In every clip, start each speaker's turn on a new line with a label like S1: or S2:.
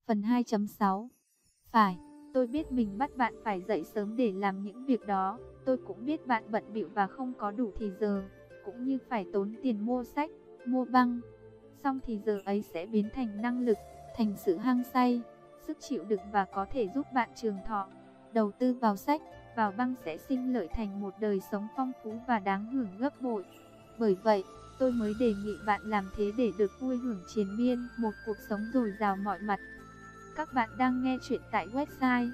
S1: Phần 2.6. Phải, tôi biết mình bắt bạn phải dậy sớm để làm những việc đó. Tôi cũng biết bạn bận bịu và không có đủ thì giờ, cũng như phải tốn tiền mua sách, mua băng. Xong thì giờ ấy sẽ biến thành năng lực, thành sự hăng say, sức chịu đựng và có thể giúp bạn trường thọ. Đầu tư vào sách, vào băng sẽ sinh lợi thành một đời sống phong phú và đáng hưởng gấp bội. Bởi vậy, tôi mới đề nghị bạn làm thế để được vui hưởng triền miên một cuộc sống dồi dào mọi mặt. Các bạn đang nghe chuyện tại website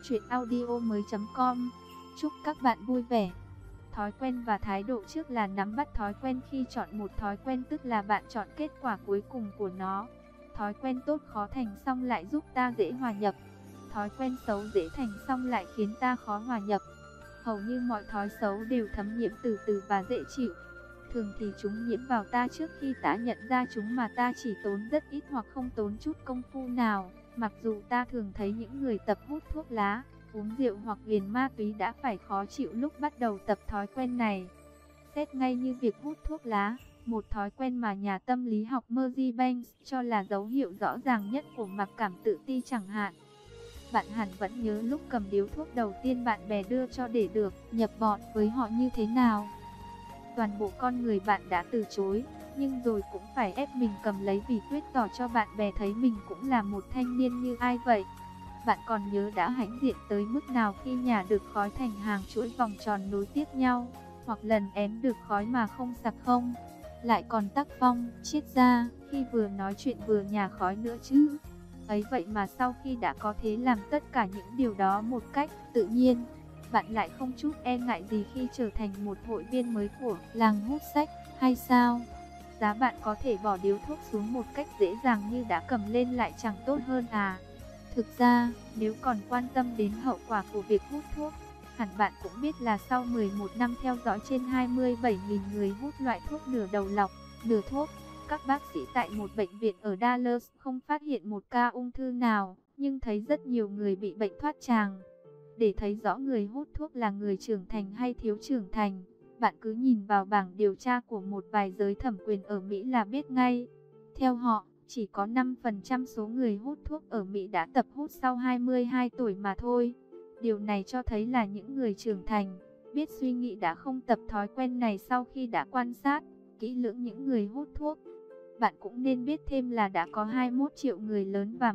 S1: chuyenaudio.com. Chúc các bạn vui vẻ. Thói quen và thái độ trước là nắm bắt thói quen. Khi chọn một thói quen tức là bạn chọn kết quả cuối cùng của nó. Thói quen tốt khó thành xong lại giúp ta dễ hòa nhập. Thói quen xấu dễ thành xong lại khiến ta khó hòa nhập. Hầu như mọi thói xấu đều thấm nhiễm từ từ và dễ chịu. Thường thì chúng nhiễm vào ta trước khi ta nhận ra chúng, mà ta chỉ tốn rất ít hoặc không tốn chút công phu nào. Mặc dù ta thường thấy những người tập hút thuốc lá, uống rượu hoặc nghiện ma túy đã phải khó chịu lúc bắt đầu tập thói quen này. Xét ngay như việc hút thuốc lá, một thói quen mà nhà tâm lý học Mergy Banks cho là dấu hiệu rõ ràng nhất của mặc cảm tự ti chẳng hạn. Bạn hẳn vẫn nhớ lúc cầm điếu thuốc đầu tiên bạn bè đưa cho để được nhập bọn với họ như thế nào. Toàn bộ con người bạn đã từ chối, nhưng rồi cũng phải ép mình cầm lấy vì quyết tỏ cho bạn bè thấy mình cũng là một thanh niên như ai vậy. Bạn còn nhớ đã hãnh diện tới mức nào khi nhả được khói thành hàng chuỗi vòng tròn nối tiếp nhau, hoặc lần ém được khói mà không sặc không? Lại còn tác phong, triết gia, khi vừa nói chuyện vừa nhả khói nữa chứ. Ấy vậy mà sau khi đã có thể làm tất cả những điều đó một cách tự nhiên, bạn lại không chút e ngại gì khi trở thành một hội viên mới của làng hút sách, hay sao? Giá bạn có thể bỏ điếu thuốc xuống một cách dễ dàng như đã cầm lên lại chẳng tốt hơn à? Thực ra, nếu còn quan tâm đến hậu quả của việc hút thuốc, hẳn bạn cũng biết là sau 11 năm theo dõi trên 27.000 người hút loại thuốc nửa đầu lọc, nửa thuốc, các bác sĩ tại một bệnh viện ở Dallas không phát hiện một ca ung thư nào, nhưng thấy rất nhiều người bị bệnh thoát tràng. Để thấy rõ người hút thuốc là người trưởng thành hay thiếu trưởng thành, bạn cứ nhìn vào bảng điều tra của một vài giới thẩm quyền ở Mỹ là biết ngay. Theo họ, chỉ có 5% số người hút thuốc ở Mỹ đã tập hút sau 22 tuổi mà thôi. Điều này cho thấy là những người trưởng thành, biết suy nghĩ đã không tập thói quen này sau khi đã quan sát kỹ lưỡng những người hút thuốc. Bạn cũng nên biết thêm là đã có 21 triệu người lớn và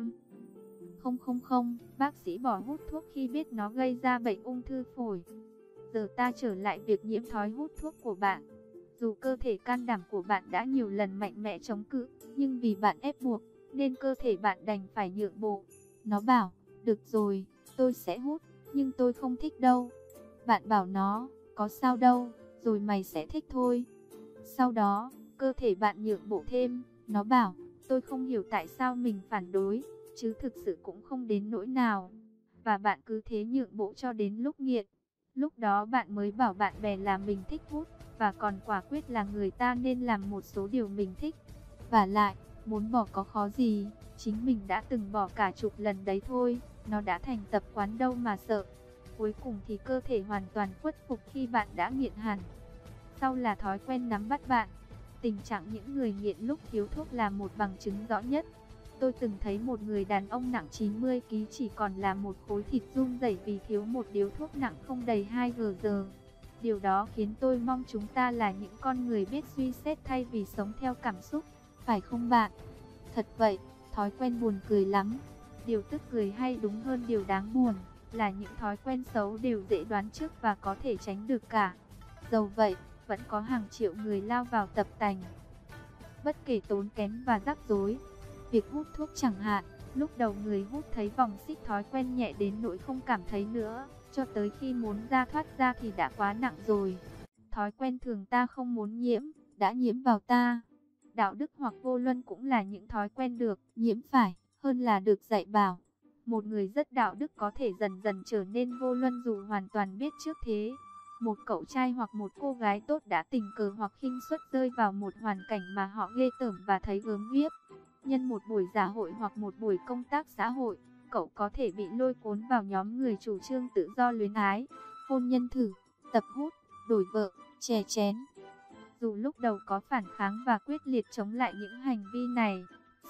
S1: 100.000 bác sĩ bỏ hút thuốc khi biết nó gây ra bệnh ung thư phổi. Giờ ta trở lại việc nhiễm thói hút thuốc của bạn. Dù cơ thể can đảm của bạn đã nhiều lần mạnh mẽ chống cự, nhưng vì bạn ép buộc, nên cơ thể bạn đành phải nhượng bộ. Nó bảo, được rồi, tôi sẽ hút, nhưng tôi không thích đâu. Bạn bảo nó, có sao đâu, rồi mày sẽ thích thôi. Sau đó, cơ thể bạn nhượng bộ thêm, nó bảo, tôi không hiểu tại sao mình phản đối, chứ thực sự cũng không đến nỗi nào. Và bạn cứ thế nhượng bộ cho đến lúc nghiện. Lúc đó bạn mới bảo bạn bè là mình thích hút, và còn quả quyết là người ta nên làm một số điều mình thích. Vả lại, muốn bỏ có khó gì, chính mình đã từng bỏ cả chục lần đấy thôi, nó đã thành tập quán đâu mà sợ. Cuối cùng thì cơ thể hoàn toàn khuất phục khi bạn đã nghiện hẳn. Sau là thói quen nắm bắt bạn. Tình trạng những người nghiện lúc thiếu thuốc là một bằng chứng rõ nhất. Tôi từng thấy một người đàn ông nặng 90 kg chỉ còn là một khối thịt run rẩy vì thiếu một điếu thuốc nặng không đầy 2 giờ. Điều đó khiến tôi mong chúng ta là những con người biết suy xét thay vì sống theo cảm xúc, phải không bạn? Thật vậy, thói quen buồn cười lắm. Điều tức cười hay đúng hơn điều đáng buồn là những thói quen xấu đều dễ đoán trước và có thể tránh được cả. Dầu vậy, vẫn có hàng triệu người lao vào tập tành. Bất kể tốn kém và rắc rối. Việc hút thuốc chẳng hạn, lúc đầu người hút thấy vòng xích thói quen nhẹ đến nỗi không cảm thấy nữa, cho tới khi muốn ra thoát ra thì đã quá nặng rồi. Thói quen thường ta không muốn nhiễm, đã nhiễm vào ta. Đạo đức hoặc vô luân cũng là những thói quen được nhiễm phải, hơn là được dạy bảo. Một người rất đạo đức có thể dần dần trở nên vô luân dù hoàn toàn biết trước thế. Một cậu trai hoặc một cô gái tốt đã tình cờ hoặc khinh suất rơi vào một hoàn cảnh mà họ ghê tởm và thấy gớm ghiếc. Nhân một buổi dạ hội hoặc một buổi công tác xã hội, cậu có thể bị lôi cuốn vào nhóm người chủ trương tự do luyến ái, hôn nhân thử, tập hút, đổi vợ, chè chén. Dù lúc đầu có phản kháng và quyết liệt chống lại những hành vi này,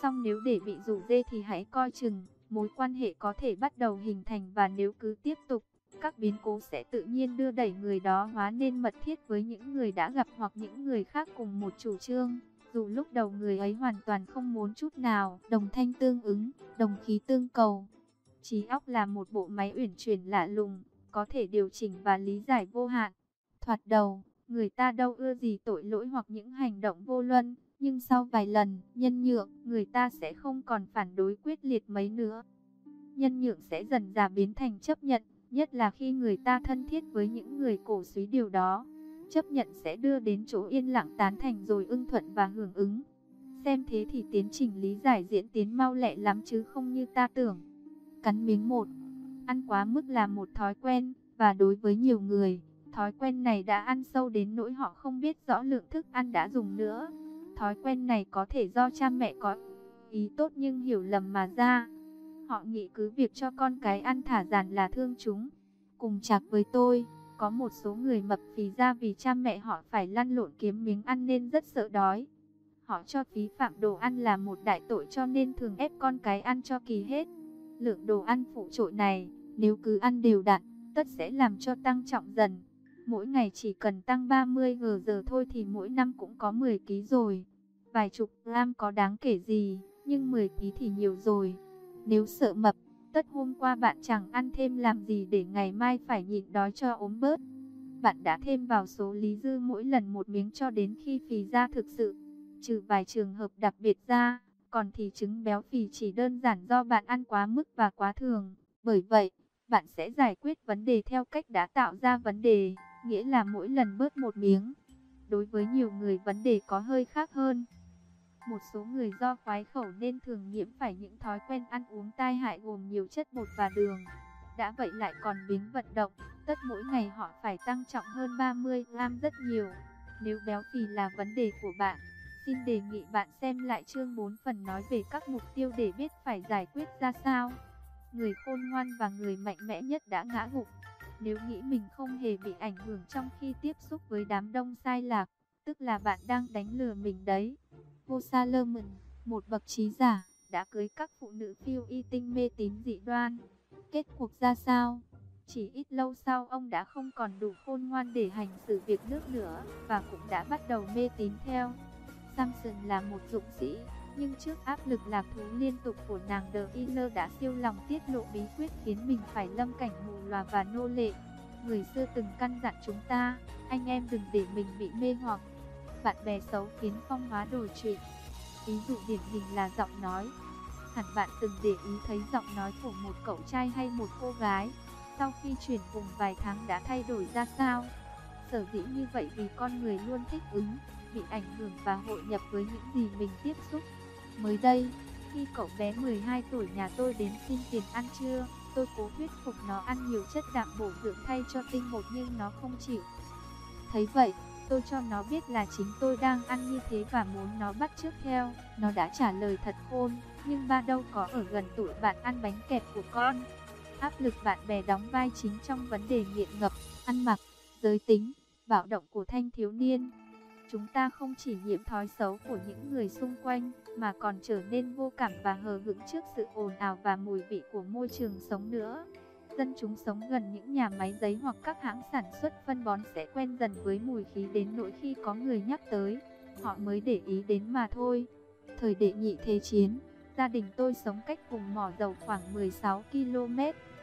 S1: Song nếu để bị rủ rê thì hãy coi chừng, mối quan hệ có thể bắt đầu hình thành, và nếu cứ tiếp tục, các biến cố sẽ tự nhiên đưa đẩy người đó hóa nên mật thiết với những người đã gặp hoặc những người khác cùng một chủ trương. Dù lúc đầu người ấy hoàn toàn không muốn chút nào, đồng thanh tương ứng, đồng khí tương cầu. Trí óc là một bộ máy uyển chuyển lạ lùng, có thể điều chỉnh và lý giải vô hạn. Thoạt đầu, người ta đâu ưa gì tội lỗi hoặc những hành động vô luân, nhưng sau vài lần nhân nhượng, người ta sẽ không còn phản đối quyết liệt mấy nữa. Nhân nhượng sẽ dần dà biến thành chấp nhận, nhất là khi người ta thân thiết với những người cổ suý điều đó. Chấp nhận sẽ đưa đến chỗ yên lặng tán thành rồi ưng thuận và hưởng ứng. Xem thế thì tiến trình lý giải diễn tiến mau lẹ lắm chứ không như ta tưởng. Cắn miếng một. Ăn quá mức là một thói quen, và đối với nhiều người, thói quen này đã ăn sâu đến nỗi họ không biết rõ lượng thức ăn đã dùng nữa. Thói quen này có thể do cha mẹ có ý tốt nhưng hiểu lầm mà ra. Họ nghĩ cứ việc cho con cái ăn thả dàn là thương chúng. Cùng chạc với tôi, có một số người mập phì ra vì cha mẹ họ phải lăn lộn kiếm miếng ăn nên rất sợ đói. Họ cho phí phạm đồ ăn là một đại tội cho nên thường ép con cái ăn cho kỳ hết. Lượng đồ ăn phụ trội này, nếu cứ ăn đều đặn, tất sẽ làm cho tăng trọng dần. Mỗi ngày chỉ cần tăng 30 g thôi thì mỗi năm cũng có 10 kg rồi. Vài chục gram có đáng kể gì, nhưng 10 kg thì nhiều rồi. Nếu sợ mập, tất hôm qua bạn chẳng ăn thêm làm gì để ngày mai phải nhịn đói cho ốm bớt. Bạn đã thêm vào số lý dư mỗi lần một miếng cho đến khi phì ra thực sự. Trừ vài trường hợp đặc biệt ra, còn thì chứng béo phì chỉ đơn giản do bạn ăn quá mức và quá thường. Bởi vậy, bạn sẽ giải quyết vấn đề theo cách đã tạo ra vấn đề, nghĩa là mỗi lần bớt một miếng. Đối với nhiều người vấn đề có hơi khác hơn. Một số người do khoái khẩu nên thường nhiễm phải những thói quen ăn uống tai hại gồm nhiều chất bột và đường. Đã vậy lại còn biếng vận động, tất mỗi ngày họ phải tăng trọng hơn 30 gram rất nhiều. Nếu béo phì là vấn đề của bạn, xin đề nghị bạn xem lại chương 4 phần nói về các mục tiêu để biết phải giải quyết ra sao. Người khôn ngoan và người mạnh mẽ nhất đã ngã gục. Nếu nghĩ mình không hề bị ảnh hưởng trong khi tiếp xúc với đám đông sai lạc, tức là bạn đang đánh lừa mình đấy. Vua Salomon, một bậc trí giả, đã cưới các phụ nữ phiêu y tinh mê tín dị đoan. Kết cuộc ra sao? Chỉ ít lâu sau ông đã không còn đủ khôn ngoan để hành xử việc nước nữa, và cũng đã bắt đầu mê tín theo. Samson là một dũng sĩ, nhưng trước áp lực lạc thú liên tục của nàng Delilah đã siêu lòng tiết lộ bí quyết khiến mình phải lâm cảnh mù lòa và nô lệ. Người xưa từng căn dặn chúng ta, anh em đừng để mình bị mê hoặc. Bạn bè xấu khiến phong hóa đổi chuyện. Ví dụ điển hình là giọng nói. Hẳn bạn từng để ý thấy giọng nói của một cậu trai hay một cô gái, sau khi chuyển cùng vài tháng đã thay đổi ra sao? Sở dĩ như vậy vì con người luôn thích ứng, bị ảnh hưởng và hội nhập với những gì mình tiếp xúc. Mới đây, khi cậu bé 12 tuổi nhà tôi đến xin tiền ăn trưa, tôi cố thuyết phục nó ăn nhiều chất đạm bổ dưỡng thay cho tinh bột nhưng nó không chịu. Thấy vậy, tôi cho nó biết là chính tôi đang ăn như thế và muốn nó bắt chước theo. Nó đã trả lời thật khôn, nhưng ba đâu có ở gần tụi bạn ăn bánh kẹp của con. Áp lực bạn bè đóng vai chính trong vấn đề nghiện ngập, ăn mặc, giới tính, bạo động của thanh thiếu niên. Chúng ta không chỉ nhiễm thói xấu của những người xung quanh, mà còn trở nên vô cảm và hờ hững trước sự ồn ào và mùi vị của môi trường sống nữa. Dân chúng sống gần những nhà máy giấy hoặc các hãng sản xuất phân bón sẽ quen dần với mùi khí đến nỗi khi có người nhắc tới, họ mới để ý đến mà thôi. Thời đệ nhị thế chiến, gia đình tôi sống cách vùng mỏ dầu khoảng 16 km.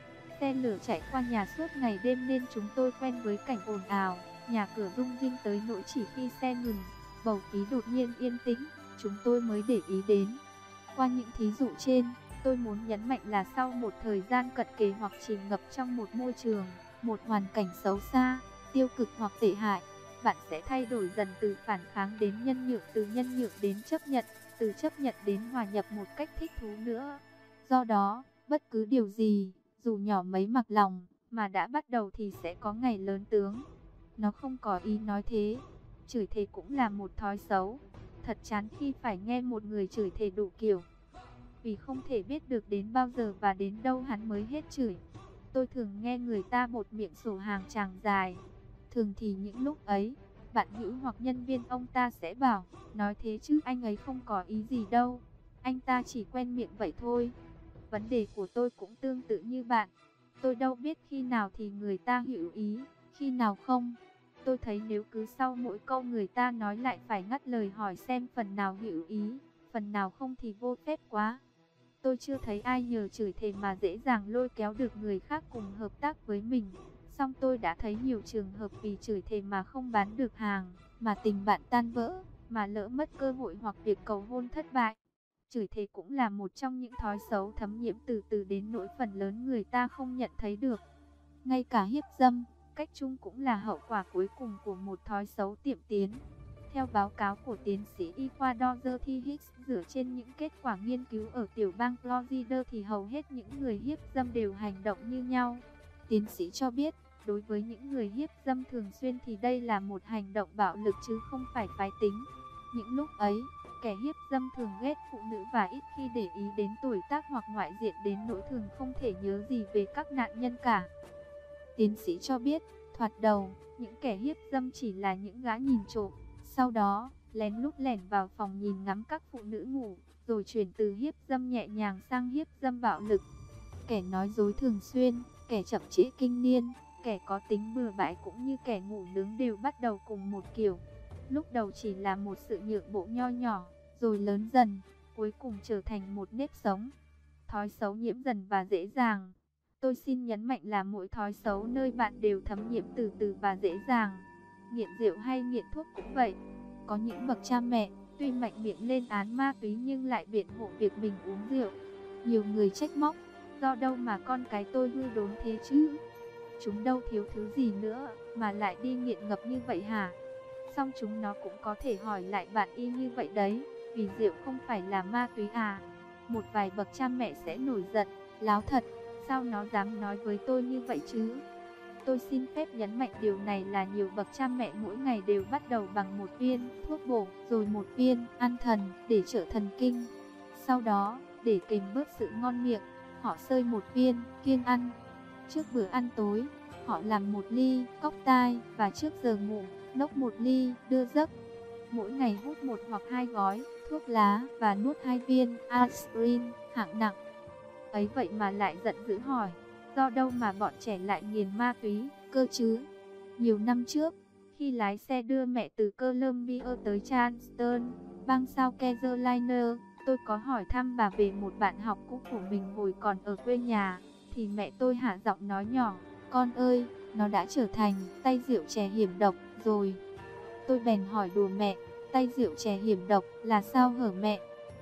S1: Xe lửa chạy qua nhà suốt ngày đêm nên chúng tôi quen với cảnh ồn ào, nhà cửa rung rinh tới nỗi chỉ khi xe ngừng, bầu khí đột nhiên yên tĩnh, chúng tôi mới để ý đến. Qua những thí dụ trên, tôi muốn nhấn mạnh là sau một thời gian cận kề hoặc chìm ngập trong một môi trường, một hoàn cảnh xấu xa, tiêu cực hoặc tệ hại, bạn sẽ thay đổi dần từ phản kháng đến nhân nhượng, từ nhân nhượng đến chấp nhận, từ chấp nhận đến hòa nhập một cách thích thú nữa. Do đó, bất cứ điều gì, dù nhỏ mấy mặc lòng, mà đã bắt đầu thì sẽ có ngày lớn tướng. Nó không có ý nói thế. Chửi thề cũng là một thói xấu. Thật chán khi phải nghe một người chửi thề đủ kiểu, vì không thể biết được đến bao giờ và đến đâu hắn mới hết chửi. Tôi thường nghe người ta bột miệng sổ hàng tràng dài. Thường thì những lúc ấy, bạn hữu hoặc nhân viên ông ta sẽ bảo, nói thế chứ anh ấy không có ý gì đâu. Anh ta chỉ quen miệng vậy thôi. Vấn đề của tôi cũng tương tự như bạn. Tôi đâu biết khi nào thì người ta hiểu ý, khi nào không. Tôi thấy nếu cứ sau mỗi câu người ta nói lại phải ngắt lời hỏi xem phần nào hiểu ý, phần nào không thì vô phép quá. Tôi chưa thấy ai nhờ chửi thề mà dễ dàng lôi kéo được người khác cùng hợp tác với mình. Song tôi đã thấy nhiều trường hợp vì chửi thề mà không bán được hàng, mà tình bạn tan vỡ, mà lỡ mất cơ hội hoặc việc cầu hôn thất bại. Chửi thề cũng là một trong những thói xấu thấm nhiễm từ từ đến nỗi phần lớn người ta không nhận thấy được. Ngay cả hiếp dâm, cách chung cũng là hậu quả cuối cùng của một thói xấu tiệm tiến. Theo báo cáo của tiến sĩ y khoa Dorothy Hicks dựa trên những kết quả nghiên cứu ở tiểu bang Florida thì hầu hết những người hiếp dâm đều hành động như nhau. Tiến sĩ cho biết, đối với những người hiếp dâm thường xuyên thì đây là một hành động bạo lực chứ không phải phái tính. Những lúc ấy, kẻ hiếp dâm thường ghét phụ nữ và ít khi để ý đến tuổi tác hoặc ngoại diện đến nỗi thường không thể nhớ gì về các nạn nhân cả. Tiến sĩ cho biết, thoạt đầu, những kẻ hiếp dâm chỉ là những gã nhìn trộm, sau đó, lén lút lẻn vào phòng nhìn ngắm các phụ nữ ngủ, rồi chuyển từ hiếp dâm nhẹ nhàng sang hiếp dâm bạo lực. Kẻ nói dối thường xuyên, kẻ chậm trễ kinh niên, kẻ có tính bừa bãi cũng như kẻ ngủ nướng đều bắt đầu cùng một kiểu. Lúc đầu chỉ là một sự nhượng bộ nho nhỏ, rồi lớn dần, cuối cùng trở thành một nếp sống. Thói xấu nhiễm dần và dễ dàng. Tôi xin nhấn mạnh là mỗi thói xấu nơi bạn đều thấm nhiễm từ từ và dễ dàng. Nghiện rượu hay nghiện thuốc cũng vậy. Có những bậc cha mẹ, tuy mạnh miệng lên án ma túy nhưng lại biện hộ việc mình uống rượu. Nhiều người trách móc, do đâu mà con cái tôi hư đốn thế chứ? Chúng đâu thiếu thứ gì nữa, mà lại đi nghiện ngập như vậy hả? Xong chúng nó cũng có thể hỏi lại bạn y như vậy đấy, vì rượu không phải là ma túy à? Một vài bậc cha mẹ sẽ nổi giận, láo thật, sao nó dám nói với tôi như vậy chứ? Tôi xin phép nhấn mạnh điều này là nhiều bậc cha mẹ mỗi ngày đều bắt đầu bằng một viên thuốc bổ, rồi một viên an thần để trợ thần kinh. Sau đó, để kềm bớt sự ngon miệng, họ xơi một viên kiêng ăn. Trước bữa ăn tối, họ làm một ly cốc tai và trước giờ ngủ, nốc một ly đưa giấc. Mỗi ngày hút một hoặc hai gói thuốc lá và nuốt 2 viên aspirin hạng nặng. Ấy vậy mà lại giận dữ hỏi, do đâu mà bọn trẻ lại nghiền ma túy cơ chứ? Nhiều năm trước, khi lái xe đưa mẹ từ Columbia tới Charleston, bang South Carolina, tôi có hỏi thăm bà về một bạn học cũ của mình hồi còn ở quê nhà, thì mẹ tôi hạ giọng nói nhỏ, con ơi, nó đã trở thành tay rượu chè hiểm độc rồi. Tôi bèn hỏi đùa mẹ, tay rượu chè hiểm độc là sao hở mẹ?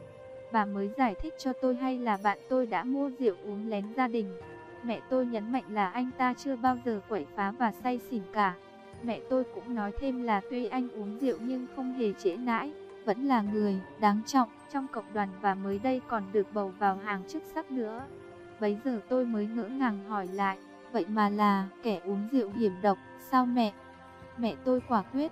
S1: Bà mới giải thích cho tôi hay là bạn tôi đã mua rượu uống lén gia đình. Mẹ tôi nhấn mạnh là anh ta chưa bao giờ quậy phá và say xỉn cả. Mẹ tôi cũng nói thêm là tuy anh uống rượu nhưng không hề trễ nãi, vẫn là người đáng trọng trong cộng đoàn và mới đây còn được bầu vào hàng chức sắc nữa. Bấy giờ tôi mới ngỡ ngàng hỏi lại, vậy mà là kẻ uống rượu hiểm độc, sao mẹ? Mẹ tôi quả quyết,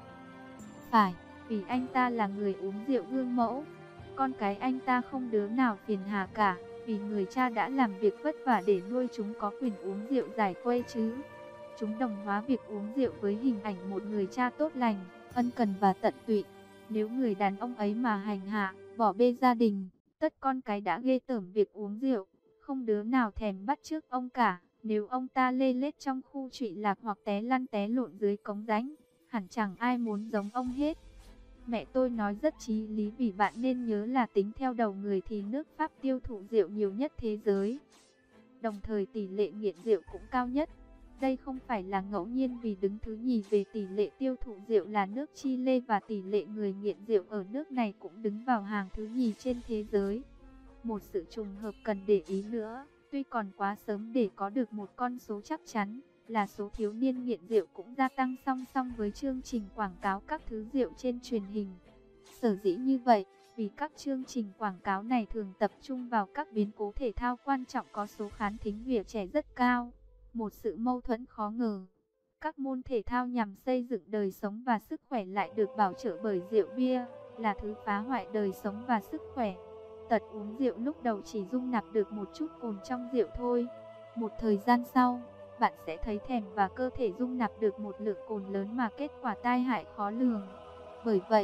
S1: phải, vì anh ta là người uống rượu gương mẫu. Con cái anh ta không đứa nào phiền hà cả, vì người cha đã làm việc vất vả để nuôi chúng có quyền uống rượu giải khuây chứ. Chúng đồng hóa việc uống rượu với hình ảnh một người cha tốt lành, ân cần và tận tụy. Nếu người đàn ông ấy mà hành hạ, bỏ bê gia đình, tất con cái đã ghê tởm việc uống rượu, không đứa nào thèm bắt chước ông cả. Nếu ông ta lê lết trong khu trụy lạc hoặc té lăn té lộn dưới cống rãnh, hẳn chẳng ai muốn giống ông hết. Mẹ tôi nói rất chí lý vì bạn nên nhớ là tính theo đầu người thì nước Pháp tiêu thụ rượu nhiều nhất thế giới. Đồng thời tỷ lệ nghiện rượu cũng cao nhất. Đây không phải là ngẫu nhiên vì đứng thứ nhì về tỷ lệ tiêu thụ rượu là nước Chile và tỷ lệ người nghiện rượu ở nước này cũng đứng vào hàng thứ nhì trên thế giới. Một sự trùng hợp cần để ý nữa, tuy còn quá sớm để có được một con số chắc chắn, là số thiếu niên nghiện rượu cũng gia tăng song song với chương trình quảng cáo các thứ rượu trên truyền hình. Sở dĩ như vậy, vì các chương trình quảng cáo này thường tập trung vào các biến cố thể thao quan trọng có số khán thính vỉa trẻ rất cao. Một sự mâu thuẫn khó ngờ. Các môn thể thao nhằm xây dựng đời sống và sức khỏe lại được bảo trợ bởi rượu bia, là thứ phá hoại đời sống và sức khỏe. Tật uống rượu lúc đầu chỉ dung nạp được một chút cồn trong rượu thôi. Một thời gian sau, bạn sẽ thấy thèm và cơ thể dung nạp được một lượng cồn lớn mà kết quả tai hại khó lường. Bởi vậy,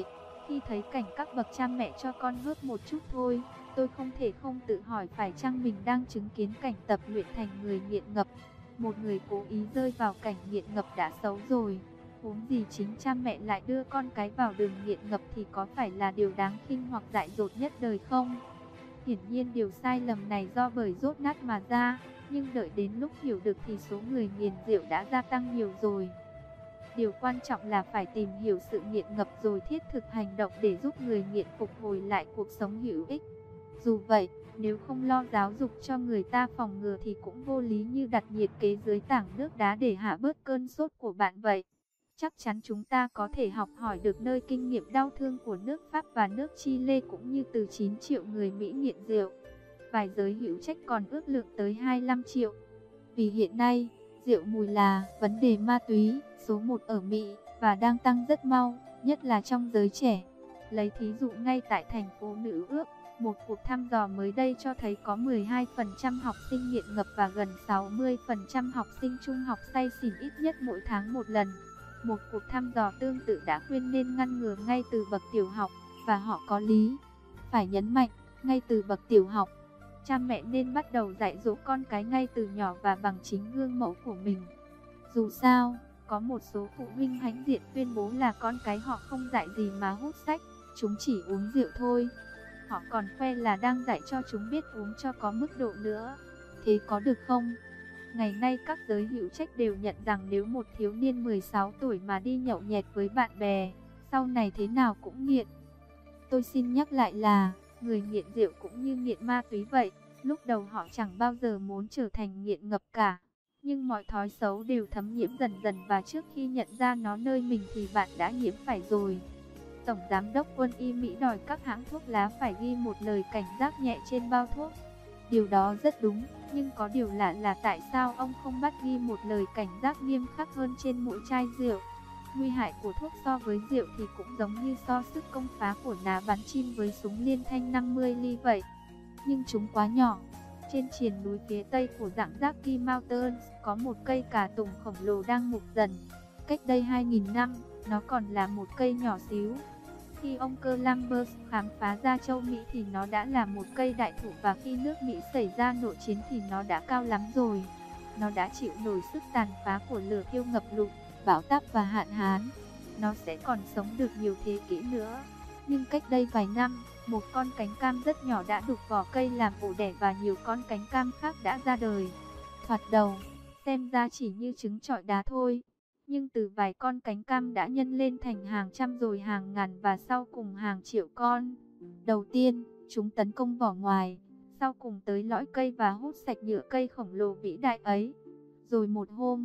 S1: khi thấy cảnh các bậc cha mẹ cho con hớp một chút thôi, tôi không thể không tự hỏi phải chăng mình đang chứng kiến cảnh tập luyện thành người nghiện ngập. Một người cố ý rơi vào cảnh nghiện ngập đã xấu rồi, huống gì chính cha mẹ lại đưa con cái vào đường nghiện ngập thì có phải là điều đáng khinh hoặc dại dột nhất đời không? Hiển nhiên điều sai lầm này do bởi dốt nát mà ra, nhưng đợi đến lúc hiểu được thì số người nghiện rượu đã gia tăng nhiều rồi. Điều quan trọng là phải tìm hiểu sự nghiện ngập rồi thiết thực hành động để giúp người nghiện phục hồi lại cuộc sống hữu ích. Dù vậy, nếu không lo giáo dục cho người ta phòng ngừa thì cũng vô lý như đặt nhiệt kế dưới tảng nước đá để hạ bớt cơn sốt của bạn vậy. Chắc chắn chúng ta có thể học hỏi được nơi kinh nghiệm đau thương của nước Pháp và nước Chile cũng như từ 9 triệu người Mỹ nghiện rượu. Vài giới hữu trách còn ước lượng tới 25 triệu. Vì hiện nay, rượu mùi là vấn đề ma túy số 1 ở Mỹ và đang tăng rất mau, nhất là trong giới trẻ. Lấy thí dụ ngay tại thành phố Nữ Ước, một cuộc thăm dò mới đây cho thấy có 12% học sinh nghiện ngập và gần 60% học sinh trung học say xỉn ít nhất mỗi tháng một lần. Một cuộc thăm dò tương tự đã khuyên nên ngăn ngừa ngay từ bậc tiểu học, và họ có lý. Phải nhấn mạnh, ngay từ bậc tiểu học, cha mẹ nên bắt đầu dạy dỗ con cái ngay từ nhỏ và bằng chính gương mẫu của mình. Dù sao, có một số phụ huynh hãnh diện tuyên bố là con cái họ không dạy gì mà hút sách, chúng chỉ uống rượu thôi. Họ còn khoe là đang dạy cho chúng biết uống cho có mức độ nữa. Thế có được không? Ngày nay các giới hữu trách đều nhận rằng nếu một thiếu niên 16 tuổi mà đi nhậu nhẹt với bạn bè, sau này thế nào cũng nghiện. Tôi xin nhắc lại là, người nghiện rượu cũng như nghiện ma túy vậy, lúc đầu họ chẳng bao giờ muốn trở thành nghiện ngập cả. Nhưng mọi thói xấu đều thấm nhiễm dần dần và trước khi nhận ra nó nơi mình thì bạn đã nhiễm phải rồi. Tổng Giám đốc Quân y Mỹ đòi các hãng thuốc lá phải ghi một lời cảnh giác nhẹ trên bao thuốc. Điều đó rất đúng, nhưng có điều lạ là tại sao ông không bắt ghi một lời cảnh giác nghiêm khắc hơn trên mỗi chai rượu. Nguy hại của thuốc so với rượu thì cũng giống như so sức công phá của ná bắn chim với súng liên thanh 50 ly vậy. Nhưng chúng quá nhỏ. Trên triền núi phía tây của dạng Rocky Mountains có một cây cà tùng khổng lồ đang mục dần. Cách đây 2.000 năm, nó còn là một cây nhỏ xíu. Khi ông Columbus khám phá ra châu Mỹ thì nó đã là một cây đại thụ, và khi nước Mỹ xảy ra nội chiến thì nó đã cao lắm rồi. Nó đã chịu nổi sức tàn phá của lửa thiêu, ngập lụt, bão táp và hạn hán. Nó sẽ còn sống được nhiều thế kỷ nữa. Nhưng cách đây vài năm, một con cánh cam rất nhỏ đã đục vỏ cây làm ổ đẻ và nhiều con cánh cam khác đã ra đời. Thoạt đầu, xem ra chỉ như trứng trọi đá thôi. Nhưng từ vài con cánh cam đã nhân lên thành hàng trăm rồi hàng ngàn và sau cùng hàng triệu con. Đầu tiên, chúng tấn công vỏ ngoài, sau cùng tới lõi cây và hút sạch nhựa cây khổng lồ vĩ đại ấy. Rồi một hôm,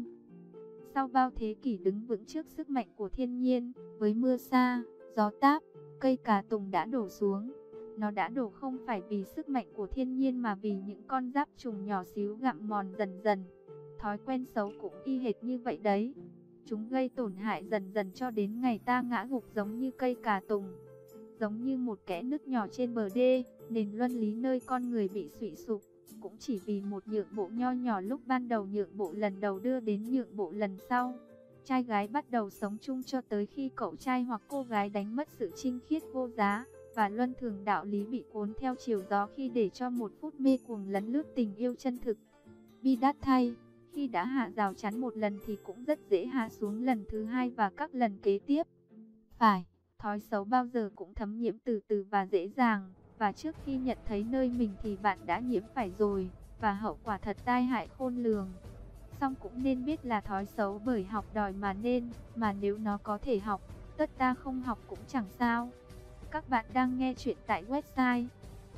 S1: sau bao thế kỷ đứng vững trước sức mạnh của thiên nhiên, với mưa sa, gió táp, cây cà tùng đã đổ xuống. Nó đã đổ không phải vì sức mạnh của thiên nhiên mà vì những con giáp trùng nhỏ xíu gặm mòn dần dần. Thói quen xấu cũng y hệt như vậy đấy. Chúng gây tổn hại dần dần cho đến ngày ta ngã gục giống như cây cà tùng. Giống như một kẽ nứt nhỏ trên bờ đê, nền luân lý nơi con người bị suy sụp. Cũng chỉ vì một nhượng bộ nho nhỏ lúc ban đầu, nhượng bộ lần đầu đưa đến nhượng bộ lần sau. Trai gái bắt đầu sống chung cho tới khi cậu trai hoặc cô gái đánh mất sự trinh khiết vô giá. Và luân thường đạo lý bị cuốn theo chiều gió khi để cho một phút mê cuồng lấn lướt tình yêu chân thực. Bi đát thay, khi đã hạ rào chắn một lần thì cũng rất dễ hạ xuống lần thứ hai và các lần kế tiếp. Phải, thói xấu bao giờ cũng thấm nhiễm từ từ và dễ dàng. Và trước khi nhận thấy nơi mình thì bạn đã nhiễm phải rồi. Và hậu quả thật tai hại khôn lường. Song cũng nên biết là thói xấu bởi học đòi mà nên. Mà nếu nó có thể học, tất ta không học cũng chẳng sao. Các bạn đang nghe chuyện tại website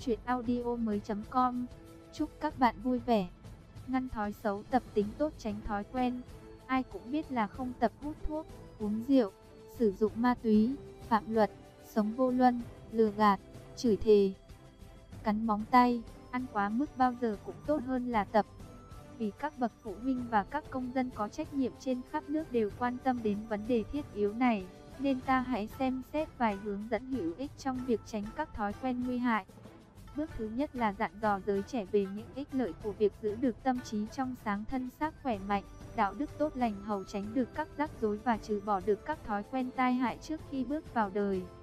S1: chuyenaudio.com. Chúc các bạn vui vẻ. Ngăn thói xấu, tập tính tốt, tránh thói quen. Ai cũng biết là không tập hút thuốc, uống rượu, sử dụng ma túy, phạm luật, sống vô luân, lừa gạt, chửi thề, cắn móng tay, ăn quá mức bao giờ cũng tốt hơn là tập. Vì các bậc phụ huynh và các công dân có trách nhiệm trên khắp nước đều quan tâm đến vấn đề thiết yếu này, nên ta hãy xem xét vài hướng dẫn hữu ích trong việc tránh các thói quen nguy hại. Bước thứ nhất là dặn dò giới trẻ về những ích lợi của việc giữ được tâm trí trong sáng, thân xác khỏe mạnh, đạo đức tốt lành, hầu tránh được các rắc rối và trừ bỏ được các thói quen tai hại trước khi bước vào đời.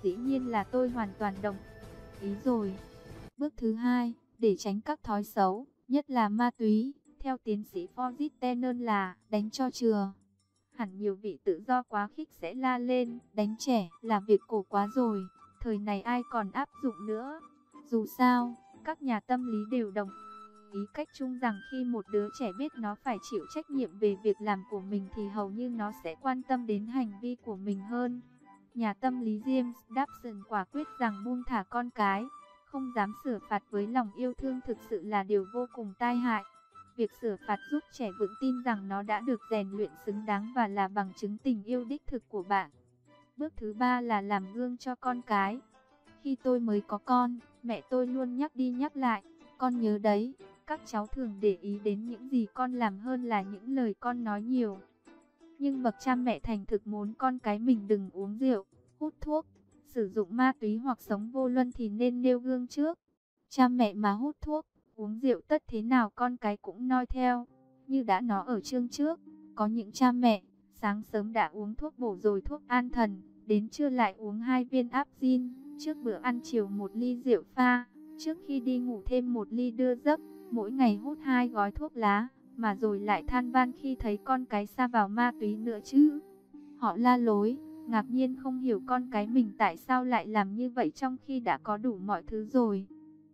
S1: Dĩ nhiên là tôi hoàn toàn đồng ý rồi. Bước thứ hai, để tránh các thói xấu, nhất là ma túy, theo tiến sĩ Forsyth là đánh cho chừa. Hẳn nhiều vị tự do quá khích sẽ la lên, đánh trẻ là việc cổ quá rồi, thời này ai còn áp dụng nữa. Dù sao, các nhà tâm lý đều đồng ý cách chung rằng khi một đứa trẻ biết nó phải chịu trách nhiệm về việc làm của mình thì hầu như nó sẽ quan tâm đến hành vi của mình hơn. Nhà tâm lý James Dobson quả quyết rằng buông thả con cái, không dám sửa phạt với lòng yêu thương thực sự là điều vô cùng tai hại. Việc sửa phạt giúp trẻ vững tin rằng nó đã được rèn luyện xứng đáng và là bằng chứng tình yêu đích thực của bạn. Bước thứ ba là làm gương cho con cái. Khi tôi mới có con, mẹ tôi luôn nhắc đi nhắc lại, con nhớ đấy, các cháu thường để ý đến những gì con làm hơn là những lời con nói nhiều. Nhưng bậc cha mẹ thành thực muốn con cái mình đừng uống rượu, hút thuốc, sử dụng ma túy hoặc sống vô luân thì nên nêu gương trước. Cha mẹ mà hút thuốc, uống rượu tất thế nào con cái cũng noi theo. Như đã nói ở chương trước, có những cha mẹ, sáng sớm đã uống thuốc bổ rồi thuốc an thần, đến trưa lại uống 2 viên Advil, trước bữa ăn chiều 1 ly rượu pha, trước khi đi ngủ thêm 1 ly đưa giấc, mỗi ngày hút 2 gói thuốc lá, mà rồi lại than van khi thấy con cái sa vào ma túy nữa chứ. Họ la lối, ngạc nhiên không hiểu con cái mình tại sao lại làm như vậy trong khi đã có đủ mọi thứ rồi.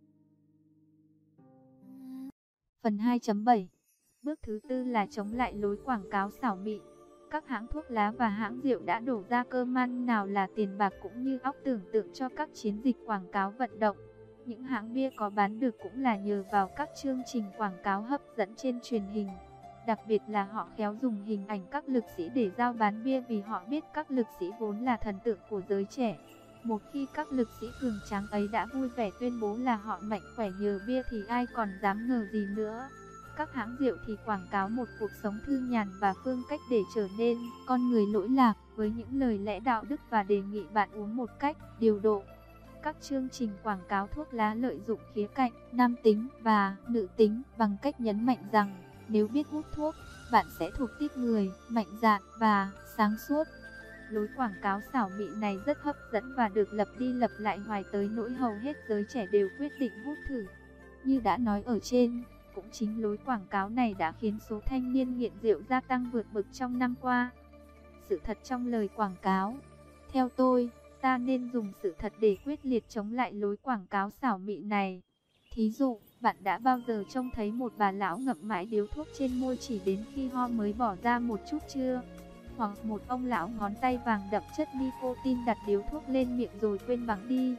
S1: Phần 2.7. Bước thứ tư là chống lại lối quảng cáo xảo mị. Các hãng thuốc lá và hãng rượu đã đổ ra cơ man nào là tiền bạc cũng như óc tưởng tượng cho các chiến dịch quảng cáo vận động. Những hãng bia có bán được cũng là nhờ vào các chương trình quảng cáo hấp dẫn trên truyền hình. Đặc biệt là họ khéo dùng hình ảnh các lực sĩ để giao bán bia vì họ biết các lực sĩ vốn là thần tượng của giới trẻ. Một khi các lực sĩ cường tráng ấy đã vui vẻ tuyên bố là họ mạnh khỏe nhờ bia thì ai còn dám ngờ gì nữa. Các hãng rượu thì quảng cáo một cuộc sống thư nhàn và phương cách để trở nên con người lỗi lạc với những lời lẽ đạo đức và đề nghị bạn uống một cách điều độ. Các chương trình quảng cáo thuốc lá lợi dụng khía cạnh nam tính và nữ tính bằng cách nhấn mạnh rằng nếu biết hút thuốc, bạn sẽ thuộc tiếp người mạnh dạn và sáng suốt. Lối quảng cáo xảo mị này rất hấp dẫn và được lặp đi lặp lại hoài tới nỗi hầu hết giới trẻ đều quyết định hút thử. Như đã nói ở trên, cũng chính lối quảng cáo này đã khiến số thanh niên nghiện rượu gia tăng vượt bậc trong năm qua. Sự thật trong lời quảng cáo. Theo tôi, ta nên dùng sự thật để quyết liệt chống lại lối quảng cáo xảo mị này. Thí dụ, bạn đã bao giờ trông thấy một bà lão ngậm mãi điếu thuốc trên môi chỉ đến khi ho mới bỏ ra một chút chưa? Hoặc một ông lão ngón tay vàng đậm chất nicotine đặt điếu thuốc lên miệng rồi quên bắn đi,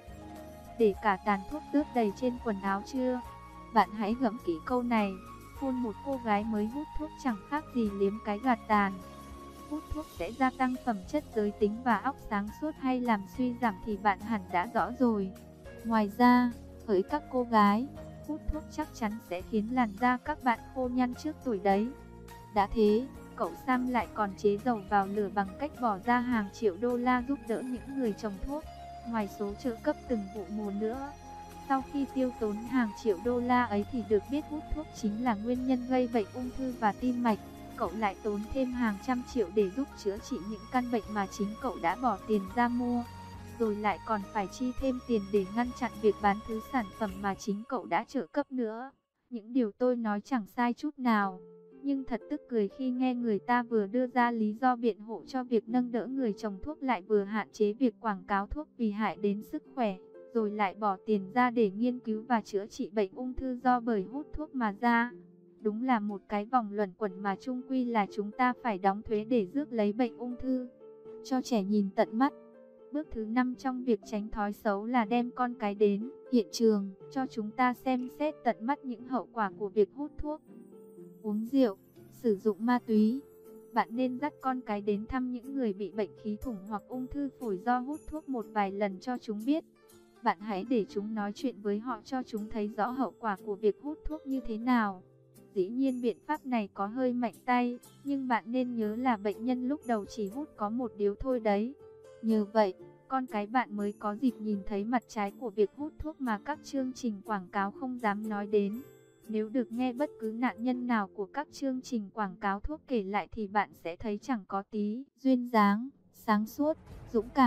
S1: để cả tàn thuốc tước đầy trên quần áo chưa? Bạn hãy ngẫm kỹ câu này, phun một cô gái mới hút thuốc chẳng khác gì liếm cái gạt tàn. Hút thuốc sẽ gia tăng phẩm chất giới tính và óc sáng suốt hay làm suy giảm thì bạn hẳn đã rõ rồi. Ngoài ra, hỡi các cô gái, hút thuốc chắc chắn sẽ khiến làn da các bạn khô nhăn trước tuổi đấy. Đã thế, cậu Sam lại còn chế dầu vào lửa bằng cách bỏ ra hàng triệu đô la giúp đỡ những người trồng thuốc, ngoài số trợ cấp từng vụ mùa nữa. Sau khi tiêu tốn hàng triệu đô la ấy thì được biết hút thuốc chính là nguyên nhân gây bệnh ung thư và tim mạch. Cậu lại tốn thêm hàng trăm triệu để giúp chữa trị những căn bệnh mà chính cậu đã bỏ tiền ra mua. Rồi lại còn phải chi thêm tiền để ngăn chặn việc bán thứ sản phẩm mà chính cậu đã trợ cấp nữa. Những điều tôi nói chẳng sai chút nào. Nhưng thật tức cười khi nghe người ta vừa đưa ra lý do biện hộ cho việc nâng đỡ người trồng thuốc lại vừa hạn chế việc quảng cáo thuốc vì hại đến sức khỏe, rồi lại bỏ tiền ra để nghiên cứu và chữa trị bệnh ung thư do bởi hút thuốc mà ra. Đúng là một cái vòng luẩn quẩn mà chung quy là chúng ta phải đóng thuế để rước lấy bệnh ung thư. Cho trẻ nhìn tận mắt. Bước thứ 5 trong việc tránh thói xấu là đem con cái đến hiện trường, cho chúng ta xem xét tận mắt những hậu quả của việc hút thuốc, uống rượu, sử dụng ma túy. Bạn nên dắt con cái đến thăm những người bị bệnh khí thủng hoặc ung thư phổi do hút thuốc một vài lần cho chúng biết. Bạn hãy để chúng nói chuyện với họ cho chúng thấy rõ hậu quả của việc hút thuốc như thế nào. Dĩ nhiên biện pháp này có hơi mạnh tay, nhưng bạn nên nhớ là bệnh nhân lúc đầu chỉ hút có một điếu thôi đấy. Nhờ vậy, con cái bạn mới có dịp nhìn thấy mặt trái của việc hút thuốc mà các chương trình quảng cáo không dám nói đến. Nếu được nghe bất cứ nạn nhân nào của các chương trình quảng cáo thuốc kể lại thì bạn sẽ thấy chẳng có tí duyên dáng, sáng suốt, dũng cảm.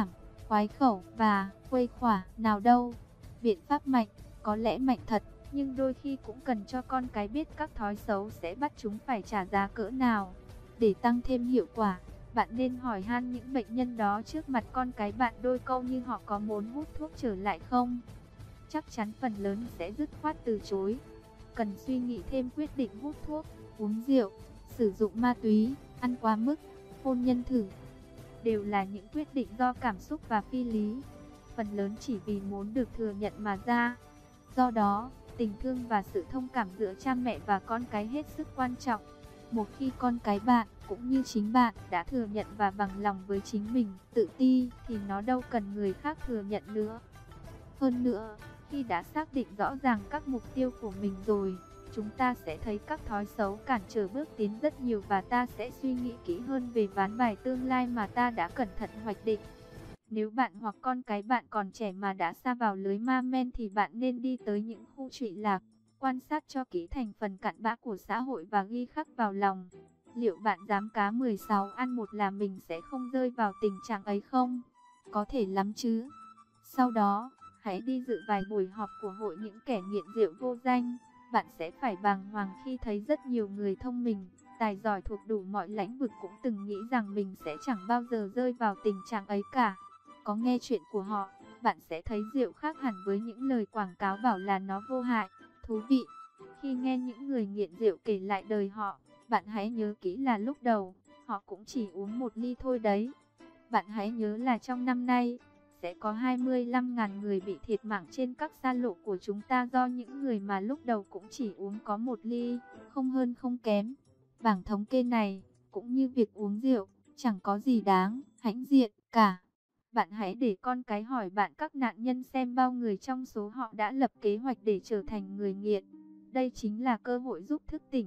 S1: khoái khẩu và khuây khỏa nào đâu. Biện pháp mạnh, có lẽ mạnh thật, nhưng đôi khi cũng cần cho con cái biết các thói xấu sẽ bắt chúng phải trả giá cỡ nào. Để tăng thêm hiệu quả, bạn nên hỏi han những bệnh nhân đó trước mặt con cái bạn đôi câu như họ có muốn hút thuốc trở lại không. Chắc chắn phần lớn sẽ dứt khoát từ chối. Cần suy nghĩ thêm quyết định hút thuốc, uống rượu, sử dụng ma túy, ăn quá mức, hôn nhân thử. Đều là những quyết định do cảm xúc và phi lý, phần lớn chỉ vì muốn được thừa nhận mà ra. Do đó, tình thương và sự thông cảm giữa cha mẹ và con cái hết sức quan trọng. Một khi con cái bạn, cũng như chính bạn, đã thừa nhận và bằng lòng với chính mình, tự ti, thì nó đâu cần người khác thừa nhận nữa. Hơn nữa, khi đã xác định rõ ràng các mục tiêu của mình rồi, chúng ta sẽ thấy các thói xấu cản trở bước tiến rất nhiều và ta sẽ suy nghĩ kỹ hơn về ván bài tương lai mà ta đã cẩn thận hoạch định. Nếu bạn hoặc con cái bạn còn trẻ mà đã sa vào lưới ma men thì bạn nên đi tới những khu trụy lạc, quan sát cho kỹ thành phần cặn bã của xã hội và ghi khắc vào lòng. Liệu bạn dám cá 16 ăn một là mình sẽ không rơi vào tình trạng ấy không? Có thể lắm chứ. Sau đó, hãy đi dự vài buổi họp của hội những kẻ nghiện rượu vô danh. Bạn sẽ phải bàng hoàng khi thấy rất nhiều người thông minh, tài giỏi thuộc đủ mọi lĩnh vực cũng từng nghĩ rằng mình sẽ chẳng bao giờ rơi vào tình trạng ấy cả. Có nghe chuyện của họ, bạn sẽ thấy rượu khác hẳn với những lời quảng cáo bảo là nó vô hại, thú vị. Khi nghe những người nghiện rượu kể lại đời họ, bạn hãy nhớ kỹ là lúc đầu, họ cũng chỉ uống 1 ly thôi đấy. Bạn hãy nhớ là trong năm nay, sẽ có 25.000 người bị thiệt mạng trên các xa lộ của chúng ta do những người mà lúc đầu cũng chỉ uống có 1 ly, không hơn không kém. Bảng thống kê này, cũng như việc uống rượu, chẳng có gì đáng hãnh diện cả. Bạn hãy để con cái hỏi bạn các nạn nhân xem bao người trong số họ đã lập kế hoạch để trở thành người nghiện. Đây chính là cơ hội giúp thức tỉnh.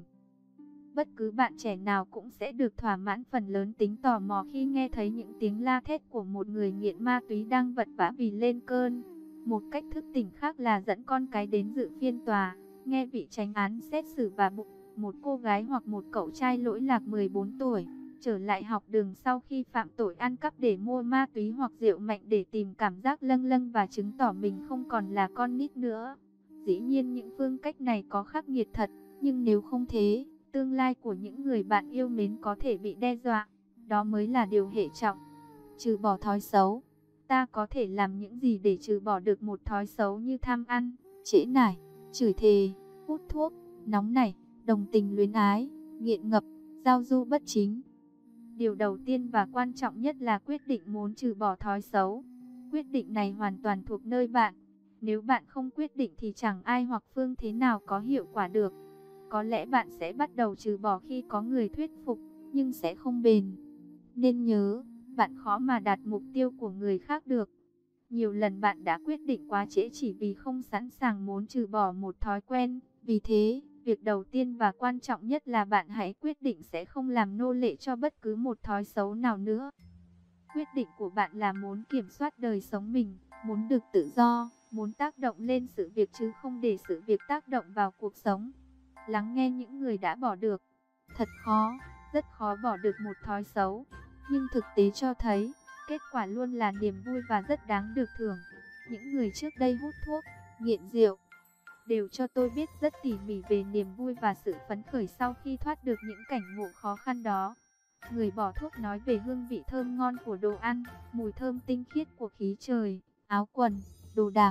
S1: Bất cứ bạn trẻ nào cũng sẽ được thỏa mãn phần lớn tính tò mò khi nghe thấy những tiếng la thét của một người nghiện ma túy đang vật vã vì lên cơn. Một cách thức tỉnh khác là dẫn con cái đến dự phiên tòa, nghe vị chánh án xét xử và buộc một cô gái hoặc một cậu trai lỗi lạc 14 tuổi trở lại học đường sau khi phạm tội ăn cắp để mua ma túy hoặc rượu mạnh để tìm cảm giác lâng lâng và chứng tỏ mình không còn là con nít nữa. Dĩ nhiên những phương cách này có khắc nghiệt thật, nhưng nếu không thế, tương lai của những người bạn yêu mến có thể bị đe dọa. Đó mới là điều hệ trọng. Trừ bỏ thói xấu. Ta có thể làm những gì để trừ bỏ được một thói xấu như tham ăn, trễ nải, chửi thề, hút thuốc, nóng nảy, đồng tình luyến ái, nghiện ngập, giao du bất chính? Điều đầu tiên và quan trọng nhất là quyết định muốn trừ bỏ thói xấu. Quyết định này hoàn toàn thuộc nơi bạn. Nếu bạn không quyết định thì chẳng ai hoặc phương thế nào có hiệu quả được. Có lẽ bạn sẽ bắt đầu trừ bỏ khi có người thuyết phục, nhưng sẽ không bền. Nên nhớ, bạn khó mà đạt mục tiêu của người khác được. Nhiều lần bạn đã quyết định quá trễ chỉ vì không sẵn sàng muốn trừ bỏ một thói quen. Vì thế, việc đầu tiên và quan trọng nhất là bạn hãy quyết định sẽ không làm nô lệ cho bất cứ một thói xấu nào nữa. Quyết định của bạn là muốn kiểm soát đời sống mình, muốn được tự do, muốn tác động lên sự việc chứ không để sự việc tác động vào cuộc sống. Lắng nghe những người đã bỏ được. Thật khó, rất khó bỏ được một thói xấu. Nhưng thực tế cho thấy, kết quả luôn là niềm vui và rất đáng được thưởng. Những người trước đây hút thuốc, nghiện rượu, đều cho tôi biết rất tỉ mỉ về niềm vui và sự phấn khởi sau khi thoát được những cảnh ngộ khó khăn đó. Người bỏ thuốc nói về hương vị thơm ngon của đồ ăn, mùi thơm tinh khiết của khí trời, áo quần, đồ đạc.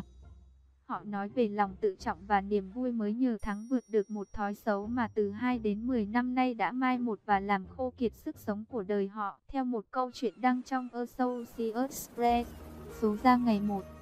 S1: Họ nói về lòng tự trọng và niềm vui mới nhờ thắng vượt được một thói xấu mà từ 2 đến 10 năm nay đã mai một và làm khô kiệt sức sống của đời họ. Theo một câu chuyện đăng trong Associated Press, số ra ngày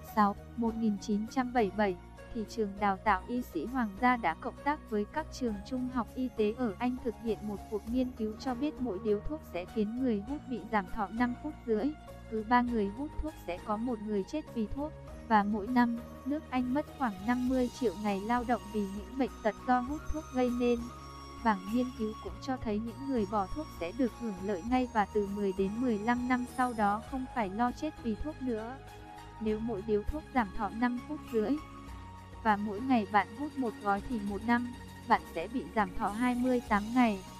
S1: 1/6/1977, thị trường đào tạo y sĩ Hoàng gia đã cộng tác với các trường trung học y tế ở Anh thực hiện một cuộc nghiên cứu cho biết mỗi điếu thuốc sẽ khiến người hút bị giảm thọ 5 phút rưỡi. Cứ 3 người hút thuốc sẽ có một người chết vì thuốc. Và mỗi năm, nước Anh mất khoảng 50 triệu ngày lao động vì những bệnh tật do hút thuốc gây nên. Bảng nghiên cứu cũng cho thấy những người bỏ thuốc sẽ được hưởng lợi ngay và từ 10 đến 15 năm sau đó không phải lo chết vì thuốc nữa. Nếu mỗi điếu thuốc giảm thọ 5 phút rưỡi và mỗi ngày bạn hút một gói thì một năm, bạn sẽ bị giảm thọ 28 ngày.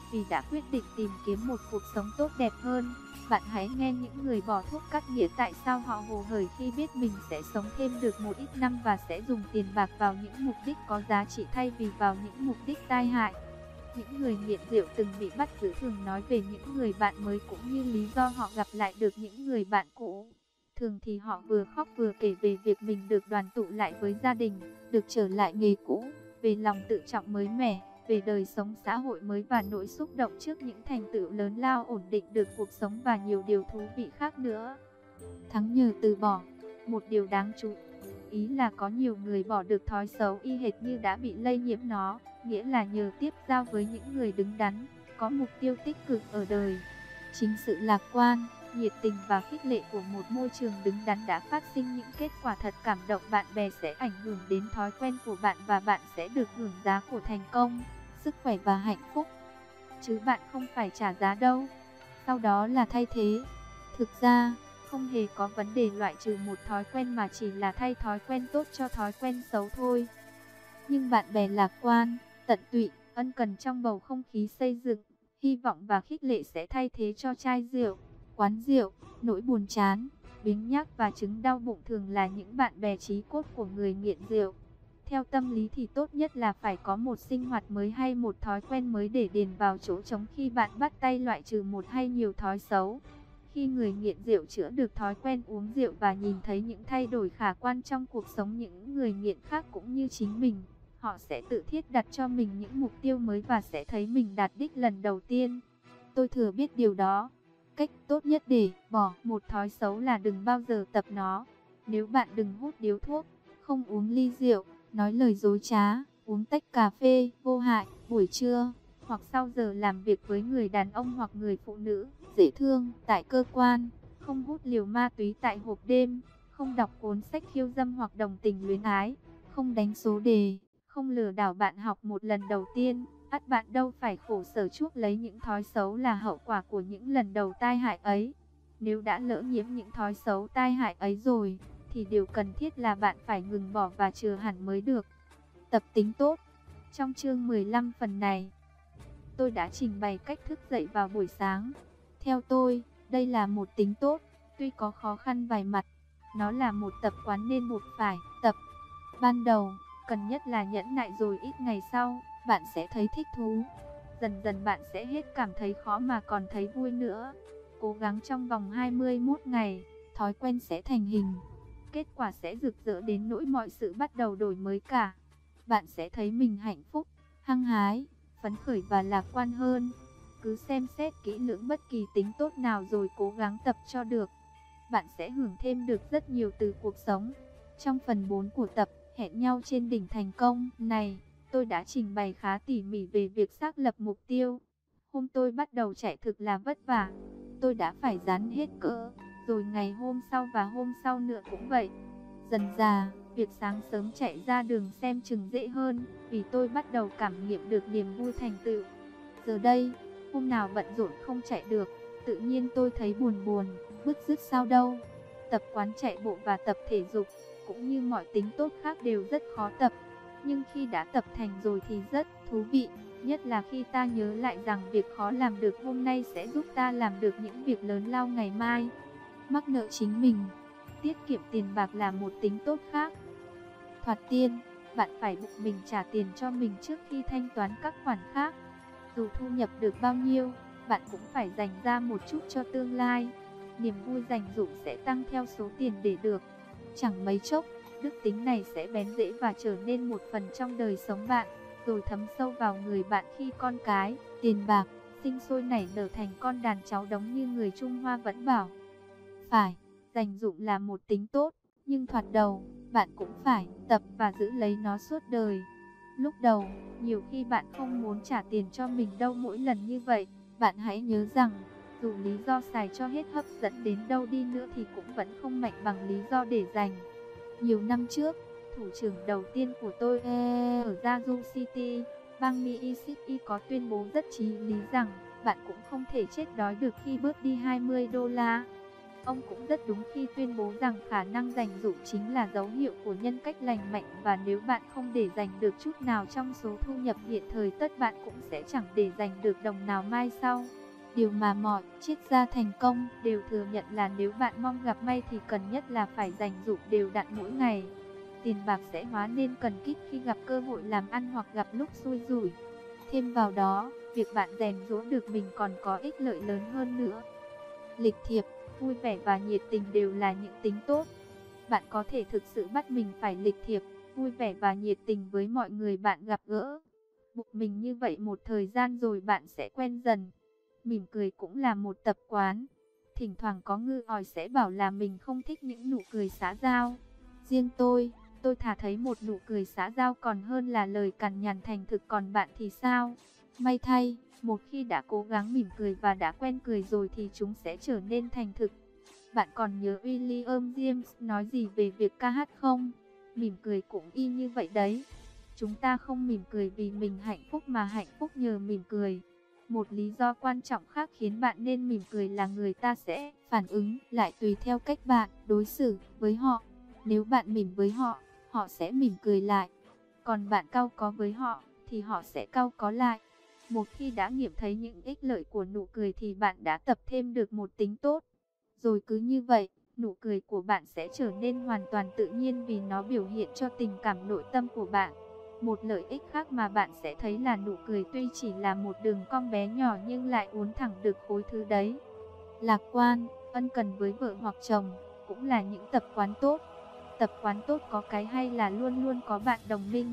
S1: vì đã quyết định tìm kiếm một cuộc sống tốt đẹp hơn. Bạn hãy nghe những người bỏ thuốc cắt nghĩa tại sao họ hồ hởi khi biết mình sẽ sống thêm được một ít năm và sẽ dùng tiền bạc vào những mục đích có giá trị thay vì vào những mục đích tai hại. Những người nghiện rượu từng bị bắt giữ thường nói về những người bạn mới cũng như lý do họ gặp lại được những người bạn cũ. Thường thì họ vừa khóc vừa kể về việc mình được đoàn tụ lại với gia đình, được trở lại nghề cũ, về lòng tự trọng mới mẻ, về đời sống xã hội mới và nỗi xúc động trước những thành tựu lớn lao ổn định được cuộc sống và nhiều điều thú vị khác nữa. Thắng nhờ từ bỏ. Một điều đáng chú ý là có nhiều người bỏ được thói xấu y hệt như đã bị lây nhiễm nó, nghĩa là nhờ tiếp giao với những người đứng đắn, có mục tiêu tích cực ở đời. Chính sự lạc quan, nhiệt tình và khích lệ của một môi trường đứng đắn đã phát sinh những kết quả thật cảm động. Bạn bè sẽ ảnh hưởng đến thói quen của bạn và bạn sẽ được hưởng giá của thành công, sức khỏe và hạnh phúc. Chứ bạn không phải trả giá đâu. Sau đó là thay thế. Thực ra, không hề có vấn đề loại trừ một thói quen mà chỉ là thay thói quen tốt cho thói quen xấu thôi. Nhưng bạn bè lạc quan, tận tụy, ân cần trong bầu không khí xây dựng, hy vọng và khích lệ sẽ thay thế cho chai rượu, quán rượu, nỗi buồn chán, biếng nhác và chứng đau bụng thường là những bạn bè chí cốt của người nghiện rượu. Theo tâm lý thì tốt nhất là phải có một sinh hoạt mới hay một thói quen mới để đền vào chỗ trống khi bạn bắt tay loại trừ một hay nhiều thói xấu. Khi người nghiện rượu chữa được thói quen uống rượu và nhìn thấy những thay đổi khả quan trong cuộc sống những người nghiện khác cũng như chính mình, họ sẽ tự thiết đặt cho mình những mục tiêu mới và sẽ thấy mình đạt đích lần đầu tiên. Tôi thừa biết điều đó. Cách tốt nhất để bỏ một thói xấu là đừng bao giờ tập nó. Nếu bạn đừng hút điếu thuốc, không uống ly rượu, nói lời dối trá, uống tách cà phê vô hại buổi trưa hoặc sau giờ làm việc với người đàn ông hoặc người phụ nữ dễ thương tại cơ quan, không hút liều ma túy tại hộp đêm, không đọc cuốn sách khiêu dâm hoặc đồng tình luyến ái, không đánh số đề, không lừa đảo bạn học một lần đầu tiên. Ắt bạn đâu phải khổ sở chuốc lấy những thói xấu là hậu quả của những lần đầu tai hại ấy. Nếu đã lỡ nhiễm những thói xấu tai hại ấy rồi, thì điều cần thiết là bạn phải ngừng bỏ và chừa hẳn mới được. Tập tính tốt. Trong chương 15 phần này, tôi đã trình bày cách thức dậy vào buổi sáng. Theo tôi, đây là một tính tốt, tuy có khó khăn vài mặt. Nó là một tập quán nên buộc phải tập. Ban đầu, cần nhất là nhẫn nại rồi ít ngày sau, bạn sẽ thấy thích thú. Dần dần bạn sẽ hết cảm thấy khó mà còn thấy vui nữa. Cố gắng trong vòng 21 ngày, thói quen sẽ thành hình. Kết quả sẽ rực rỡ đến nỗi mọi sự bắt đầu đổi mới cả. Bạn sẽ thấy mình hạnh phúc, hăng hái, phấn khởi và lạc quan hơn. Cứ xem xét kỹ lưỡng bất kỳ tính tốt nào rồi cố gắng tập cho được. Bạn sẽ hưởng thêm được rất nhiều từ cuộc sống. Trong phần 4 của tập Hẹn nhau trên đỉnh thành công này, tôi đã trình bày khá tỉ mỉ về việc xác lập mục tiêu. Hôm tôi bắt đầu chạy thực là vất vả. Tôi đã phải dán hết cỡ, rồi ngày hôm sau và hôm sau nữa cũng vậy. Dần dà, việc sáng sớm chạy ra đường xem chừng dễ hơn, vì tôi bắt đầu cảm nghiệm được niềm vui thành tựu. Giờ đây, hôm nào bận rộn không chạy được, tự nhiên tôi thấy buồn buồn, bứt rứt sao đâu. Tập quán chạy bộ và tập thể dục, cũng như mọi tính tốt khác đều rất khó tập. Nhưng khi đã tập thành rồi thì rất thú vị, nhất là khi ta nhớ lại rằng việc khó làm được hôm nay sẽ giúp ta làm được những việc lớn lao ngày mai. Mắc nợ chính mình. Tiết kiệm tiền bạc là một tính tốt khác. Thoạt tiên, bạn phải buộc mình trả tiền cho mình trước khi thanh toán các khoản khác. Dù thu nhập được bao nhiêu, bạn cũng phải dành ra một chút cho tương lai. Niềm vui dành dụm sẽ tăng theo số tiền để được. Chẳng mấy chốc, đức tính này sẽ bén rễ và trở nên một phần trong đời sống bạn, rồi thấm sâu vào người bạn khi con cái, tiền bạc, sinh sôi nảy nở thành con đàn cháu đống như người Trung Hoa vẫn bảo. Phải, dành dụm là một tính tốt, nhưng thoạt đầu, bạn cũng phải tập và giữ lấy nó suốt đời. Lúc đầu, nhiều khi bạn không muốn trả tiền cho mình đâu mỗi lần như vậy. Bạn hãy nhớ rằng, dù lý do xài cho hết hấp dẫn đến đâu đi nữa thì cũng vẫn không mạnh bằng lý do để dành. Nhiều năm trước, thủ trưởng đầu tiên của tôi ở Yazoo City, bang Mississippi có tuyên bố rất chí lý rằng bạn cũng không thể chết đói được khi bớt đi 20 đô la. Ông cũng rất đúng khi tuyên bố rằng khả năng dành dụm chính là dấu hiệu của nhân cách lành mạnh, và nếu bạn không để dành được chút nào trong số thu nhập hiện thời, tất bạn cũng sẽ chẳng để dành được đồng nào mai sau. Điều mà mọi triết gia thành công đều thừa nhận là nếu bạn mong gặp may thì cần nhất là phải dành dụm đều đặn mỗi ngày. Tiền bạc sẽ hóa nên cần kíp khi gặp cơ hội làm ăn hoặc gặp lúc xui rủi. Thêm vào đó, việc bạn rèn giũa được mình còn có ích lợi lớn hơn nữa. Lịch thiệp, vui vẻ và nhiệt tình đều là những tính tốt. Bạn có thể thực sự bắt mình phải lịch thiệp, vui vẻ và nhiệt tình với mọi người bạn gặp gỡ. Buộc mình như vậy một thời gian rồi bạn sẽ quen dần. Mỉm cười cũng là một tập quán. Thỉnh thoảng có ngư ỏi sẽ bảo là mình không thích những nụ cười xã giao. Riêng tôi thà thấy một nụ cười xã giao còn hơn là lời cằn nhằn thành thực. Còn bạn thì sao? May thay, một khi đã cố gắng mỉm cười và đã quen cười rồi thì chúng sẽ trở nên thành thực. Bạn còn nhớ William James nói gì về việc ca hát không? Mỉm cười cũng y như vậy đấy. Chúng ta không mỉm cười vì mình hạnh phúc mà hạnh phúc nhờ mỉm cười. Một lý do quan trọng khác khiến bạn nên mỉm cười là người ta sẽ phản ứng lại tùy theo cách bạn đối xử với họ. Nếu bạn mỉm với họ, họ sẽ mỉm cười lại. Còn bạn cau có với họ, thì họ sẽ cau có lại. Một khi đã nghiệm thấy những ích lợi của nụ cười thì bạn đã tập thêm được một tính tốt. Rồi cứ như vậy, nụ cười của bạn sẽ trở nên hoàn toàn tự nhiên vì nó biểu hiện cho tình cảm nội tâm của bạn. Một lợi ích khác mà bạn sẽ thấy là nụ cười tuy chỉ là một đường cong bé nhỏ nhưng lại uốn thẳng được khối thứ đấy. Lạc quan, ân cần với vợ hoặc chồng, cũng là những tập quán tốt. Tập quán tốt có cái hay là luôn luôn có bạn đồng minh.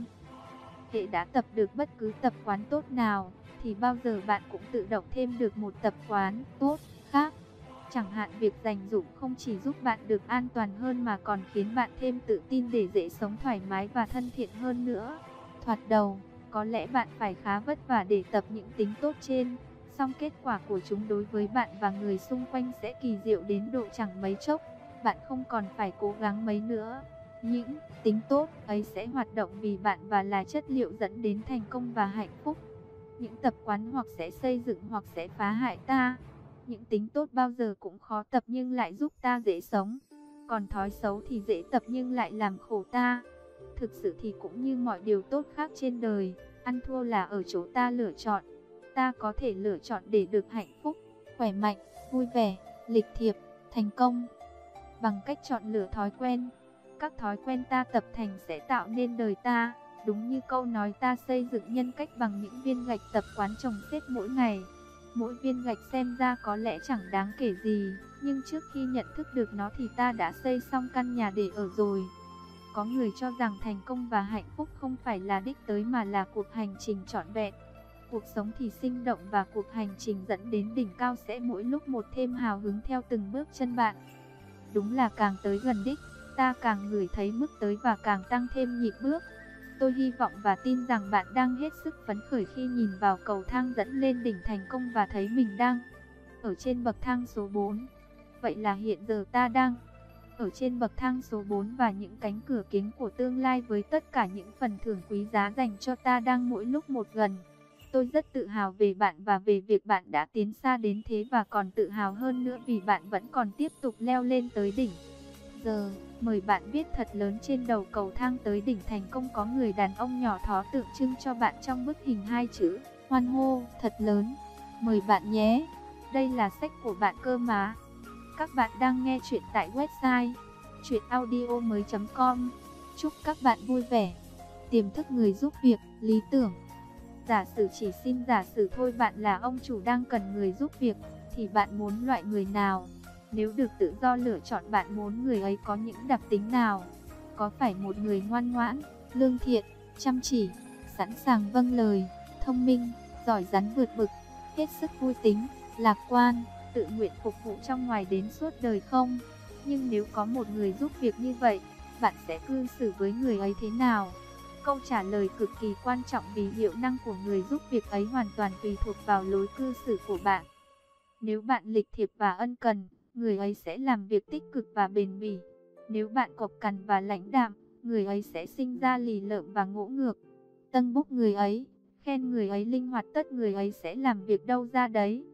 S1: Hễ đã tập được bất cứ tập quán tốt nào, thì bao giờ bạn cũng tự động thêm được một tập quán tốt khác. Chẳng hạn việc dành dụm không chỉ giúp bạn được an toàn hơn mà còn khiến bạn thêm tự tin để dễ sống thoải mái và thân thiện hơn nữa. Thoạt đầu, có lẽ bạn phải khá vất vả để tập những tính tốt trên, song kết quả của chúng đối với bạn và người xung quanh sẽ kỳ diệu đến độ chẳng mấy chốc. Bạn không còn phải cố gắng mấy nữa. Những tính tốt ấy sẽ hoạt động vì bạn và là chất liệu dẫn đến thành công và hạnh phúc. Những tập quán hoặc sẽ xây dựng hoặc sẽ phá hại ta. Những tính tốt bao giờ cũng khó tập nhưng lại giúp ta dễ sống. Còn thói xấu thì dễ tập nhưng lại làm khổ ta. Thực sự thì cũng như mọi điều tốt khác trên đời, ăn thua là ở chỗ ta lựa chọn. Ta có thể lựa chọn để được hạnh phúc, khỏe mạnh, vui vẻ, lịch thiệp, thành công bằng cách chọn lựa thói quen. Các thói quen ta tập thành sẽ tạo nên đời ta. Đúng như câu nói ta xây dựng nhân cách bằng những viên gạch tập quán chồng xếp mỗi ngày. Mỗi viên gạch xem ra có lẽ chẳng đáng kể gì, nhưng trước khi nhận thức được nó thì ta đã xây xong căn nhà để ở rồi. Có người cho rằng thành công và hạnh phúc không phải là đích tới mà là cuộc hành trình trọn vẹn. Cuộc sống thì sinh động và cuộc hành trình dẫn đến đỉnh cao sẽ mỗi lúc một thêm hào hứng theo từng bước chân bạn. Đúng là càng tới gần đích, ta càng ngửi thấy mức tới và càng tăng thêm nhịp bước. Tôi hy vọng và tin rằng bạn đang hết sức phấn khởi khi nhìn vào cầu thang dẫn lên đỉnh thành công và thấy mình đang ở trên bậc thang số 4. Vậy là hiện giờ ta đang ở trên bậc thang số 4 và những cánh cửa kính của tương lai với tất cả những phần thưởng quý giá dành cho ta đang mỗi lúc một gần. Tôi rất tự hào về bạn và về việc bạn đã tiến xa đến thế, và còn tự hào hơn nữa vì bạn vẫn còn tiếp tục leo lên tới đỉnh. Giờ, mời bạn viết thật lớn trên đầu cầu thang tới đỉnh thành công có người đàn ông nhỏ thó tượng trưng cho bạn trong bức hình 2 chữ hoan hô thật lớn. Mời bạn nhé. Đây là sách của bạn cơ mà. Các bạn đang nghe chuyện tại website chuyenaudio.com. Chúc các bạn vui vẻ. Tiềm thức người giúp việc, lý tưởng. Giả sử, chỉ xin giả sử thôi, bạn là ông chủ đang cần người giúp việc, thì bạn muốn loại người nào? Nếu được tự do lựa chọn, bạn muốn người ấy có những đặc tính nào? Có phải một người ngoan ngoãn, lương thiện, chăm chỉ, sẵn sàng vâng lời, thông minh, giỏi giắn vượt bực, hết sức vui tính, lạc quan, tự nguyện phục vụ trong ngoài đến suốt đời không? Nhưng nếu có một người giúp việc như vậy, bạn sẽ cư xử với người ấy thế nào? Câu trả lời cực kỳ quan trọng vì hiệu năng của người giúp việc ấy hoàn toàn tùy thuộc vào lối cư xử của bạn. Nếu bạn lịch thiệp và ân cần, người ấy sẽ làm việc tích cực và bền bỉ. Nếu bạn cộc cằn và lãnh đạm, người ấy sẽ sinh ra lì lợm và ngỗ ngược. Tâng bốc người ấy, khen người ấy linh hoạt, tất người ấy sẽ làm việc đâu ra đấy.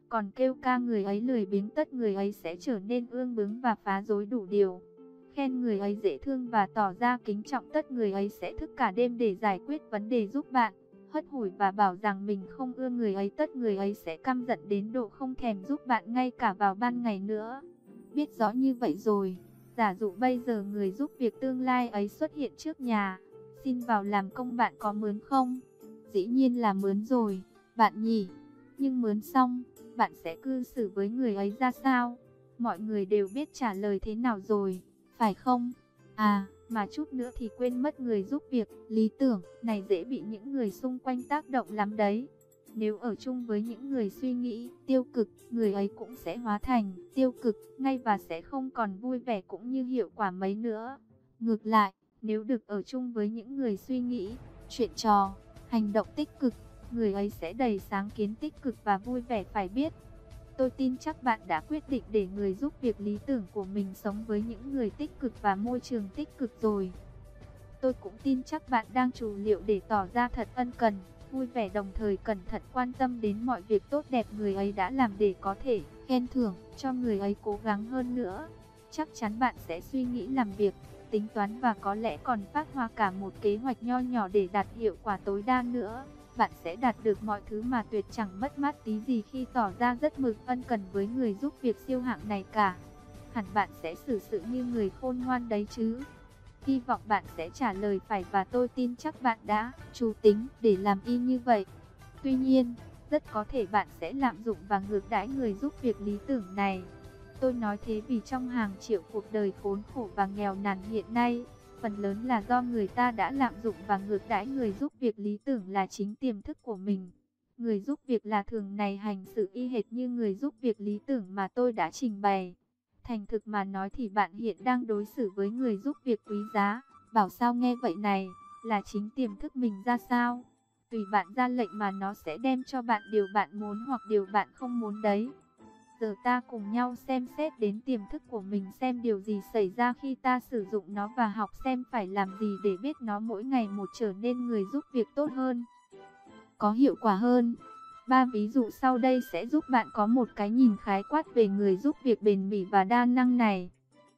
S1: Còn kêu ca người ấy lười biếng, tất người ấy sẽ trở nên ương bướng và phá rối đủ điều. Khen người ấy dễ thương và tỏ ra kính trọng, tất người ấy sẽ thức cả đêm để giải quyết vấn đề giúp bạn. Hất hủi và bảo rằng mình không ưa người ấy, tất người ấy sẽ căm giận đến độ không thèm giúp bạn ngay cả vào ban ngày nữa. Biết rõ như vậy rồi, giả dụ bây giờ người giúp việc tương lai ấy xuất hiện trước nhà, xin vào làm công, bạn có mướn không? Dĩ nhiên là mướn rồi, bạn nhỉ. Nhưng mướn xong, bạn sẽ cư xử với người ấy ra sao? Mọi người đều biết trả lời thế nào rồi, phải không? À, mà chút nữa thì quên mất người giúp việc. Lý tưởng này dễ bị những người xung quanh tác động lắm đấy. Nếu ở chung với những người suy nghĩ tiêu cực, người ấy cũng sẽ hóa thành tiêu cực ngay và sẽ không còn vui vẻ cũng như hiệu quả mấy nữa. Ngược lại, nếu được ở chung với những người suy nghĩ chuyện trò, hành động tích cực, người ấy sẽ đầy sáng kiến tích cực và vui vẻ. Phải biết, tôi tin chắc bạn đã quyết định để người giúp việc lý tưởng của mình sống với những người tích cực và môi trường tích cực rồi. Tôi cũng tin chắc bạn đang chủ liệu để tỏ ra thật ân cần, vui vẻ, đồng thời cẩn thận quan tâm đến mọi việc tốt đẹp người ấy đã làm để có thể khen thưởng cho người ấy cố gắng hơn nữa. Chắc chắn bạn sẽ suy nghĩ làm việc, tính toán và có lẽ còn phát hoa cả một kế hoạch nho nhỏ để đạt hiệu quả tối đa nữa. Bạn sẽ đạt được mọi thứ mà tuyệt chẳng mất mát tí gì khi tỏ ra rất mực ân cần với người giúp việc siêu hạng này cả. Hẳn bạn sẽ xử sự như người khôn ngoan đấy chứ. Hy vọng bạn sẽ trả lời phải và tôi tin chắc bạn đã chủ tính để làm y như vậy. Tuy nhiên, rất có thể bạn sẽ lạm dụng và ngược đãi người giúp việc lý tưởng này. Tôi nói thế vì trong hàng triệu cuộc đời khốn khổ và nghèo nàn hiện nay, phần lớn là do người ta đã lạm dụng và ngược đãi người giúp việc lý tưởng là chính tiềm thức của mình. Người giúp việc là thường này hành xử y hệt như người giúp việc lý tưởng mà tôi đã trình bày. Thành thực mà nói thì bạn hiện đang đối xử với người giúp việc quý giá, bảo sao nghe vậy này, là chính tiềm thức mình ra sao. Tùy bạn ra lệnh mà nó sẽ đem cho bạn điều bạn muốn hoặc điều bạn không muốn đấy. Giờ ta cùng nhau xem xét đến tiềm thức của mình, xem điều gì xảy ra khi ta sử dụng nó và học xem phải làm gì để biết nó mỗi ngày một trở nên người giúp việc tốt hơn, có hiệu quả hơn. 3 ví dụ sau đây sẽ giúp bạn có một cái nhìn khái quát về người giúp việc bền bỉ và đa năng này.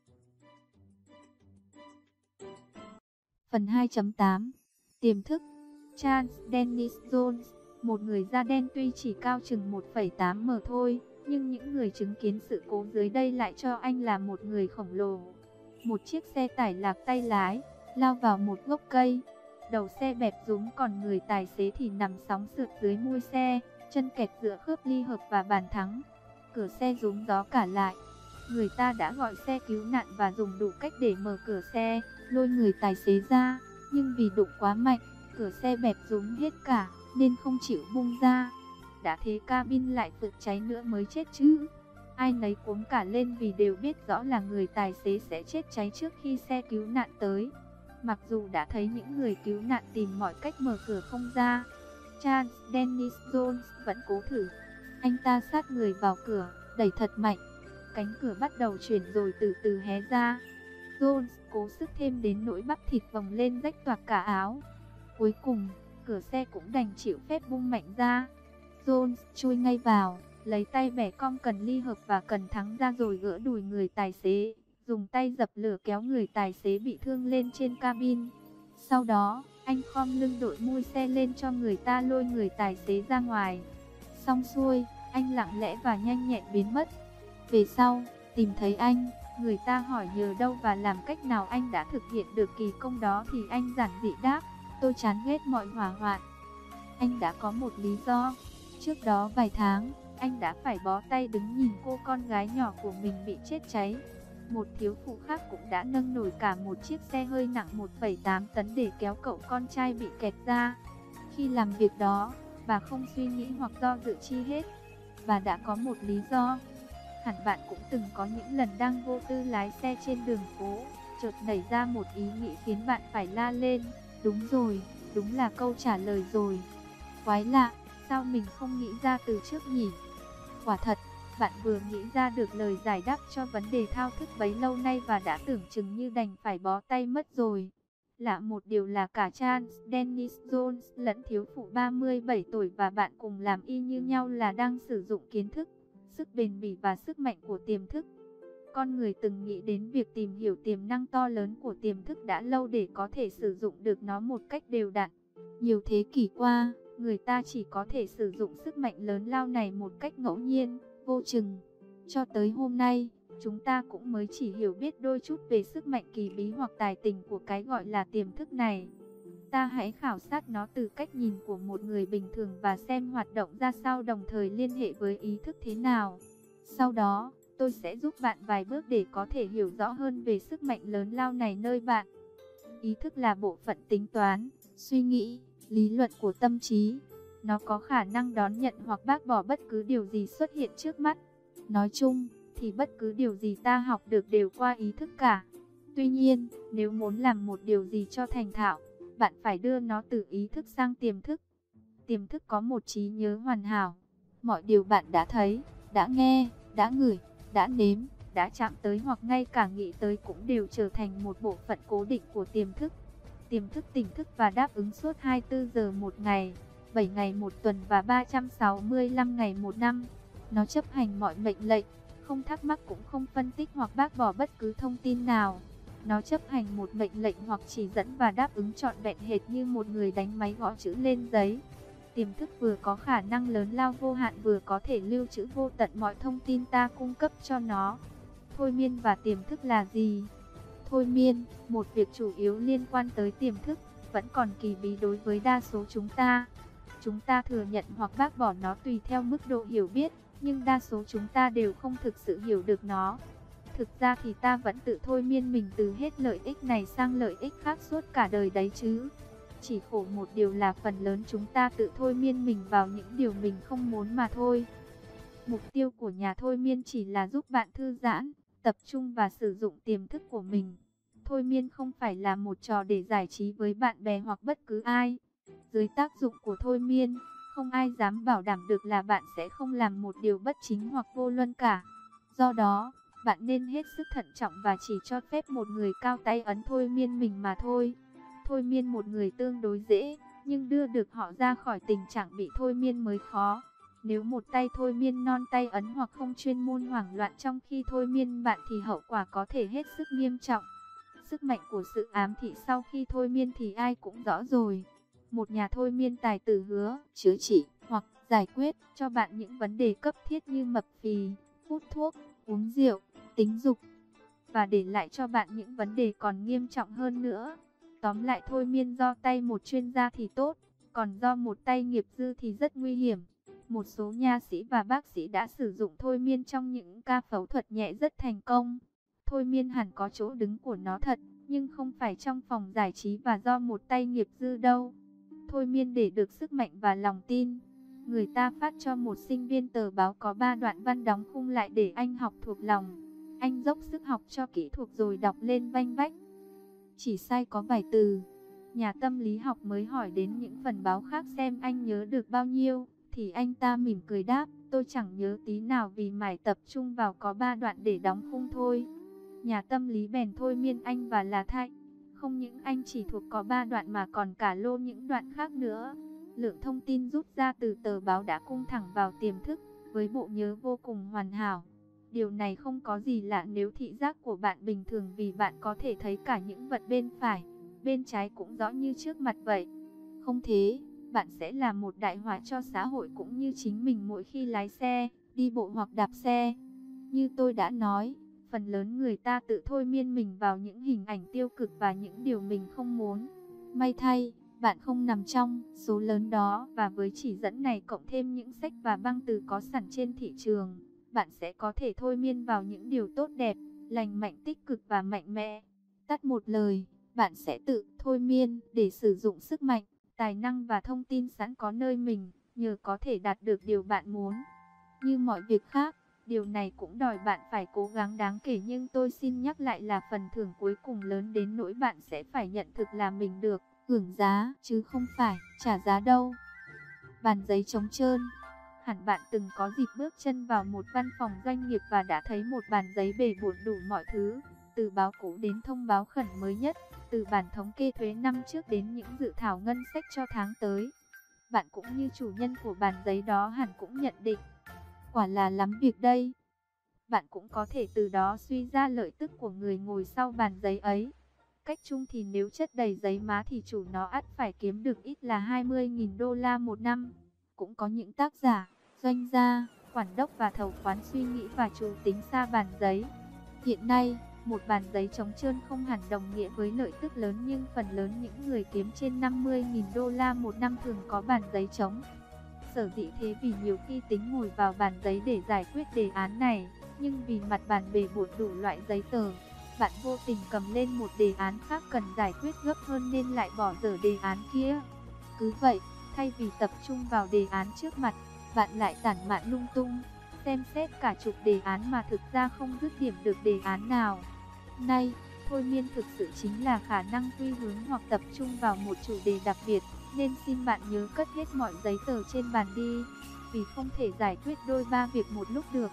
S1: Phần 2.8 Tiềm thức. Charles Dennis Jones, một người da đen tuy chỉ cao chừng 1,8 m thôi, nhưng những người chứng kiến sự cố dưới đây lại cho anh là một người khổng lồ. Một chiếc xe tải lạc tay lái, lao vào một gốc cây. Đầu xe bẹp rúm, còn người tài xế thì nằm sóng sượt dưới mui xe, chân kẹt giữa khớp ly hợp và bàn thắng. Cửa xe rúm gió cả lại. Người ta đã gọi xe cứu nạn và dùng đủ cách để mở cửa xe, lôi người tài xế ra, nhưng vì đụng quá mạnh, cửa xe bẹp rúm hết cả, nên không chịu bung ra. Đã thế cabin lại phực cháy nữa mới chết chứ. Ai nấy cuống cả lên vì đều biết rõ là người tài xế sẽ chết cháy trước khi xe cứu nạn tới. Mặc dù đã thấy những người cứu nạn tìm mọi cách mở cửa không ra, Charles Dennis Jones vẫn cố thử. Anh ta sát người vào cửa, đẩy thật mạnh. Cánh cửa bắt đầu chuyển rồi từ từ hé ra. Jones cố sức thêm đến nỗi bắp thịt vòng lên rách toạc cả áo. Cuối cùng, cửa xe cũng đành chịu phép bung mạnh ra. Jones chui ngay vào, lấy tay bẻ cong cần ly hợp và cần thắng ra rồi gỡ đùi người tài xế, dùng tay dập lửa kéo người tài xế bị thương lên trên cabin. Sau đó, anh khom lưng đội mui xe lên cho người ta lôi người tài xế ra ngoài. Xong xuôi, anh lặng lẽ và nhanh nhẹn biến mất. Về sau, tìm thấy anh, người ta hỏi nhờ đâu và làm cách nào anh đã thực hiện được kỳ công đó thì anh giản dị đáp: tôi chán ghét mọi hỏa hoạn. Anh đã có một lý do. Trước đó vài tháng, anh đã phải bó tay đứng nhìn cô con gái nhỏ của mình bị chết cháy. Một thiếu phụ khác cũng đã nâng nổi cả một chiếc xe hơi nặng 1,8 tấn để kéo cậu con trai bị kẹt ra. Khi làm việc đó, bà không suy nghĩ hoặc do dự chi hết. Bà đã có một lý do. Hẳn bạn cũng từng có những lần đang vô tư lái xe trên đường phố, chợt nảy ra một ý nghĩ khiến bạn phải la lên: đúng rồi, đúng là câu trả lời rồi. Quái lạ, sao mình không nghĩ ra từ trước nhỉ? Quả thật, bạn vừa nghĩ ra được lời giải đáp cho vấn đề thao thức bấy lâu nay và đã tưởng chừng như đành phải bó tay mất rồi. Lạ một điều là cả Charles Dennis Jones lẫn thiếu phụ 37 tuổi và bạn cùng làm y như nhau là đang sử dụng kiến thức sức bền bỉ và sức mạnh của tiềm thức. Con người từng nghĩ đến việc tìm hiểu tiềm năng to lớn của tiềm thức đã lâu để có thể sử dụng được nó một cách đều đặn. Nhiều thế kỷ qua, người ta chỉ có thể sử dụng sức mạnh lớn lao này một cách ngẫu nhiên, vô chừng. Cho tới hôm nay, chúng ta cũng mới chỉ hiểu biết đôi chút về sức mạnh kỳ bí hoặc tài tình của cái gọi là tiềm thức này. Ta hãy khảo sát nó từ cách nhìn của một người bình thường và xem hoạt động ra sao, đồng thời liên hệ với ý thức thế nào. Sau đó, tôi sẽ giúp bạn vài bước để có thể hiểu rõ hơn về sức mạnh lớn lao này nơi bạn. Ý thức là bộ phận tính toán, suy nghĩ, lý luận của tâm trí. Nó có khả năng đón nhận hoặc bác bỏ bất cứ điều gì xuất hiện trước mắt. Nói chung, thì bất cứ điều gì ta học được đều qua ý thức cả. Tuy nhiên, nếu muốn làm một điều gì cho thành thạo, bạn phải đưa nó từ ý thức sang tiềm thức. Tiềm thức có một trí nhớ hoàn hảo. Mọi điều bạn đã thấy, đã nghe, đã ngửi, đã nếm, đã chạm tới hoặc ngay cả nghĩ tới cũng đều trở thành một bộ phận cố định của tiềm thức. Tiềm thức tỉnh thức và đáp ứng suốt 24 giờ một ngày, 7 ngày một tuần và 365 ngày một năm. Nó chấp hành mọi mệnh lệnh, không thắc mắc cũng không phân tích hoặc bác bỏ bất cứ thông tin nào. Nó chấp hành một mệnh lệnh hoặc chỉ dẫn và đáp ứng trọn vẹn hệt như một người đánh máy gõ chữ lên giấy. Tiềm thức vừa có khả năng lớn lao vô hạn, vừa có thể lưu trữ vô tận mọi thông tin ta cung cấp cho nó. Thôi miên và tiềm thức là gì? Thôi miên, một việc chủ yếu liên quan tới tiềm thức, vẫn còn kỳ bí đối với đa số chúng ta. Chúng ta thừa nhận hoặc bác bỏ nó tùy theo mức độ hiểu biết, nhưng đa số chúng ta đều không thực sự hiểu được nó. Thực ra thì ta vẫn tự thôi miên mình từ hết lợi ích này sang lợi ích khác suốt cả đời đấy chứ. Chỉ khổ một điều là phần lớn chúng ta tự thôi miên mình vào những điều mình không muốn mà thôi. Mục tiêu của nhà thôi miên chỉ là giúp bạn thư giãn, tập trung và sử dụng tiềm thức của mình. Thôi miên không phải là một trò để giải trí với bạn bè hoặc bất cứ ai. Dưới tác dụng của thôi miên, không ai dám bảo đảm được là bạn sẽ không làm một điều bất chính hoặc vô luân cả. Do đó, bạn nên hết sức thận trọng và chỉ cho phép một người cao tay ấn thôi miên mình mà thôi. Thôi miên một người tương đối dễ, nhưng đưa được họ ra khỏi tình trạng bị thôi miên mới khó. Nếu một tay thôi miên non tay ấn hoặc không chuyên môn hoảng loạn trong khi thôi miên bạn thì hậu quả có thể hết sức nghiêm trọng. Sức mạnh của sự ám thị sau khi thôi miên thì ai cũng rõ rồi. Một nhà thôi miên tài tử hứa chữa trị hoặc giải quyết cho bạn những vấn đề cấp thiết như mập phì, hút thuốc, uống rượu, tính dục, và để lại cho bạn những vấn đề còn nghiêm trọng hơn nữa. Tóm lại, thôi miên do tay một chuyên gia thì tốt, còn do một tay nghiệp dư thì rất nguy hiểm. Một số nha sĩ và bác sĩ đã sử dụng thôi miên trong những ca phẫu thuật nhẹ rất thành công. Thôi miên hẳn có chỗ đứng của nó thật, nhưng không phải trong phòng giải trí và do một tay nghiệp dư đâu. Thôi miên để được sức mạnh và lòng tin. Người ta phát cho một sinh viên tờ báo có 3 đoạn văn đóng khung lại để anh học thuộc lòng. Anh dốc sức học cho kỹ thuộc rồi đọc lên vanh vách. Chỉ sai có vài từ. Nhà tâm lý học mới hỏi đến những phần báo khác xem anh nhớ được bao nhiêu, thì anh ta mỉm cười đáp, tôi chẳng nhớ tí nào vì mải tập trung vào có 3 đoạn để đóng khung thôi. Nhà tâm lý bèn thôi miên anh và là thay. Không những anh chỉ thuộc có 3 đoạn mà còn cả lô những đoạn khác nữa. Lượng thông tin rút ra từ tờ báo đã cung thẳng vào tiềm thức, với bộ nhớ vô cùng hoàn hảo. Điều này không có gì lạ nếu thị giác của bạn bình thường, vì bạn có thể thấy cả những vật bên phải, bên trái cũng rõ như trước mặt vậy. Không thế, bạn sẽ là một đại họa cho xã hội cũng như chính mình mỗi khi lái xe, đi bộ hoặc đạp xe. Như tôi đã nói, phần lớn người ta tự thôi miên mình vào những hình ảnh tiêu cực và những điều mình không muốn. May thay, bạn không nằm trong số lớn đó, và với chỉ dẫn này cộng thêm những sách và băng từ có sẵn trên thị trường, bạn sẽ có thể thôi miên vào những điều tốt đẹp, lành mạnh, tích cực và mạnh mẽ. Tắt một lời, bạn sẽ tự thôi miên để sử dụng sức mạnh, tài năng và thông tin sẵn có nơi mình, nhờ có thể đạt được điều bạn muốn. Như mọi việc khác, điều này cũng đòi bạn phải cố gắng đáng kể, nhưng tôi xin nhắc lại là phần thưởng cuối cùng lớn đến nỗi bạn sẽ phải nhận thực là mình được hưởng giá, chứ không phải trả giá đâu. Bàn giấy trống trơn. Hẳn bạn từng có dịp bước chân vào một văn phòng doanh nghiệp và đã thấy một bàn giấy bề bộn đủ mọi thứ, từ báo cũ đến thông báo khẩn mới nhất, từ bản thống kê thuế năm trước đến những dự thảo ngân sách cho tháng tới. Bạn cũng như chủ nhân của bàn giấy đó hẳn cũng nhận định, Quả là lắm việc đây. Bạn cũng có thể từ đó suy ra lợi tức của người ngồi sau bàn giấy ấy. Cách chung thì nếu chất đầy giấy má thì chủ nó ắt phải kiếm được ít là 20.000 đô la một năm. Cũng có những tác giả, doanh gia, quản đốc và thầu khoán suy nghĩ và chủ tính xa bàn giấy. Hiện nay, một bàn giấy trống trơn không hẳn đồng nghĩa với lợi tức lớn, nhưng phần lớn những người kiếm trên 50.000 đô la một năm thường có bàn giấy trống. Sở dĩ thế vì nhiều khi tính ngồi vào bàn giấy để giải quyết đề án này, nhưng vì mặt bàn bề bộn đủ loại giấy tờ, bạn vô tình cầm lên một đề án khác cần giải quyết gấp hơn nên lại bỏ dở đề án kia. Cứ vậy, thay vì tập trung vào đề án trước mặt, bạn lại tản mạn lung tung, xem xét cả chục đề án mà thực ra không dứt điểm được đề án nào. Nay, thôi miên thực sự chính là khả năng quy hướng hoặc tập trung vào một chủ đề đặc biệt, nên xin bạn nhớ cất hết mọi giấy tờ trên bàn đi, vì không thể giải quyết đôi ba việc một lúc được.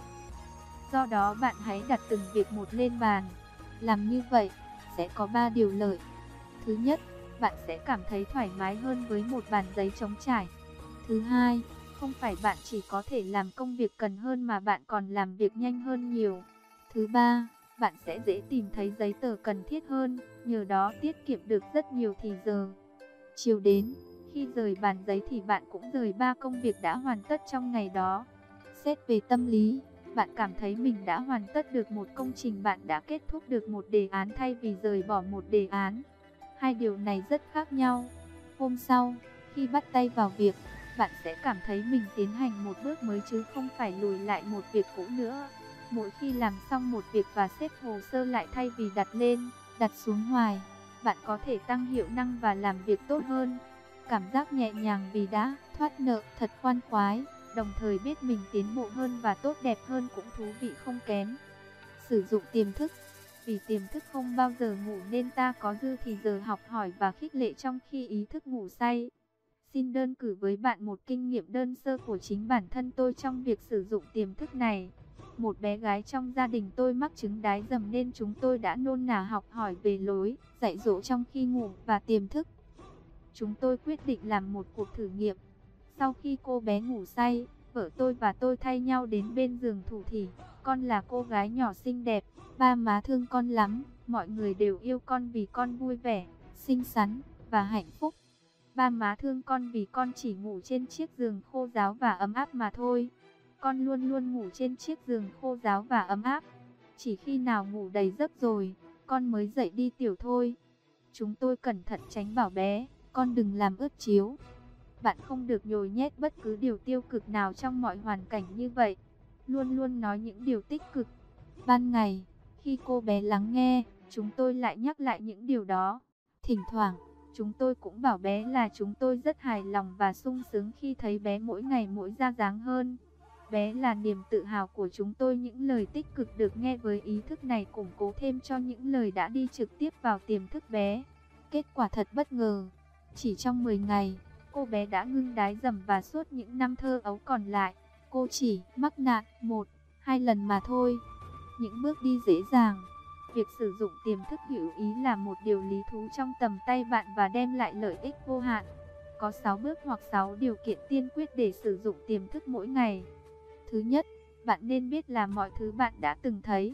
S1: Do đó bạn hãy đặt từng việc một lên bàn. Làm như vậy, sẽ có 3 điều lợi. Thứ nhất, bạn sẽ cảm thấy thoải mái hơn với một bàn giấy trống trải. Thứ hai, không phải bạn chỉ có thể làm công việc cần hơn mà bạn còn làm việc nhanh hơn nhiều. Thứ ba, bạn sẽ dễ tìm thấy giấy tờ cần thiết hơn, nhờ đó tiết kiệm được rất nhiều thì giờ. Chiều đến, khi rời bàn giấy thì bạn cũng rời 3 công việc đã hoàn tất trong ngày đó. Xét về tâm lý, bạn cảm thấy mình đã hoàn tất được một công trình, bạn đã kết thúc được một đề án thay vì rời bỏ một đề án. Hai điều này rất khác nhau. Hôm sau, khi bắt tay vào việc, bạn sẽ cảm thấy mình tiến hành một bước mới chứ không phải lùi lại một việc cũ nữa. Mỗi khi làm xong một việc và xếp hồ sơ lại thay vì đặt lên, đặt xuống hoài, bạn có thể tăng hiệu năng và làm việc tốt hơn. Cảm giác nhẹ nhàng vì đã thoát nợ thật khoan khoái, đồng thời biết mình tiến bộ hơn và tốt đẹp hơn cũng thú vị không kém. Sử dụng tiềm thức. Vì tiềm thức không bao giờ ngủ nên ta có dư thì giờ học hỏi và khích lệ trong khi ý thức ngủ say. Xin đơn cử với bạn một kinh nghiệm đơn sơ của chính bản thân tôi trong việc sử dụng tiềm thức này. Một bé gái trong gia đình tôi mắc chứng đái dầm nên chúng tôi đã nôn nả học hỏi về lối dạy dỗ trong khi ngủ và tiềm thức. Chúng tôi quyết định làm một cuộc thử nghiệm. Sau khi cô bé ngủ say, vợ tôi và tôi thay nhau đến bên giường thủ thỉ. Con là cô gái nhỏ xinh đẹp, ba má thương con lắm, mọi người đều yêu con vì con vui vẻ, xinh xắn và hạnh phúc. Ba má thương con vì con chỉ ngủ trên chiếc giường khô ráo và ấm áp mà thôi. Con luôn luôn ngủ trên chiếc giường khô ráo và ấm áp. Chỉ khi nào ngủ đầy giấc rồi, con mới dậy đi tiểu thôi. Chúng tôi cẩn thận tránh bảo bé, con đừng làm ướt chiếu. Bạn không được nhồi nhét bất cứ điều tiêu cực nào trong mọi hoàn cảnh như vậy. Luôn luôn nói những điều tích cực. Ban ngày, khi cô bé lắng nghe, chúng tôi lại nhắc lại những điều đó. Thỉnh thoảng, chúng tôi cũng bảo bé là chúng tôi rất hài lòng và sung sướng khi thấy bé mỗi ngày mỗi ra dáng hơn. Bé là niềm tự hào của chúng tôi. Những lời tích cực được nghe với ý thức này củng cố thêm cho những lời đã đi trực tiếp vào tiềm thức bé. Kết quả thật bất ngờ. Chỉ trong 10 ngày, cô bé đã ngưng đái dầm và suốt những năm thơ ấu còn lại, cô chỉ mắc nạn 1-2 lần mà thôi. Những bước đi dễ dàng. Việc sử dụng tiềm thức hữu ý là một điều lý thú trong tầm tay bạn và đem lại lợi ích vô hạn. Có 6 bước hoặc 6 điều kiện tiên quyết để sử dụng tiềm thức mỗi ngày. Thứ nhất, bạn nên biết là mọi thứ bạn đã từng thấy,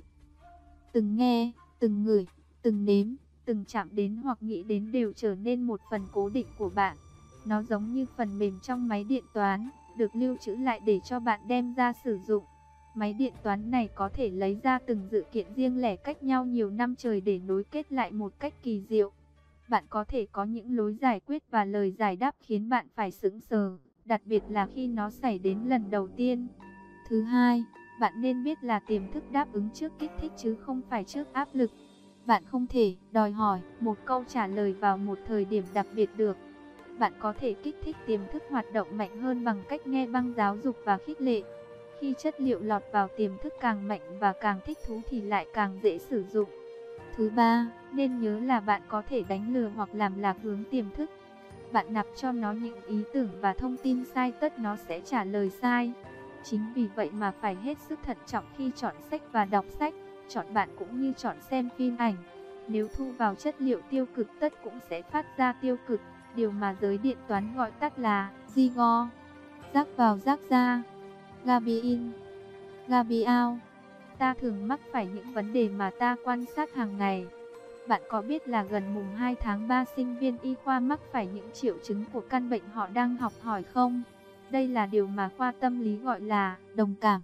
S1: từng nghe, từng ngửi, từng nếm, từng chạm đến hoặc nghĩ đến đều trở nên một phần cố định của bạn. Nó giống như phần mềm trong máy điện toán, được lưu trữ lại để cho bạn đem ra sử dụng. Máy điện toán này có thể lấy ra từng dữ kiện riêng lẻ cách nhau nhiều năm trời để nối kết lại một cách kỳ diệu. Bạn có thể có những lối giải quyết và lời giải đáp khiến bạn phải sững sờ, đặc biệt là khi nó xảy đến lần đầu tiên. Thứ hai, bạn nên biết là tiềm thức đáp ứng trước kích thích chứ không phải trước áp lực. Bạn không thể đòi hỏi một câu trả lời vào một thời điểm đặc biệt được. Bạn có thể kích thích tiềm thức hoạt động mạnh hơn bằng cách nghe băng giáo dục và khích lệ. Khi chất liệu lọt vào tiềm thức càng mạnh và càng thích thú thì lại càng dễ sử dụng. Thứ ba, nên nhớ là bạn có thể đánh lừa hoặc làm lạc hướng tiềm thức. Bạn nạp cho nó những ý tưởng và thông tin sai tất nó sẽ trả lời sai. Chính vì vậy mà phải hết sức thận trọng khi chọn sách và đọc sách. Chọn bạn cũng như chọn xem phim ảnh. Nếu thu vào chất liệu tiêu cực tất cũng sẽ phát ra tiêu cực. Điều mà giới điện toán gọi tắt là Zigo. Rác vào rác ra. Gabiin. Gabriel, ta thường mắc phải những vấn đề mà ta quan sát hàng ngày. Bạn có biết là gần mùng 2 tháng 3 sinh viên y khoa mắc phải những triệu chứng của căn bệnh họ đang học hỏi không? Đây là điều mà khoa tâm lý gọi là đồng cảm.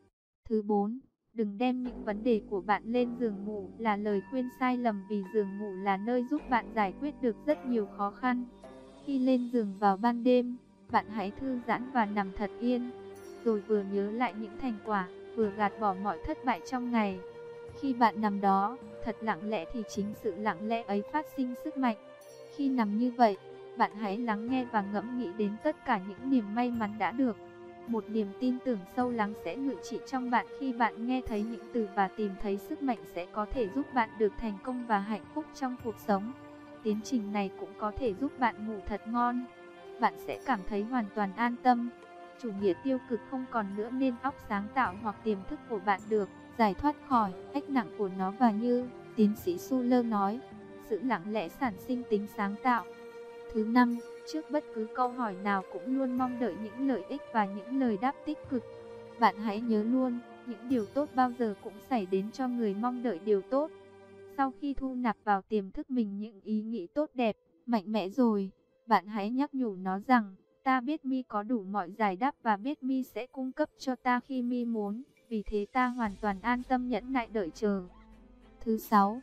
S1: Thứ 4, đừng đem những vấn đề của bạn lên giường ngủ là lời khuyên sai lầm, vì giường ngủ là nơi giúp bạn giải quyết được rất nhiều khó khăn. Khi lên giường vào ban đêm, bạn hãy thư giãn và nằm thật yên, rồi vừa nhớ lại những thành quả, vừa gạt bỏ mọi thất bại trong ngày. Khi bạn nằm đó, thật lặng lẽ thì chính sự lặng lẽ ấy phát sinh sức mạnh. Khi nằm như vậy, bạn hãy lắng nghe và ngẫm nghĩ đến tất cả những niềm may mắn đã được. Một niềm tin tưởng sâu lắng sẽ ngự trị trong bạn. Khi bạn nghe thấy những từ và tìm thấy sức mạnh sẽ có thể giúp bạn được thành công và hạnh phúc trong cuộc sống. Tiến trình này cũng có thể giúp bạn ngủ thật ngon. Bạn sẽ cảm thấy hoàn toàn an tâm. Chủ nghĩa tiêu cực không còn nữa, nên óc sáng tạo hoặc tiềm thức của bạn được giải thoát khỏi ách nặng của nó, và như tiến sĩ Suller nói, sự lặng lẽ sản sinh tính sáng tạo. Thứ 5, trước bất cứ câu hỏi nào cũng luôn mong đợi những lợi ích và những lời đáp tích cực. Bạn hãy nhớ luôn, những điều tốt bao giờ cũng xảy đến cho người mong đợi điều tốt. Sau khi thu nạp vào tiềm thức mình những ý nghĩ tốt đẹp, mạnh mẽ rồi, bạn hãy nhắc nhủ nó rằng, ta biết mi có đủ mọi giải đáp và biết mi sẽ cung cấp cho ta khi mi muốn, vì thế ta hoàn toàn an tâm nhẫn nại đợi chờ. Thứ 6,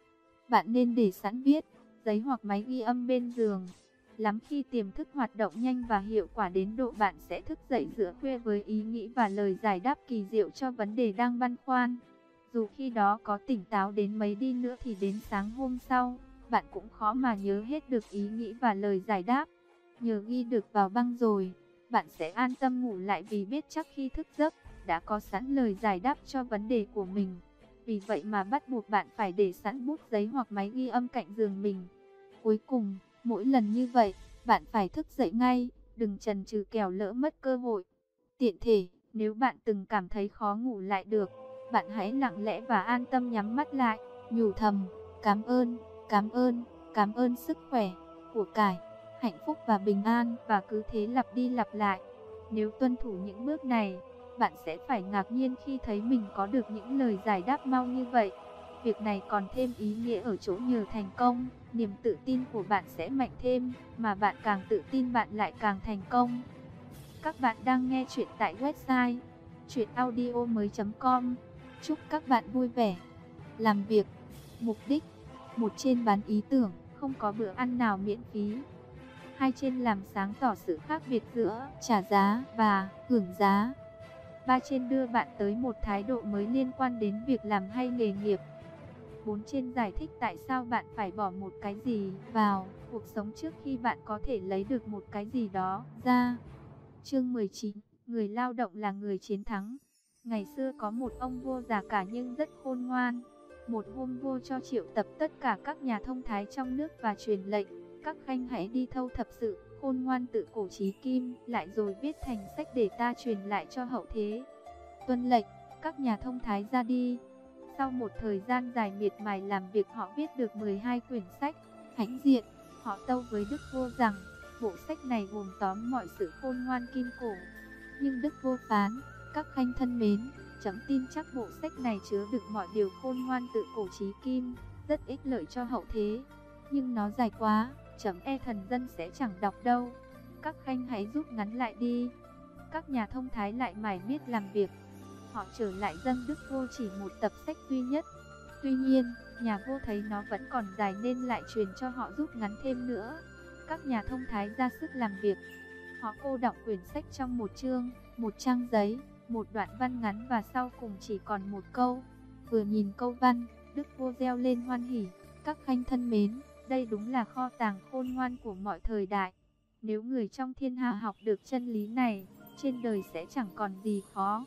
S1: bạn nên để sẵn viết, giấy hoặc máy ghi âm bên giường. Lắm khi tiềm thức hoạt động nhanh và hiệu quả đến độ bạn sẽ thức dậy giữa khuya với ý nghĩ và lời giải đáp kỳ diệu cho vấn đề đang băn khoăn. Dù khi đó có tỉnh táo đến mấy đi nữa thì đến sáng hôm sau, bạn cũng khó mà nhớ hết được ý nghĩ và lời giải đáp. Nhờ ghi được vào băng rồi, bạn sẽ an tâm ngủ lại, vì biết chắc khi thức giấc, đã có sẵn lời giải đáp cho vấn đề của mình. Vì vậy mà bắt buộc bạn phải để sẵn bút giấy hoặc máy ghi âm cạnh giường mình. Cuối cùng, mỗi lần như vậy, bạn phải thức dậy ngay, đừng chần chừ kẻo lỡ mất cơ hội. Tiện thể, nếu bạn từng cảm thấy khó ngủ lại được, bạn hãy lặng lẽ và an tâm nhắm mắt lại, nhủ thầm, cảm ơn, cảm ơn, cảm ơn sức khỏe, của cải, hạnh phúc và bình an, và cứ thế lặp đi lặp lại. Nếu tuân thủ những bước này, bạn sẽ phải ngạc nhiên khi thấy mình có được những lời giải đáp mau như vậy. Việc này còn thêm ý nghĩa ở chỗ nhờ thành công, niềm tự tin của bạn sẽ mạnh thêm, mà bạn càng tự tin bạn lại càng thành công. Các bạn đang nghe chuyện tại website chuyenaudio.com. Chúc các bạn vui vẻ. Làm việc, mục đích: 1. Trên bán ý tưởng, không có bữa ăn nào miễn phí. 2. Trên làm sáng tỏ sự khác biệt giữa trả giá và hưởng giá. 3. Trên đưa bạn tới một thái độ mới liên quan đến việc làm hay nghề nghiệp. 4. Trên giải thích tại sao bạn phải bỏ một cái gì vào cuộc sống trước khi bạn có thể lấy được một cái gì đó ra. Chương 19, người lao động là người chiến thắng. Ngày xưa có một ông vua già cả nhưng rất khôn ngoan. Một hôm vua cho triệu tập tất cả các nhà thông thái trong nước và truyền lệnh, các khanh hãy đi thâu thập sự khôn ngoan tự cổ chí kim lại rồi viết thành sách để ta truyền lại cho hậu thế. Tuân lệnh, các nhà thông thái ra đi. Sau một thời gian dài miệt mài làm việc, họ viết được 12 quyển sách. Hãnh diện, họ tâu với đức vua rằng bộ sách này gồm tóm mọi sự khôn ngoan kim cổ. Nhưng đức vua phán, các khanh thân mến, chấm tin chắc bộ sách này chứa đựng mọi điều khôn ngoan tự cổ chí kim, rất ích lợi cho hậu thế. Nhưng nó dài quá, chấm e thần dân sẽ chẳng đọc đâu. Các khanh hãy rút ngắn lại đi. Các nhà thông thái lại mải miết làm việc. Họ trở lại dâng đức vua chỉ một tập sách duy nhất. Tuy nhiên, nhà vua thấy nó vẫn còn dài nên lại truyền cho họ rút ngắn thêm nữa. Các nhà thông thái ra sức làm việc. Họ cô đọng quyển sách trong một chương, một trang giấy, một đoạn văn ngắn và sau cùng chỉ còn một câu. Vừa nhìn câu văn, đức vua reo lên hoan hỉ. Các khanh thân mến, đây đúng là kho tàng khôn ngoan của mọi thời đại. Nếu người trong thiên hạ học được chân lý này, trên đời sẽ chẳng còn gì khó.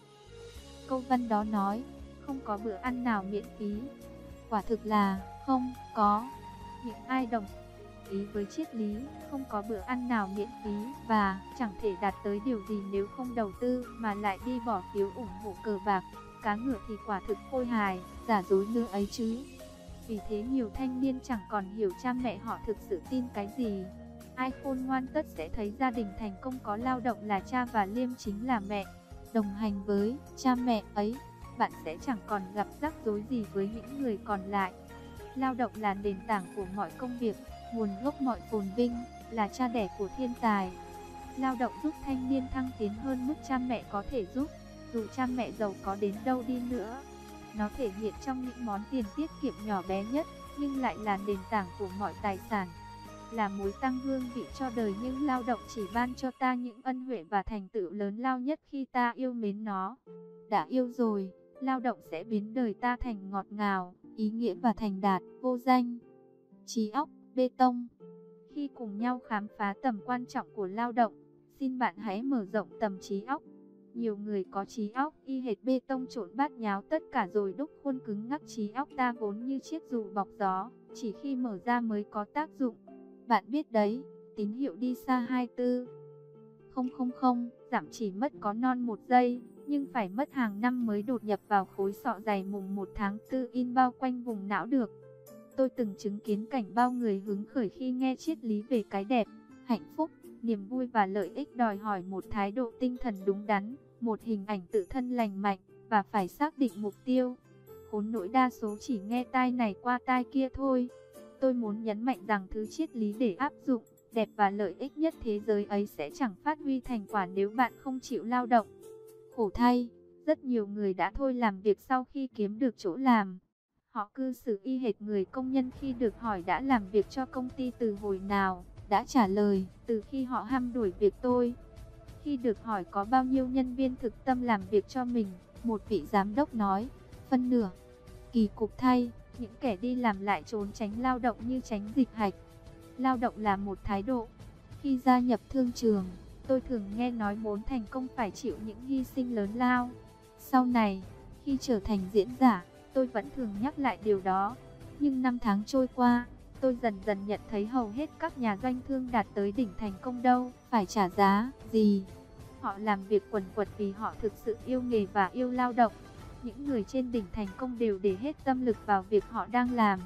S1: Câu văn đó nói, không có bữa ăn nào miễn phí. Quả thực là không có. Những ai đồng ý với triết lý không có bữa ăn nào miễn phí và chẳng thể đạt tới điều gì nếu không đầu tư, mà lại đi bỏ phiếu ủng hộ cờ bạc, cá ngựa thì quả thực khôi hài, giả dối nữa ấy chứ. Vì thế nhiều thanh niên chẳng còn hiểu cha mẹ họ thực sự tin cái gì. Ai khôn ngoan tất sẽ thấy gia đình thành công có lao động là cha và liêm chính là mẹ. đồng hành với cha mẹ ấy, bạn sẽ chẳng còn gặp rắc rối gì với những người còn lại. Lao động là nền tảng của mọi công việc, nguồn gốc mọi phồn vinh, là cha đẻ của thiên tài. Lao động giúp thanh niên thăng tiến hơn mức cha mẹ có thể giúp, dù cha mẹ giàu có đến đâu đi nữa. Nó thể hiện trong những món tiền tiết kiệm nhỏ bé nhất, nhưng lại là nền tảng của mọi tài sản. Là mối tăng hương vị cho đời, nhưng lao động chỉ ban cho ta những ân huệ và thành tựu lớn lao nhất khi ta yêu mến nó. Đã yêu rồi, lao động sẽ biến đời ta thành ngọt ngào, ý nghĩa và thành đạt, vô danh. Trí óc, bê tông. Khi cùng nhau khám phá tầm quan trọng của lao động, xin bạn hãy mở rộng tầm trí óc. Nhiều người có trí óc y hệt bê tông trộn bát nháo tất cả rồi đúc khuôn cứng ngắc. Trí óc ta vốn như chiếc dù bọc gió, chỉ khi mở ra mới có tác dụng. Bạn biết đấy, tín hiệu đi xa 24,000 giảm chỉ mất có non 1 giây, nhưng phải mất hàng năm mới đột nhập vào khối sọ dày mùng 1 tháng 4 in bao quanh vùng não được. Tôi từng chứng kiến cảnh bao người hứng khởi khi nghe triết lý về cái đẹp, hạnh phúc, niềm vui và lợi ích, đòi hỏi một thái độ tinh thần đúng đắn, một hình ảnh tự thân lành mạnh, và phải xác định mục tiêu. Khốn nỗi đa số chỉ nghe tai này qua tai kia thôi. Tôi muốn nhấn mạnh rằng thứ triết lý để áp dụng, đẹp và lợi ích nhất thế giới ấy sẽ chẳng phát huy thành quả nếu bạn không chịu lao động. Khổ thay, rất nhiều người đã thôi làm việc sau khi kiếm được chỗ làm. Họ cư xử y hệt người công nhân khi được hỏi đã làm việc cho công ty từ hồi nào, đã trả lời, từ khi họ hăm đuổi việc tôi. Khi được hỏi có bao nhiêu nhân viên thực tâm làm việc cho mình, một vị giám đốc nói, phân nửa. Kỳ cục thay, những kẻ đi làm lại trốn tránh lao động như tránh dịch hạch. Lao động là một thái độ. Khi gia nhập thương trường, tôi thường nghe nói muốn thành công phải chịu những hy sinh lớn lao. Sau này, khi trở thành diễn giả, tôi vẫn thường nhắc lại điều đó. Nhưng năm tháng trôi qua, tôi dần dần nhận thấy hầu hết các nhà doanh thương đạt tới đỉnh thành công đâu phải trả giá gì. Họ làm việc quần quật vì họ thực sự yêu nghề và yêu lao động. Những người trên đỉnh thành công đều để hết tâm lực vào việc họ đang làm,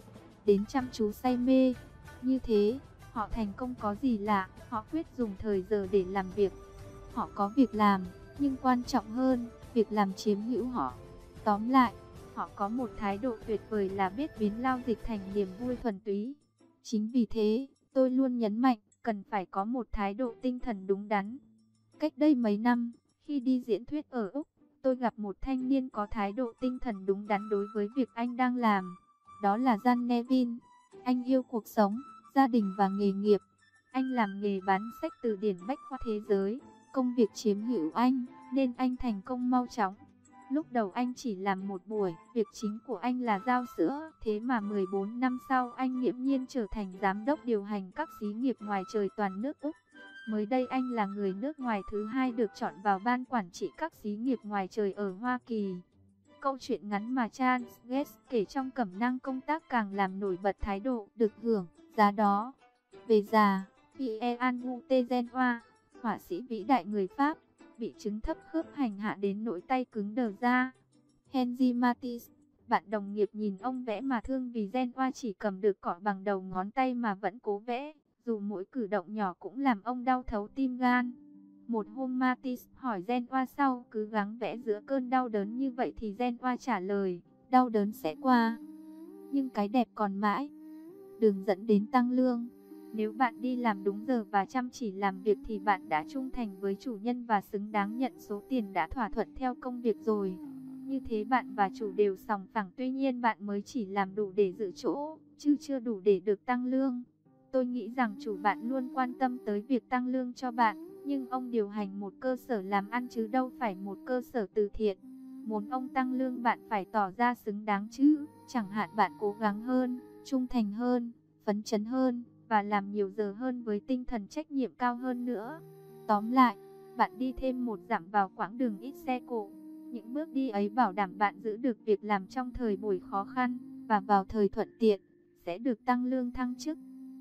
S1: đến chăm chú say mê. Như thế, họ thành công có gì lạ, họ quyết dùng thời giờ để làm việc. Họ có việc làm, nhưng quan trọng hơn, việc làm chiếm hữu họ. Tóm lại, họ có một thái độ tuyệt vời là biết biến lao dịch thành niềm vui thuần túy. Chính vì thế, tôi luôn nhấn mạnh, cần phải có một thái độ tinh thần đúng đắn. Cách đây mấy năm, khi đi diễn thuyết ở Úc, tôi gặp một thanh niên có thái độ tinh thần đúng đắn đối với việc anh đang làm. Đó là Jan Nevin. Anh yêu cuộc sống, gia đình và nghề nghiệp. Anh làm nghề bán sách từ điển bách khoa thế giới. Công việc chiếm hữu anh, nên anh thành công mau chóng. Lúc đầu anh chỉ làm một buổi, việc chính của anh là giao sữa. Thế mà 14 năm sau anh nghiễm nhiên trở thành giám đốc điều hành các xí nghiệp ngoài trời toàn nước Úc. Mới đây anh là người nước ngoài thứ 2 được chọn vào ban quản trị các xí nghiệp ngoài trời ở Hoa Kỳ. Câu chuyện ngắn mà Charles Gates kể trong Cẩm nang công tác càng làm nổi bật thái độ được hưởng giá đó. Về già, Pierre-Auguste Renoir, họa sĩ vĩ đại người Pháp, bị chứng thấp khớp hành hạ đến nỗi tay cứng đờ ra. Henri Matisse, bạn đồng nghiệp nhìn ông vẽ mà thương vì Renoir chỉ cầm được cọ bằng đầu ngón tay mà vẫn cố vẽ, dù mỗi cử động nhỏ cũng làm ông đau thấu tim gan. Một hôm Matisse hỏi Renoir sau cứ gắng vẽ giữa cơn đau đớn như vậy thì Renoir trả lời, đau đớn sẽ qua, nhưng cái đẹp còn mãi. Đường dẫn đến tăng lương. Nếu bạn đi làm đúng giờ và chăm chỉ làm việc thì bạn đã trung thành với chủ nhân và xứng đáng nhận số tiền đã thỏa thuận theo công việc rồi. Như thế bạn và chủ đều sòng phẳng, tuy nhiên bạn mới chỉ làm đủ để giữ chỗ, chứ chưa đủ để được tăng lương. Tôi nghĩ rằng chủ bạn luôn quan tâm tới việc tăng lương cho bạn, nhưng ông điều hành một cơ sở làm ăn chứ đâu phải một cơ sở từ thiện. Muốn ông tăng lương bạn phải tỏ ra xứng đáng chứ, chẳng hạn bạn cố gắng hơn, trung thành hơn, phấn chấn hơn, và làm nhiều giờ hơn với tinh thần trách nhiệm cao hơn nữa. Tóm lại, bạn đi thêm một dặm vào quãng đường ít xe cộ. Những bước đi ấy bảo đảm bạn giữ được việc làm trong thời buổi khó khăn, và vào thời thuận tiện, sẽ được tăng lương thăng chức.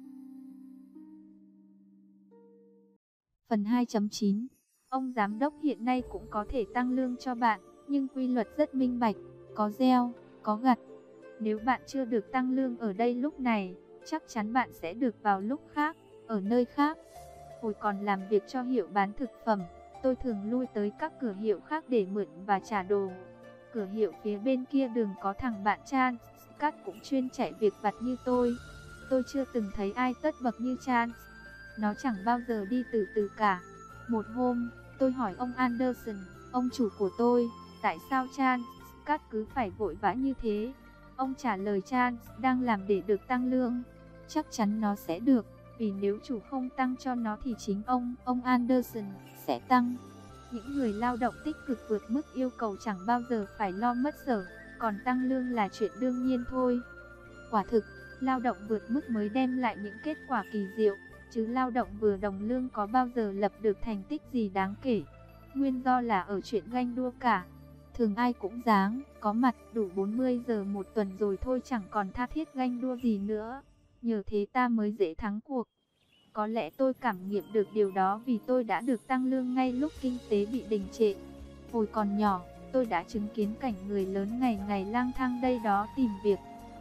S1: Phần 2.9. Ông giám đốc hiện nay cũng có thể tăng lương cho bạn, nhưng quy luật rất minh bạch, có gieo, có gặt. Nếu bạn chưa được tăng lương ở đây lúc này, chắc chắn bạn sẽ được vào lúc khác, ở nơi khác. Hồi còn làm việc cho hiệu bán thực phẩm, Tôi thường lui tới các cửa hiệu khác để mượn và trả đồ. Cửa hiệu phía bên kia đường có thằng bạn Chan Scott cũng chuyên chạy việc vặt như tôi. Tôi chưa từng thấy ai tất bật như Chan. Nó chẳng bao giờ đi từ từ cả. Một hôm, tôi hỏi ông Anderson, ông chủ của tôi, tại sao Chan Scott cứ phải vội vã như thế? Ông trả lời Chan đang làm để được tăng lương. Chắc chắn nó sẽ được, vì nếu chủ không tăng cho nó thì chính ông Anderson sẽ tăng. Những người lao động tích cực vượt mức yêu cầu chẳng bao giờ phải lo mất sở, còn tăng lương là chuyện đương nhiên thôi. Quả thực, lao động vượt mức mới đem lại những kết quả kỳ diệu, chứ lao động vừa đồng lương có bao giờ lập được thành tích gì đáng kể. Nguyên do là ở chuyện ganh đua cả. Thường ai cũng dáng, có mặt đủ 40 giờ một tuần rồi thôi, chẳng còn tha thiết ganh đua gì nữa. Nhờ thế ta mới dễ thắng cuộc. Có lẽ tôi cảm nghiệm được điều đó vì tôi đã được tăng lương ngay lúc kinh tế bị đình trệ. Hồi còn nhỏ, tôi đã chứng kiến cảnh người lớn ngày ngày lang thang đây đó tìm việc.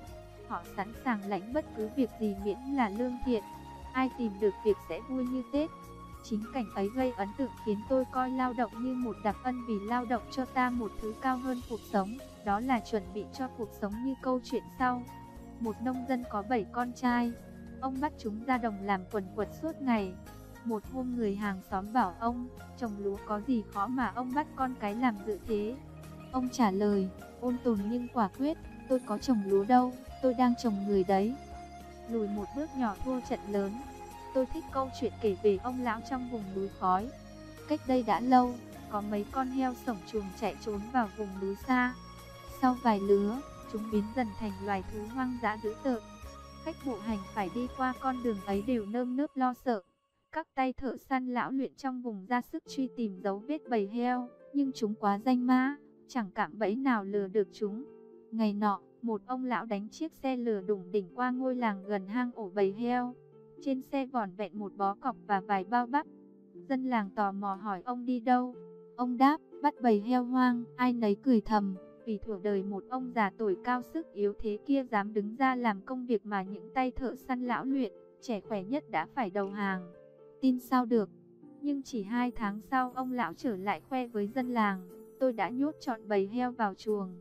S1: Họ sẵn sàng lãnh bất cứ việc gì miễn là lương thiện. Ai tìm được việc sẽ vui như Tết. Chính cảnh ấy gây ấn tượng khiến tôi coi lao động như một đặc ân, vì lao động cho ta một thứ cao hơn cuộc sống, đó là chuẩn bị cho cuộc sống như câu chuyện sau. Một nông dân có 7 con trai. Ông bắt chúng ra đồng làm quần quật suốt ngày. Một hôm người hàng xóm bảo ông, trồng lúa có gì khó mà ông bắt con cái làm dự thế? Ông trả lời, ôn tồn nhưng quả quyết, tôi có trồng lúa đâu, tôi đang trồng người đấy. Lùi một bước nhỏ thua trận lớn. Tôi thích câu chuyện kể về ông lão trong vùng núi khói. Cách đây đã lâu, có mấy con heo sổng chuồng chạy trốn vào vùng núi xa. Sau vài lứa, chúng biến dần thành loài thú hoang dã dữ tợn. Khách bộ hành phải đi qua con đường ấy đều nơm nớp lo sợ. Các tay thợ săn lão luyện trong vùng ra sức truy tìm dấu vết bầy heo, nhưng chúng quá danh mã, chẳng cạm bẫy nào lừa được chúng. Ngày nọ, một ông lão đánh chiếc xe lửa đủng đỉnh qua ngôi làng gần hang ổ bầy heo. Trên xe vỏn vẹn một bó cọc và vài bao bắp. Dân làng tò mò hỏi ông đi đâu. Ông đáp, bắt bầy heo hoang. Ai nấy cười thầm, vì thuở đời một ông già tuổi cao sức yếu thế kia dám đứng ra làm công việc mà những tay thợ săn lão luyện, trẻ khỏe nhất đã phải đầu hàng. Tin sao được. Nhưng chỉ 2 tháng sau ông lão trở lại khoe với dân làng, tôi đã nhốt trọn bầy heo vào chuồng.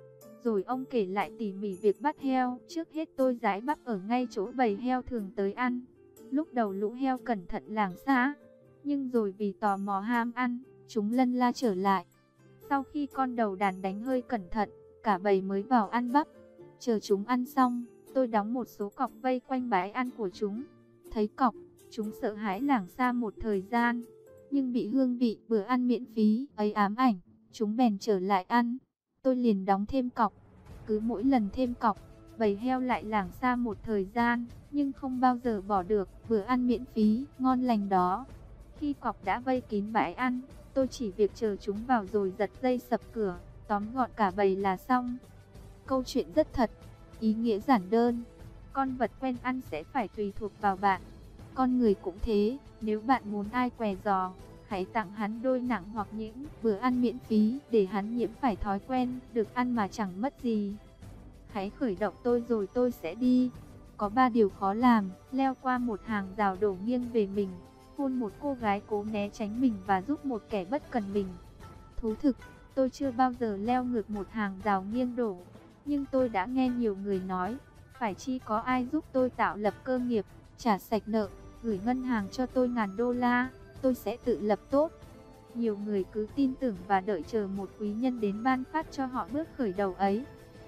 S1: Rồi ông kể lại tỉ mỉ việc bắt heo. Trước hết tôi rải bắp ở ngay chỗ bầy heo thường tới ăn. Lúc đầu lũ heo cẩn thận lảng xả, nhưng rồi vì tò mò ham ăn, chúng lân la trở lại. Sau khi con đầu đàn đánh hơi cẩn thận, cả bầy mới vào ăn bắp. Chờ chúng ăn xong, tôi đóng một số cọc vây quanh bãi ăn của chúng. Thấy cọc, chúng sợ hãi lảng xa một thời gian, nhưng bị hương vị bữa ăn miễn phí ấy ám ảnh, chúng bèn trở lại ăn. Tôi liền đóng thêm cọc. Cứ mỗi lần thêm cọc, bầy heo lại lảng xa một thời gian, nhưng không bao giờ bỏ được bữa ăn miễn phí ngon lành đó. Khi cọc đã vây kín bãi ăn, tôi chỉ việc chờ chúng vào rồi giật dây sập cửa, tóm gọn cả bầy là xong. Câu chuyện rất thật, ý nghĩa giản đơn. Con vật quen ăn sẽ phải tùy thuộc vào bạn. Con người cũng thế, nếu bạn muốn ai què giò, hãy tặng hắn đôi nặng hoặc những bữa ăn miễn phí để hắn nhiễm phải thói quen được ăn mà chẳng mất gì. Hãy khởi động tôi rồi tôi sẽ đi. Có 3 điều khó làm: leo qua một hàng rào đổ nghiêng về mình, hôn một cô gái cố né tránh mình và giúp một kẻ bất cần mình. Thú thực, tôi chưa bao giờ leo ngược một hàng rào nghiêng đổ, nhưng tôi đã nghe nhiều người nói, phải chi có ai giúp tôi tạo lập cơ nghiệp, trả sạch nợ, gửi ngân hàng cho tôi $1000, tôi sẽ tự lập tốt. Nhiều người cứ tin tưởng và đợi chờ một quý nhân đến ban phát cho họ bước khởi đầu ấy.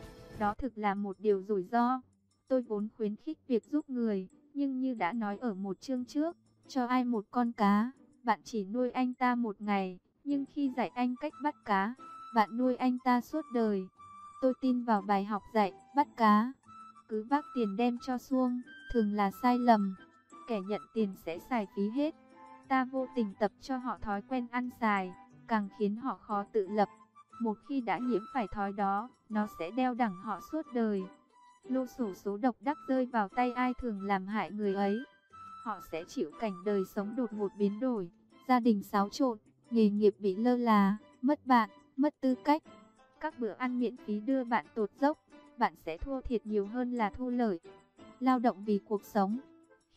S1: Đó thực là một điều rủi ro. Tôi vốn khuyến khích việc giúp người, nhưng như đã nói ở một chương trước, cho ai một con cá, bạn chỉ nuôi anh ta một ngày, nhưng khi dạy anh cách bắt cá, bạn nuôi anh ta suốt đời. Tôi tin vào bài học dạy, bắt cá, cứ vác tiền đem cho suông, thường là sai lầm. Kẻ nhận tiền sẽ xài phí hết. Ta vô tình tập cho họ thói quen ăn xài, càng khiến họ khó tự lập. Một khi đã nhiễm phải thói đó, nó sẽ đeo đẳng họ suốt đời. Lô sổ số độc đắc rơi vào tay ai thường làm hại người ấy. Họ sẽ chịu cảnh đời sống đột ngột biến đổi, gia đình xáo trộn, nghề nghiệp bị lơ là, mất bạn, mất tư cách. Các bữa ăn miễn phí đưa bạn tụt dốc, bạn sẽ thua thiệt nhiều hơn là thu lợi. Lao động vì cuộc sống.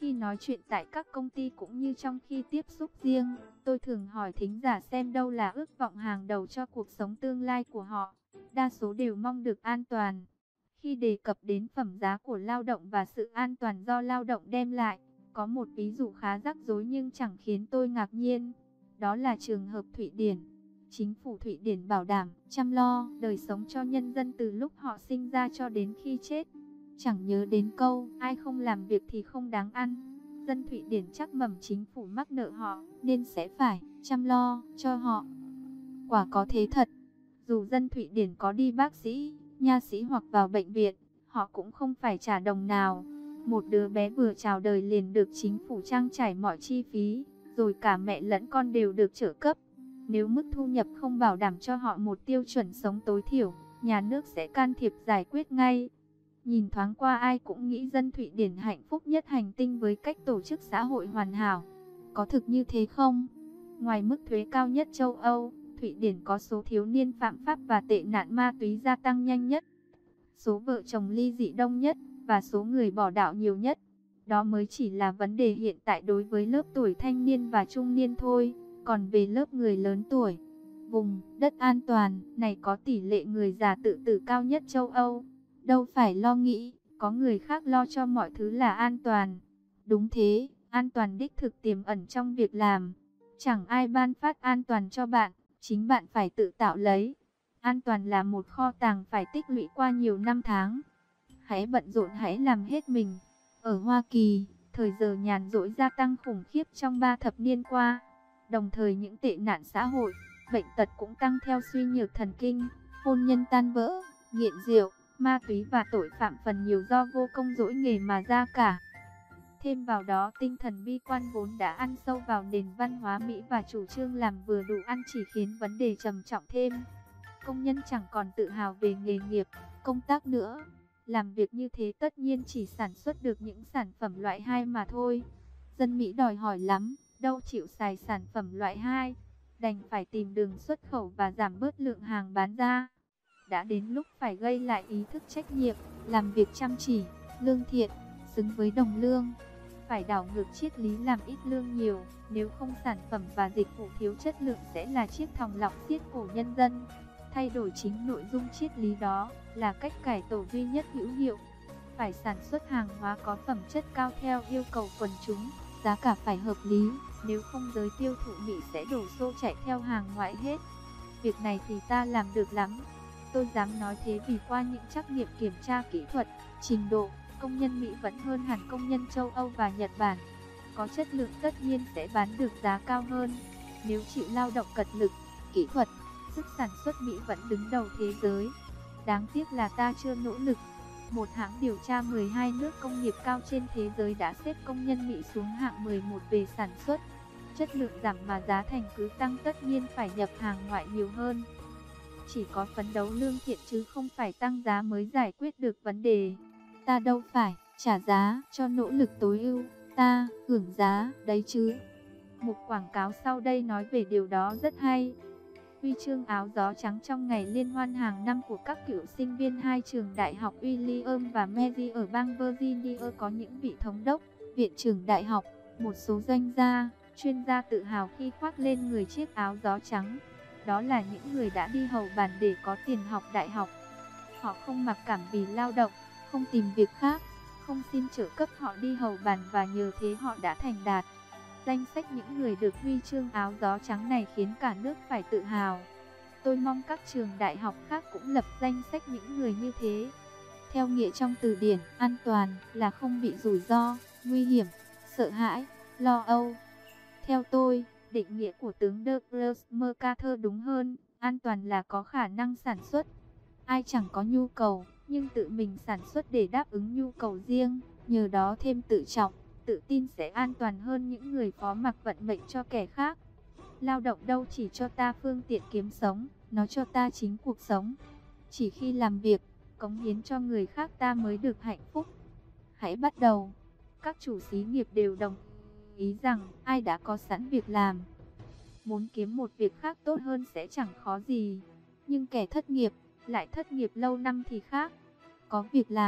S1: Khi nói chuyện tại các công ty cũng như trong khi tiếp xúc riêng, tôi thường hỏi thính giả xem đâu là ước vọng hàng đầu cho cuộc sống tương lai của họ. Đa số đều mong được an toàn. Khi đề cập đến phẩm giá của lao động và sự an toàn do lao động đem lại, có một ví dụ khá rắc rối nhưng chẳng khiến tôi ngạc nhiên. Đó là trường hợp Thụy Điển. Chính phủ Thụy Điển bảo đảm chăm lo đời sống cho nhân dân từ lúc họ sinh ra cho đến khi chết. Chẳng nhớ đến câu ai không làm việc thì không đáng ăn. Dân Thụy Điển chắc mẩm chính phủ mắc nợ họ nên sẽ phải chăm lo cho họ. Quả có thế thật. Dù dân Thụy Điển có đi bác sĩ, nha sĩ hoặc vào bệnh viện, họ cũng không phải trả đồng nào. Một đứa bé vừa chào đời liền được chính phủ trang trải mọi chi phí, rồi cả mẹ lẫn con đều được trợ cấp. Nếu mức thu nhập không bảo đảm cho họ một tiêu chuẩn sống tối thiểu, nhà nước sẽ can thiệp giải quyết ngay. Nhìn thoáng qua ai cũng nghĩ dân Thụy Điển hạnh phúc nhất hành tinh với cách tổ chức xã hội hoàn hảo. Có thực như thế không? Ngoài mức thuế cao nhất châu Âu, Thụy Điển có số thiếu niên phạm pháp và tệ nạn ma túy gia tăng nhanh nhất, số vợ chồng ly dị đông nhất và số người bỏ đạo nhiều nhất. Đó mới chỉ là vấn đề hiện tại đối với lớp tuổi thanh niên và trung niên thôi. Còn về lớp người lớn tuổi, vùng đất an toàn này có tỷ lệ người già tự tử cao nhất châu Âu. Đâu phải lo nghĩ, có người khác lo cho mọi thứ là an toàn. Đúng thế, an toàn đích thực tiềm ẩn trong việc làm. Chẳng ai ban phát an toàn cho bạn, chính bạn phải tự tạo lấy. An toàn là một kho tàng phải tích lũy qua nhiều năm tháng. Hãy bận rộn, hãy làm hết mình. Ở Hoa Kỳ, thời giờ nhàn rỗi gia tăng khủng khiếp trong 3 thập niên qua. Đồng thời những tệ nạn xã hội, bệnh tật cũng tăng theo, suy nhược thần kinh, hôn nhân tan vỡ, nghiện rượu, ma túy và tội phạm phần nhiều do vô công dỗi nghề mà ra cả. Thêm vào đó tinh thần bi quan vốn đã ăn sâu vào nền văn hóa Mỹ và chủ trương làm vừa đủ ăn chỉ khiến vấn đề trầm trọng thêm. Công nhân chẳng còn tự hào về nghề nghiệp, công tác nữa. Làm việc như thế tất nhiên chỉ sản xuất được những sản phẩm loại 2 mà thôi. Dân Mỹ đòi hỏi lắm, đâu chịu xài sản phẩm loại 2, đành phải tìm đường xuất khẩu và giảm bớt lượng hàng bán ra. Đã đến lúc phải gây lại ý thức trách nhiệm, làm việc chăm chỉ, lương thiện, xứng với đồng lương. Phải đảo ngược triết lý làm ít lương nhiều, nếu không sản phẩm và dịch vụ thiếu chất lượng sẽ là chiếc thòng lọng xiết cổ nhân dân. Thay đổi chính nội dung triết lý đó là cách cải tổ duy nhất hữu hiệu. Phải sản xuất hàng hóa có phẩm chất cao theo yêu cầu quần chúng, giá cả phải hợp lý, nếu không giới tiêu thụ Mỹ sẽ đổ xô chạy theo hàng ngoại hết. Việc này thì ta làm được lắm. Tôi dám nói thế vì qua những trắc nghiệm kiểm tra kỹ thuật, trình độ, công nhân Mỹ vẫn hơn hẳn công nhân châu Âu và Nhật Bản. Có chất lượng tất nhiên sẽ bán được giá cao hơn. Nếu chịu lao động cật lực, kỹ thuật, sức sản xuất Mỹ vẫn đứng đầu thế giới. Đáng tiếc là ta chưa nỗ lực. Một hãng điều tra 12 nước công nghiệp cao trên thế giới đã xếp công nhân Mỹ xuống hạng 11 về sản xuất. Chất lượng giảm mà giá thành cứ tăng, tất nhiên phải nhập hàng ngoại nhiều hơn. Chỉ có phấn đấu lương thiện chứ không phải tăng giá mới giải quyết được vấn đề. Ta đâu phải trả giá cho nỗ lực tối ưu, ta hưởng giá đấy chứ. Một quảng cáo sau đây nói về điều đó rất hay. Huy chương áo gió trắng trong ngày liên hoan hàng năm của các cựu sinh viên hai trường đại học William và Mary ở bang Virginia có những vị thống đốc, viện trưởng đại học, một số doanh gia, chuyên gia tự hào khi khoác lên người chiếc áo gió trắng. Đó là những người đã đi hầu bàn để có tiền học đại học. Họ không mặc cảm vì lao động, không tìm việc khác, không xin trợ cấp, họ đi hầu bàn và nhờ thế họ đã thành đạt. Danh sách những người được huy chương áo gió trắng này khiến cả nước phải tự hào. Tôi mong các trường đại học khác cũng lập danh sách những người như thế. Theo nghĩa trong từ điển, an toàn là không bị rủi ro, nguy hiểm, sợ hãi, lo âu. Theo tôi, định nghĩa của tướng Douglas MacArthur đúng hơn, an toàn là có khả năng sản xuất. Ai chẳng có nhu cầu, nhưng tự mình sản xuất để đáp ứng nhu cầu riêng, nhờ đó thêm tự trọng, tự tin sẽ an toàn hơn những người phó mặc vận mệnh cho kẻ khác. Lao động đâu chỉ cho ta phương tiện kiếm sống, nó cho ta chính cuộc sống. Chỉ khi làm việc, cống hiến cho người khác ta mới được hạnh phúc. Hãy bắt đầu. Các chủ xí nghiệp đều đồng ý rằng ai đã có sẵn việc làm, muốn kiếm một việc khác tốt hơn sẽ chẳng khó gì. Nhưng kẻ thất nghiệp, lại thất nghiệp lâu năm thì khác. Có việc làm,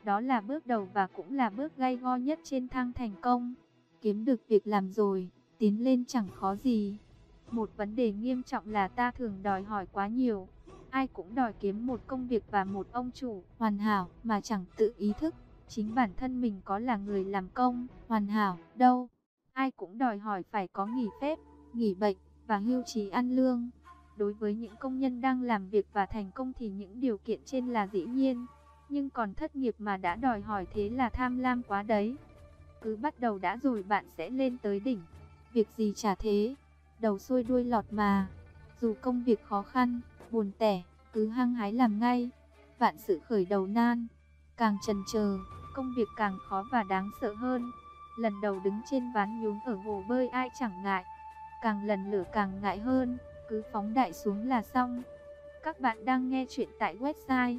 S1: Đó là bước đầu và cũng là bước gay go nhất trên thang thành công. Kiếm được việc làm rồi, tiến lên chẳng khó gì. Một vấn đề nghiêm trọng là ta thường đòi hỏi quá nhiều. Ai cũng đòi kiếm một công việc và một ông chủ hoàn hảo mà chẳng tự ý thức chính bản thân mình có là người làm công hoàn hảo đâu. Ai cũng đòi hỏi phải có nghỉ phép, nghỉ bệnh và hưu trí ăn lương. Đối với những công nhân đang làm việc và thành công thì những điều kiện trên là dĩ nhiên. Nhưng còn thất nghiệp mà đã đòi hỏi thế là tham lam quá đấy. Cứ bắt đầu đã rồi bạn sẽ lên tới đỉnh. Việc gì chả thế, đầu xuôi đuôi lọt mà. Dù công việc khó khăn, buồn tẻ, cứ hăng hái làm ngay. Vạn sự khởi đầu nan, càng chần chờ, công việc càng khó và đáng sợ hơn. Lần đầu đứng trên ván nhúng ở hồ bơi ai chẳng ngại, càng lần lửa càng ngại hơn, cứ phóng đại xuống là xong. Các bạn đang nghe chuyện tại website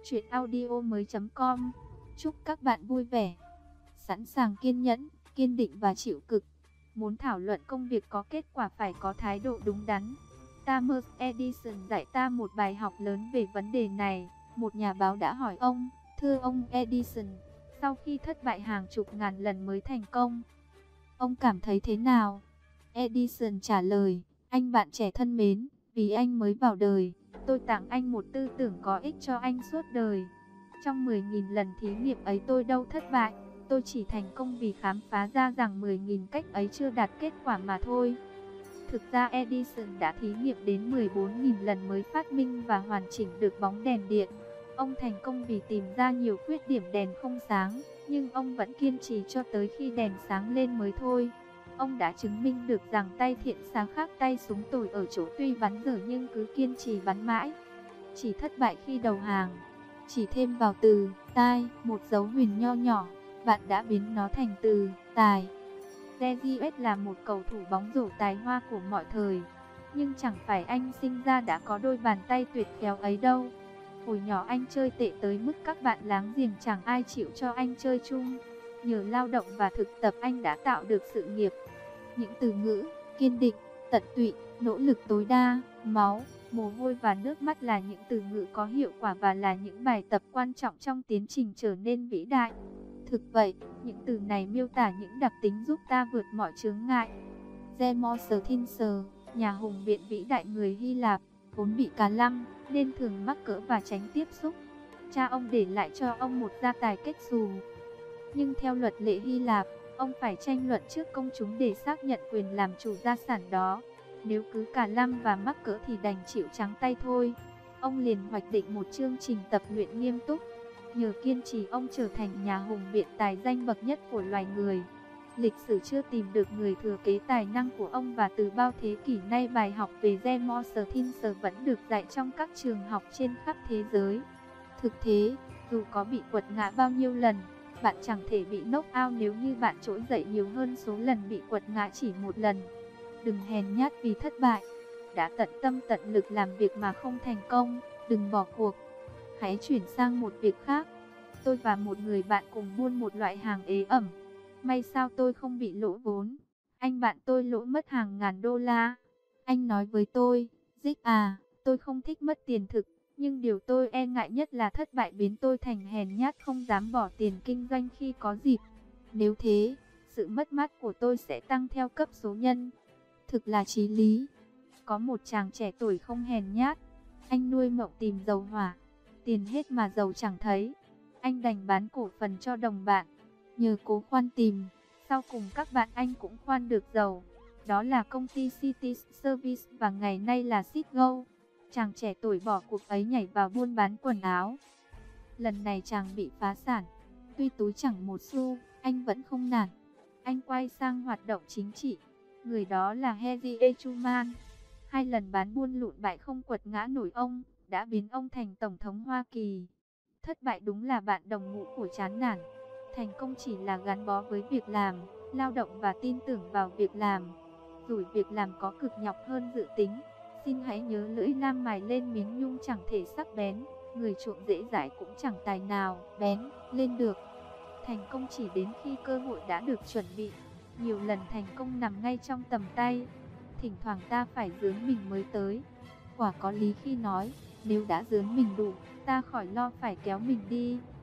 S1: chuyenaudio.com. Chúc các bạn vui vẻ, sẵn sàng kiên nhẫn, kiên định và chịu cực. Muốn thảo luận công việc có kết quả phải có thái độ đúng đắn. Thomas Edison dạy ta một bài học lớn về vấn đề này. Một nhà báo đã hỏi ông, thưa ông Edison, sau khi thất bại hàng chục ngàn lần mới thành công, ông cảm thấy thế nào? Edison trả lời, anh bạn trẻ thân mến, vì anh mới vào đời, tôi tặng anh một tư tưởng có ích cho anh suốt đời. Trong 10.000 lần thí nghiệm ấy tôi đâu thất bại, tôi chỉ thành công vì khám phá ra rằng 10.000 cách ấy chưa đạt kết quả mà thôi. Thực ra Edison đã thí nghiệm đến 14.000 lần mới phát minh và hoàn chỉnh được bóng đèn điện. Ông thành công vì tìm ra nhiều khuyết điểm đèn không sáng, nhưng ông vẫn kiên trì cho tới khi đèn sáng lên mới thôi. Ông đã chứng minh được rằng tay thiện xạ khác tay súng tồi ở chỗ tuy bắn dở nhưng cứ kiên trì bắn mãi. Chỉ thất bại khi đầu hàng. Chỉ thêm vào từ tai một dấu huyền nho nhỏ, bạn đã biến nó thành từ tài. Reggie là một cầu thủ bóng rổ tài hoa của mọi thời, nhưng chẳng phải anh sinh ra đã có đôi bàn tay tuyệt khéo ấy đâu. Hồi nhỏ anh chơi tệ tới mức các bạn láng giềng chẳng ai chịu cho anh chơi chung. Nhờ lao động và thực tập anh đã tạo được sự nghiệp. Những từ ngữ kiên định, tận tụy, nỗ lực tối đa, máu, mồ hôi và nước mắt là những từ ngữ có hiệu quả và là những bài tập quan trọng trong tiến trình trở nên vĩ đại. Thực vậy, những từ này miêu tả những đặc tính giúp ta vượt mọi chướng ngại. Demosthenes, nhà hùng biện vĩ đại người Hy Lạp, vốn bị cá lăng nên thường mắc cỡ và tránh tiếp xúc. Cha ông để lại cho ông một gia tài kết xù. Nhưng theo luật lệ Hy Lạp, ông phải tranh luận trước công chúng để xác nhận quyền làm chủ gia sản đó. Nếu cứ cả lăm và mắc cỡ thì đành chịu trắng tay thôi. Ông liền hoạch định một chương trình tập luyện nghiêm túc. Nhờ kiên trì ông trở thành nhà hùng biện tài danh bậc nhất của loài người. Lịch sử chưa tìm được người thừa kế tài năng của ông và từ bao thế kỷ nay bài học về Demosthenes vẫn được dạy trong các trường học trên khắp thế giới. Thực thế, dù có bị quật ngã bao nhiêu lần, bạn chẳng thể bị knock out nếu như bạn trỗi dậy nhiều hơn số lần bị quật ngã chỉ một lần. Đừng hèn nhát vì thất bại. Đã tận tâm tận lực làm việc mà không thành công, đừng bỏ cuộc. Hãy chuyển sang một việc khác. Tôi và một người bạn cùng buôn một loại hàng ế ẩm. May sao tôi không bị lỗ vốn. Anh bạn tôi lỗ mất hàng ngàn đô la. Anh nói với tôi, Dick à, tôi không thích mất tiền thực. Nhưng điều tôi e ngại nhất là thất bại biến tôi thành hèn nhát không dám bỏ tiền kinh doanh khi có dịp. Nếu thế, sự mất mát của tôi sẽ tăng theo cấp số nhân. Thực là chí lý. Có một chàng trẻ tuổi không hèn nhát. Anh nuôi mộng tìm dầu hỏa. Tiền hết mà dầu chẳng thấy. Anh đành bán cổ phần cho đồng bạn. Nhờ cố khoan tìm, sau cùng các bạn anh cũng khoan được dầu. Đó là công ty City Service và ngày nay là Citgo. Chàng trẻ tuổi bỏ cuộc ấy nhảy vào buôn bán quần áo. Lần này chàng bị phá sản. Tuy túi chẳng một xu, anh vẫn không nản. Anh quay sang hoạt động chính trị. Người đó là Harry E. Truman. 2 lần bán buôn lụn bại không quật ngã nổi ông, đã biến ông thành Tổng thống Hoa Kỳ. Thất bại đúng là bạn đồng ngũ của chán nản. Thành công chỉ là gắn bó với việc làm, lao động và tin tưởng vào việc làm. Rủi việc làm có cực nhọc hơn dự tính. Xin hãy nhớ lưỡi lam mài lên miếng nhung chẳng thể sắc bén. Người chuộng dễ dãi cũng chẳng tài nào bén lên được. Thành công chỉ đến khi cơ hội đã được chuẩn bị. Nhiều lần thành công nằm ngay trong tầm tay. Thỉnh thoảng ta phải dướn mình mới tới. Quả có lý khi nói, nếu đã dướn mình đủ, ta khỏi lo phải kéo mình đi.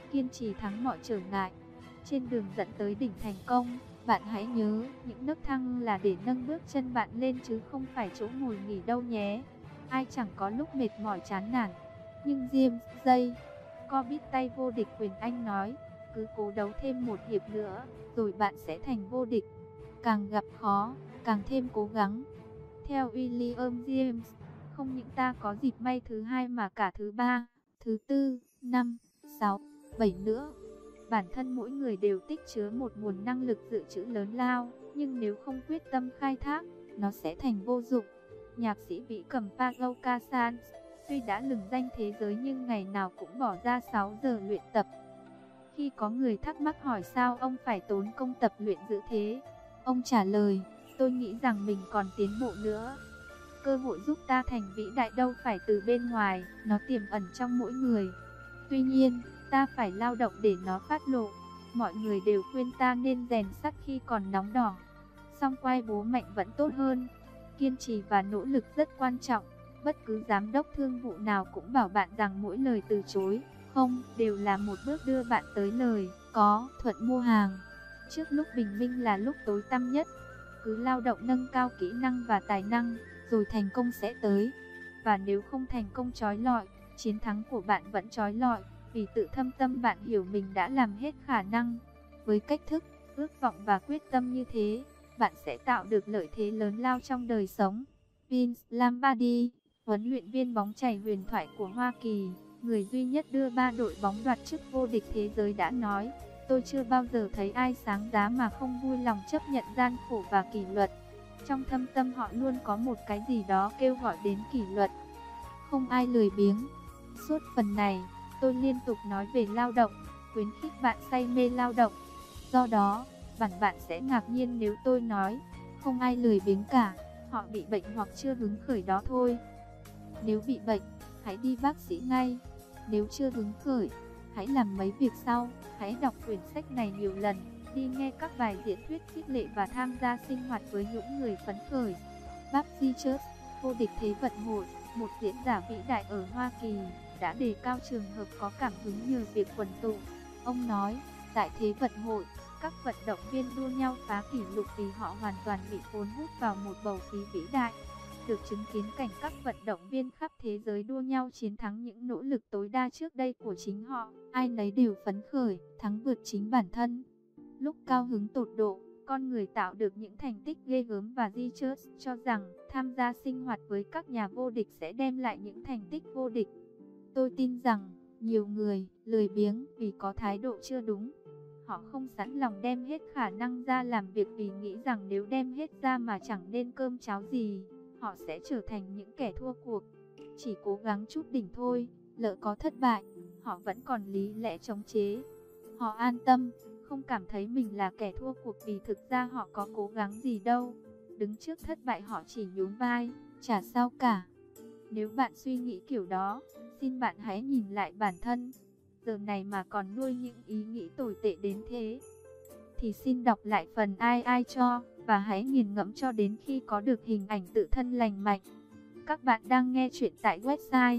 S1: kiên trì thắng mọi trở ngại. Trên đường dẫn tới đỉnh thành công, bạn hãy nhớ, những nấc thang là để nâng bước chân bạn lên chứ không phải chỗ ngồi nghỉ đâu nhé. Ai chẳng có lúc mệt mỏi chán nản. Nhưng James Jay Corbett tay vô địch quyền Anh nói, cứ cố đấu thêm một hiệp nữa, rồi bạn sẽ thành vô địch. Càng gặp khó, càng thêm cố gắng. Theo William James, không những ta có dịp may thứ hai mà cả thứ ba, thứ tư, năm, sáu, bảy nữa. Bản thân mỗi người đều tích chứa một nguồn năng lực dự trữ lớn lao, nhưng nếu không quyết tâm khai thác, nó sẽ thành vô dụng. Nhạc sĩ vĩ cầm Pagao Casals, tuy đã lừng danh thế giới nhưng ngày nào cũng bỏ ra 6 giờ luyện tập. Khi có người thắc mắc hỏi sao ông phải tốn công tập luyện dữ thế, ông trả lời, tôi nghĩ rằng mình còn tiến bộ nữa. Cơ hội giúp ta thành vĩ đại đâu phải từ bên ngoài, nó tiềm ẩn trong mỗi người. Tuy nhiên, ta phải lao động để nó phát lộ. Mọi người đều khuyên ta nên rèn sắt khi còn nóng đỏ. Song quai bố mạnh vẫn tốt hơn. Kiên trì và nỗ lực rất quan trọng. Bất cứ giám đốc thương vụ nào cũng bảo bạn rằng mỗi lời từ chối, không, đều là một bước đưa bạn tới lời có, thuận mua hàng. Trước lúc bình minh là lúc tối tăm nhất. Cứ lao động nâng cao kỹ năng và tài năng, rồi thành công sẽ tới. Và nếu không thành công chói lọi, chiến thắng của bạn vẫn chói lọi, vì tự thâm tâm bạn hiểu mình đã làm hết khả năng. Với cách thức, ước vọng và quyết tâm như thế, bạn sẽ tạo được lợi thế lớn lao trong đời sống. Vince Lombardi, huấn luyện viên bóng chày huyền thoại của Hoa Kỳ, người duy nhất đưa 3 đội bóng đoạt chức vô địch thế giới đã nói, tôi chưa bao giờ thấy ai sáng giá mà không vui lòng chấp nhận gian khổ và kỷ luật. Trong thâm tâm họ luôn có một cái gì đó kêu gọi đến kỷ luật. Không ai lười biếng. Suốt phần này, tôi liên tục nói về lao động, khuyến khích bạn say mê lao động. Do đó, bạn sẽ ngạc nhiên nếu tôi nói, không ai lười biếng cả, họ bị bệnh hoặc chưa hứng khởi đó thôi. Nếu bị bệnh, hãy đi bác sĩ ngay. Nếu chưa hứng khởi, hãy làm mấy việc sau, hãy đọc quyển sách này nhiều lần, đi nghe các bài diễn thuyết khích lệ và tham gia sinh hoạt với những người phấn khởi. Bác Richards, vô địch Thế vận hội, một diễn giả vĩ đại ở Hoa Kỳ, đã đề cao trường hợp có cảm hứng nhờ việc quần tụ. Ông nói, tại Thế vận hội, các vận động viên đua nhau phá kỷ lục vì họ hoàn toàn bị cuốn hút vào một bầu khí vĩ đại. Được chứng kiến cảnh các vận động viên khắp thế giới đua nhau chiến thắng những nỗ lực tối đa trước đây của chính họ, ai nấy đều phấn khởi, thắng vượt chính bản thân. Lúc cao hứng tột độ, con người tạo được những thành tích ghê gớm và Richards cho rằng tham gia sinh hoạt với các nhà vô địch sẽ đem lại những thành tích vô địch. Tôi tin rằng nhiều người lười biếng vì có thái độ chưa đúng. Họ không sẵn lòng đem hết khả năng ra làm việc vì nghĩ rằng nếu đem hết ra mà chẳng nên cơm cháo gì, họ sẽ trở thành những kẻ thua cuộc. Chỉ cố gắng chút đỉnh thôi, lỡ có thất bại, họ vẫn còn lý lẽ chống chế. Họ an tâm, không cảm thấy mình là kẻ thua cuộc vì thực ra họ có cố gắng gì đâu. Đứng trước thất bại họ chỉ nhún vai, chả sao cả. Nếu bạn suy nghĩ kiểu đó, xin bạn hãy nhìn lại bản thân. Giờ này mà còn nuôi những ý nghĩ tồi tệ đến thế, thì xin đọc lại phần ai cho, và hãy nghiền ngẫm cho đến khi có được hình ảnh tự thân lành mạnh. Các bạn đang nghe chuyện tại website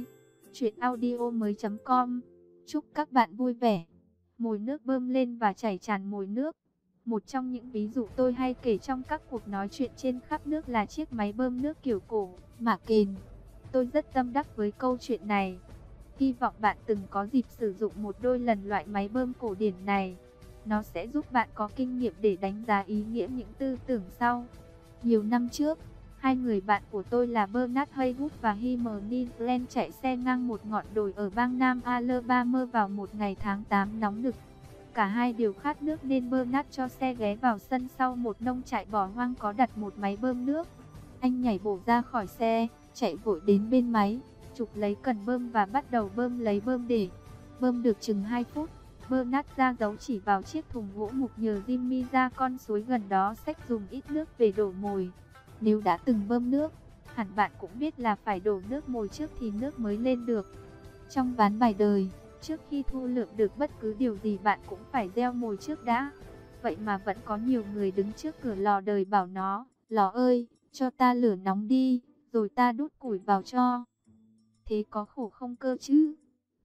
S1: chuyenaudio.com. Chúc các bạn vui vẻ. Mồi nước bơm lên và chảy tràn mồi nước. Một trong những ví dụ tôi hay kể trong các cuộc nói chuyện trên khắp nước là chiếc máy bơm nước kiểu cổ, mạ kền. Tôi rất tâm đắc với câu chuyện này. Hy vọng bạn từng có dịp sử dụng một đôi lần loại máy bơm cổ điển này. Nó sẽ giúp bạn có kinh nghiệm để đánh giá ý nghĩa những tư tưởng sau. Nhiều năm trước, hai người bạn của tôi là Bernard Haywood và Hermione Glenn chạy xe ngang một ngọn đồi ở bang Nam Alabama vào một ngày tháng 8 nóng nực. Cả hai đều khát nước nên Bernard cho xe ghé vào sân sau một nông trại bỏ hoang có đặt một máy bơm nước. Anh nhảy bổ ra khỏi xe, chạy vội đến bên máy, chụp lấy cần bơm và bắt đầu bơm lấy bơm để bơm được chừng 2 phút. Bernard ra dấu chỉ vào chiếc thùng gỗ mục nhờ Jimmy ra con suối gần đó xách dùng ít nước về đổ mồi. Nếu đã từng bơm nước, hẳn bạn cũng biết là phải đổ nước mồi trước thì nước mới lên được. Trong ván bài đời, trước khi thu lượm được bất cứ điều gì bạn cũng phải gieo mồi trước đã. Vậy mà vẫn có nhiều người đứng trước cửa lò đời bảo nó, lò ơi, cho ta lửa nóng đi, rồi ta đút củi vào cho. Thế có khổ không cơ chứ?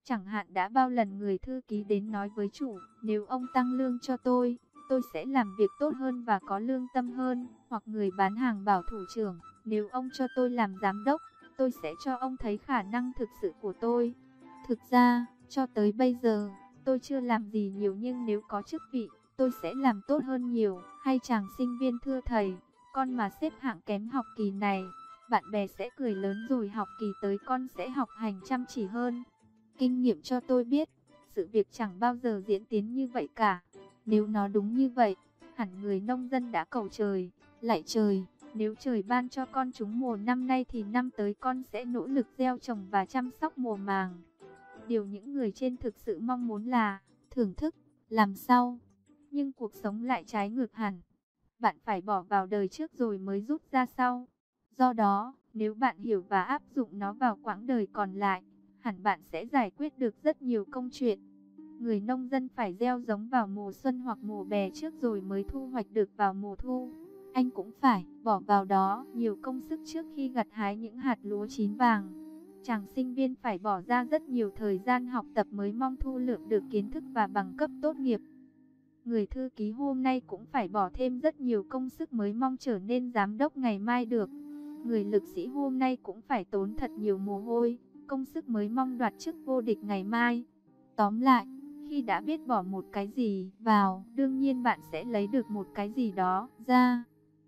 S1: Chẳng hạn đã bao lần người thư ký đến nói với chủ, nếu ông tăng lương cho tôi sẽ làm việc tốt hơn và có lương tâm hơn. Hoặc người bán hàng bảo thủ trưởng, nếu ông cho tôi làm giám đốc, tôi sẽ cho ông thấy khả năng thực sự của tôi. Thực ra, cho tới bây giờ, tôi chưa làm gì nhiều, nhưng nếu có chức vị, tôi sẽ làm tốt hơn nhiều. Hay chàng sinh viên, thưa thầy, con mà xếp hạng kém học kỳ này, bạn bè sẽ cười lớn, rồi học kỳ tới con sẽ học hành chăm chỉ hơn. Kinh nghiệm cho tôi biết, sự việc chẳng bao giờ diễn tiến như vậy cả. Nếu nó đúng như vậy, hẳn người nông dân đã cầu trời, lạy trời, nếu trời ban cho con trúng mùa năm nay thì năm tới con sẽ nỗ lực gieo trồng và chăm sóc mùa màng. Điều những người trên thực sự mong muốn là thưởng thức, làm sau. Nhưng cuộc sống lại trái ngược hẳn. Bạn phải bỏ vào đời trước rồi mới rút ra sau. Do đó, nếu bạn hiểu và áp dụng nó vào quãng đời còn lại, hẳn bạn sẽ giải quyết được rất nhiều công chuyện. Người nông dân phải gieo giống vào mùa xuân hoặc mùa bè trước rồi mới thu hoạch được vào mùa thu. Anh cũng phải bỏ vào đó nhiều công sức trước khi gặt hái những hạt lúa chín vàng. Chàng sinh viên phải bỏ ra rất nhiều thời gian học tập mới mong thu lượm được kiến thức và bằng cấp tốt nghiệp. Người thư ký hôm nay cũng phải bỏ thêm rất nhiều công sức mới mong trở nên giám đốc ngày mai được. Người lực sĩ hôm nay cũng phải tốn thật nhiều mồ hôi, công sức mới mong đoạt chức vô địch ngày mai. Tóm lại, khi đã biết bỏ một cái gì vào, đương nhiên bạn sẽ lấy được một cái gì đó ra.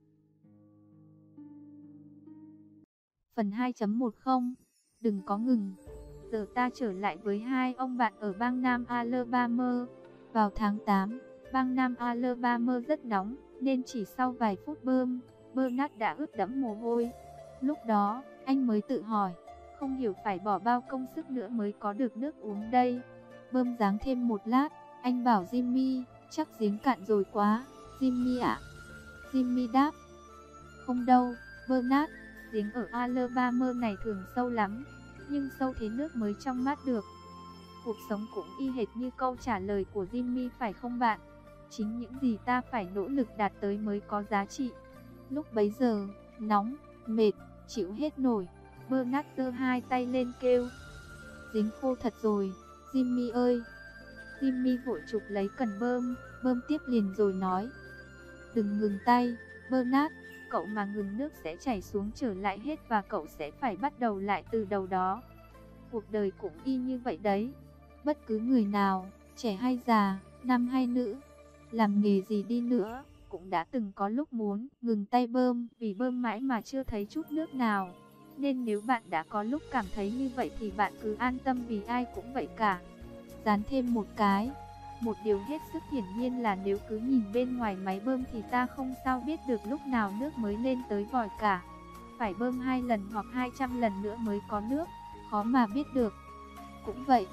S1: Phần 2.10. Đừng có ngừng. Giờ ta trở lại với hai ông bạn ở bang Nam Alabama. Vào tháng 8, bang Nam Alabama rất nóng, nên chỉ sau vài phút bơm, Bernard đã ướt đẫm mồ hôi. Lúc đó, anh mới tự hỏi, không hiểu phải bỏ bao công sức nữa mới có được nước uống đây. Bơm giáng thêm một lát, anh bảo Jimmy, chắc giếng cạn rồi quá. Jimmy ạ. Jimmy đáp, không đâu, Bernard, giếng ở Alabama này thường sâu lắm, nhưng sâu thế nước mới trong mát được. Cuộc sống cũng y hệt như câu trả lời của Jimmy phải không bạn? Chính những gì ta phải nỗ lực đạt tới mới có giá trị. Lúc bấy giờ, nóng, mệt, chịu hết nổi, Bernard giơ hai tay lên kêu, giếng khô thật rồi, Jimmy ơi. Jimmy vội chụp lấy cần bơm tiếp liền rồi nói, đừng ngừng tay, Bernard, cậu mà ngừng nước sẽ chảy xuống trở lại hết và cậu sẽ phải bắt đầu lại từ đầu đó. Cuộc đời cũng y như vậy đấy. Bất cứ người nào, trẻ hay già, nam hay nữ, làm nghề gì đi nữa, cũng đã từng có lúc muốn ngừng tay bơm vì bơm mãi mà chưa thấy chút nước nào. Nên nếu bạn đã có lúc cảm thấy như vậy thì bạn cứ an tâm vì ai cũng vậy cả. Dán thêm một cái. Một điều hết sức hiển nhiên là nếu cứ nhìn bên ngoài máy bơm thì ta không sao biết được lúc nào nước mới lên tới vòi cả. Phải bơm 2 lần hoặc 200 lần nữa mới có nước, khó mà biết được. Cũng vậy,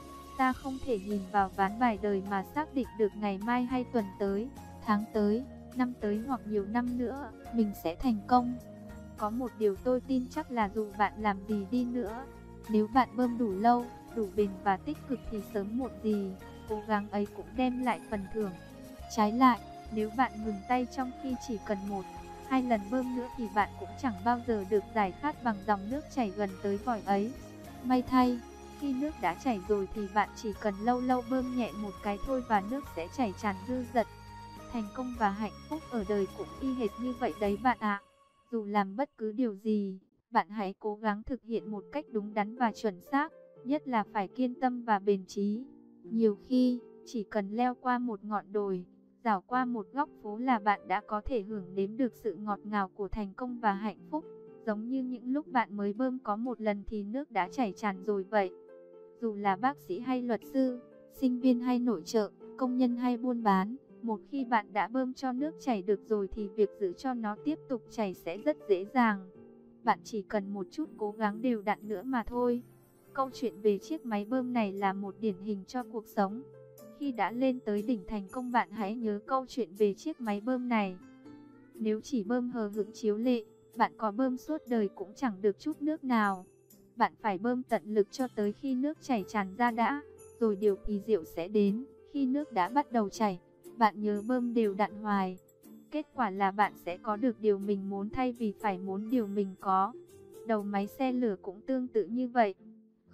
S1: ta không thể nhìn vào ván bài đời mà xác định được ngày mai hay tuần tới, tháng tới, năm tới hoặc nhiều năm nữa, mình sẽ thành công. Có một điều tôi tin chắc là dù bạn làm gì đi nữa, nếu bạn bơm đủ lâu, đủ bền và tích cực thì sớm muộn gì, cố gắng ấy cũng đem lại phần thưởng. Trái lại, nếu bạn ngừng tay trong khi chỉ cần 1-2 lần bơm nữa thì bạn cũng chẳng bao giờ được giải khát bằng dòng nước chảy gần tới vòi ấy. May thay, khi nước đã chảy rồi thì bạn chỉ cần lâu lâu bơm nhẹ một cái thôi và nước sẽ chảy tràn dư dật. Thành công và hạnh phúc ở đời cũng y hệt như vậy đấy bạn ạ. Dù làm bất cứ điều gì, bạn hãy cố gắng thực hiện một cách đúng đắn và chuẩn xác, nhất là phải kiên tâm và bền chí. Nhiều khi, chỉ cần leo qua một ngọn đồi, dạo qua một góc phố là bạn đã có thể hưởng nếm được sự ngọt ngào của thành công và hạnh phúc. Giống như những lúc bạn mới bơm có một lần thì nước đã chảy tràn rồi vậy. Dù là bác sĩ hay luật sư, sinh viên hay nội trợ, công nhân hay buôn bán, một khi bạn đã bơm cho nước chảy được rồi thì việc giữ cho nó tiếp tục chảy sẽ rất dễ dàng. Bạn chỉ cần một chút cố gắng đều đặn nữa mà thôi. Câu chuyện về chiếc máy bơm này là một điển hình cho cuộc sống. Khi đã lên tới đỉnh thành công, bạn hãy nhớ câu chuyện về chiếc máy bơm này. Nếu chỉ bơm hờ hững chiếu lệ, bạn có bơm suốt đời cũng chẳng được chút nước nào. Bạn phải bơm tận lực cho tới khi nước chảy tràn ra đã, rồi điều kỳ diệu sẽ đến. Khi nước đã bắt đầu chảy, bạn nhớ bơm đều đặn hoài. Kết quả là bạn sẽ có được điều mình muốn thay vì phải muốn điều mình có. Đầu máy xe lửa cũng tương tự như vậy.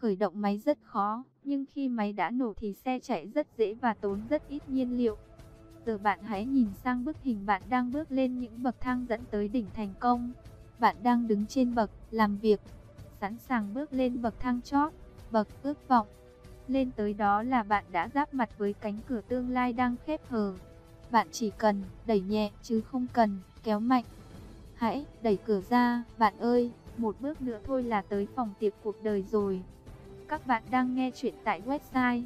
S1: Khởi động máy rất khó, nhưng khi máy đã nổ thì xe chạy rất dễ và tốn rất ít nhiên liệu. Giờ bạn hãy nhìn sang bức hình bạn đang bước lên những bậc thang dẫn tới đỉnh thành công. Bạn đang đứng trên bậc làm việc, sẵn sàng bước lên bậc thang chót, bậc ước vọng. Lên tới đó là bạn đã giáp mặt với cánh cửa tương lai đang khép hờ. Bạn chỉ cần đẩy nhẹ chứ không cần kéo mạnh. Hãy đẩy cửa ra, bạn ơi, một bước nữa thôi là tới phòng tiệc cuộc đời rồi. Các bạn đang nghe chuyện tại website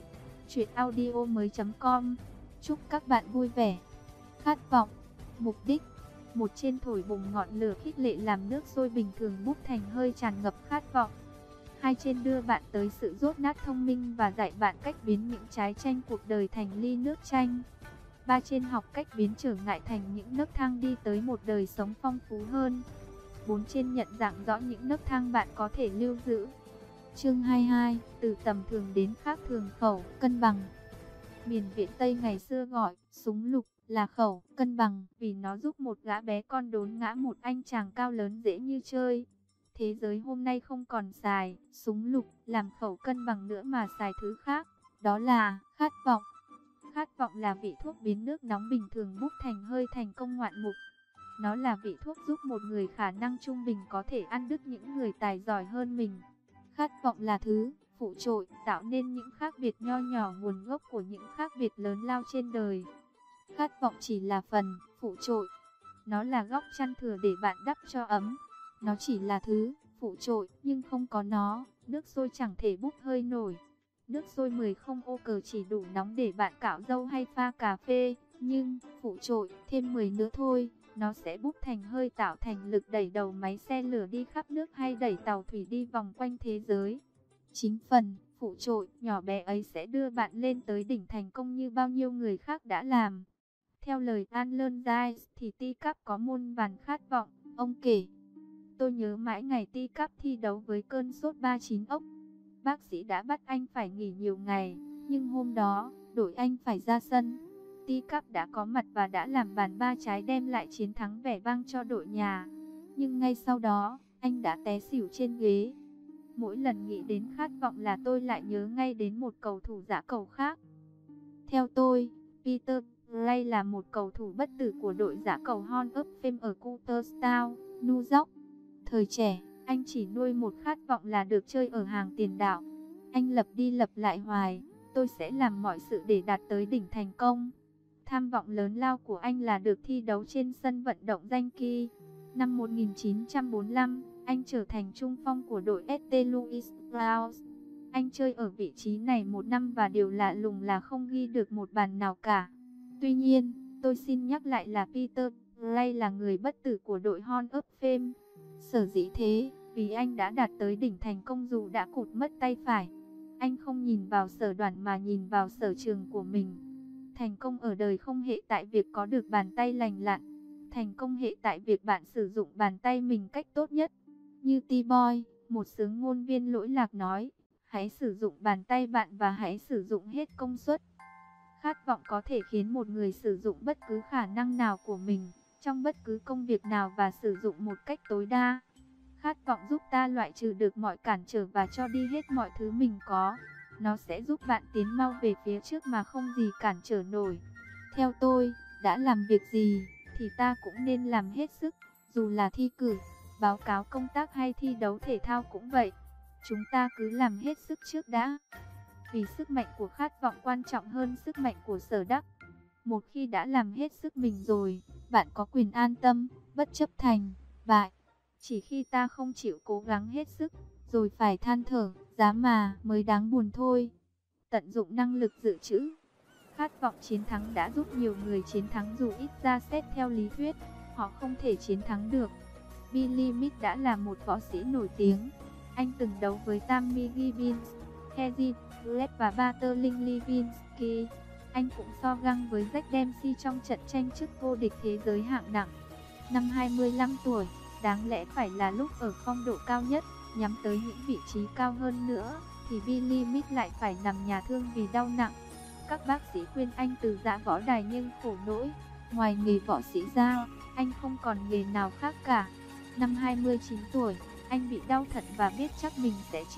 S1: chuyenaudio.com. Chúc các bạn vui vẻ. Khát vọng, mục đích. Một trên thổi bùng ngọn lửa khích lệ làm nước sôi bình thường bốc thành hơi tràn ngập khát vọng. Hai trên đưa bạn tới sự dốt nát thông minh và dạy bạn cách biến những trái chanh cuộc đời thành ly nước chanh. Ba trên học cách biến trở ngại thành những nấc thang đi tới một đời sống phong phú hơn. Bốn trên nhận dạng rõ những nấc thang bạn có thể lưu giữ. Chương 22, từ tầm thường đến khác thường. Khẩu cân bằng. Miền Viễn Tây ngày xưa gọi súng lục là khẩu cân bằng vì nó giúp một gã bé con đốn ngã một anh chàng cao lớn dễ như chơi. Thế giới hôm nay không còn xài súng lục làm khẩu cân bằng nữa mà xài thứ khác, đó là khát vọng. Khát vọng là vị thuốc biến nước nóng bình thường bốc thành hơi thành công ngoạn mục. Nó là vị thuốc giúp một người khả năng trung bình có thể ăn đứt những người tài giỏi hơn mình. Khát vọng là thứ phụ trội tạo nên những khác biệt nho nhỏ nguồn gốc của những khác biệt lớn lao trên đời. Khát vọng chỉ là phần phụ trội. Nó là góc chăn thừa để bạn đắp cho ấm. Nó chỉ là thứ phụ trội, nhưng không có nó, nước sôi chẳng thể bốc hơi nổi. Nước sôi 10 không ô cờ chỉ đủ nóng để bạn cạo râu hay pha cà phê, nhưng phụ trội thêm 10 nữa thôi, nó sẽ bốc thành hơi tạo thành lực đẩy đầu máy xe lửa đi khắp nước hay đẩy tàu thủy đi vòng quanh thế giới. Chính phần phụ trội nhỏ bé ấy sẽ đưa bạn lên tới đỉnh thành công như bao nhiêu người khác đã làm. Theo lời Alan Dice thì T-Cap có muôn vàn khát vọng, ông kể. Tôi nhớ mãi ngày T-Cap thi đấu với cơn sốt 39 ốc. Bác sĩ đã bắt anh phải nghỉ nhiều ngày, nhưng hôm đó, đội anh phải ra sân. T-Cap đã có mặt và đã làm bàn 3 trái đem lại chiến thắng vẻ vang cho đội nhà. Nhưng ngay sau đó, anh đã té xỉu trên ghế. Mỗi lần nghĩ đến khát vọng là tôi lại nhớ ngay đến một cầu thủ dã cầu khác. Theo tôi, Peter Ray là một cầu thủ bất tử của đội dã cầu Hall of Fame ở Cooperstown, New York. Thời trẻ, anh chỉ nuôi một khát vọng là được chơi ở hàng tiền đạo. Anh lặp đi lặp lại hoài, tôi sẽ làm mọi sự để đạt tới đỉnh thành công. Tham vọng lớn lao của anh là được thi đấu trên sân vận động danh Kỳ. Năm 1945, anh trở thành trung phong của đội St. Louis Blues. Anh chơi ở vị trí này một năm và điều lạ lùng là không ghi được một bàn nào cả. Tuy nhiên, tôi xin nhắc lại là Peter Ray là người bất tử của đội Hall of Fame. Sở dĩ thế, vì anh đã đạt tới đỉnh thành công dù đã cụt mất tay phải. Anh không nhìn vào sở đoàn mà nhìn vào sở trường của mình. Thành công ở đời không hệ tại việc có được bàn tay lành lặn. Thành công hệ tại việc bạn sử dụng bàn tay mình cách tốt nhất. Như T-Boy, một xướng ngôn viên lỗi lạc nói, hãy sử dụng bàn tay bạn và hãy sử dụng hết công suất. Khát vọng có thể khiến một người sử dụng bất cứ khả năng nào của mình, trong bất cứ công việc nào và sử dụng một cách tối đa. Khát vọng giúp ta loại trừ được mọi cản trở và cho đi hết mọi thứ mình có. Nó sẽ giúp bạn tiến mau về phía trước mà không gì cản trở nổi. Theo tôi, đã làm việc gì thì ta cũng nên làm hết sức, dù là thi cử, báo cáo công tác hay thi đấu thể thao cũng vậy. Chúng ta cứ làm hết sức trước đã. Vì sức mạnh của khát vọng quan trọng hơn sức mạnh của sở đắc. Một khi đã làm hết sức mình rồi, bạn có quyền an tâm, bất chấp thành bại. Chỉ khi ta không chịu cố gắng hết sức, rồi phải than thở, giá mà mới đáng buồn thôi. Tận dụng năng lực dự trữ. Khát vọng chiến thắng đã giúp nhiều người chiến thắng dù ít ra xét theo lý thuyết, họ không thể chiến thắng được. Billy Meade đã là một võ sĩ nổi tiếng. Anh từng đấu với Tammy Gibbons, Hezzy Gillespie và Bartolin Lewinsky. Anh cũng so găng với Jack Dempsey trong trận tranh chức vô địch thế giới hạng nặng. Năm 25 tuổi, đáng lẽ phải là lúc ở phong độ cao nhất, nhắm tới những vị trí cao hơn nữa, thì Billy Meade lại phải nằm nhà thương vì đau nặng. Các bác sĩ khuyên anh từ giã võ đài nhưng khổ nỗi, ngoài nghề võ sĩ ra, anh không còn nghề nào khác cả. Năm 29 tuổi, anh bị đau thận và biết chắc mình sẽ chết.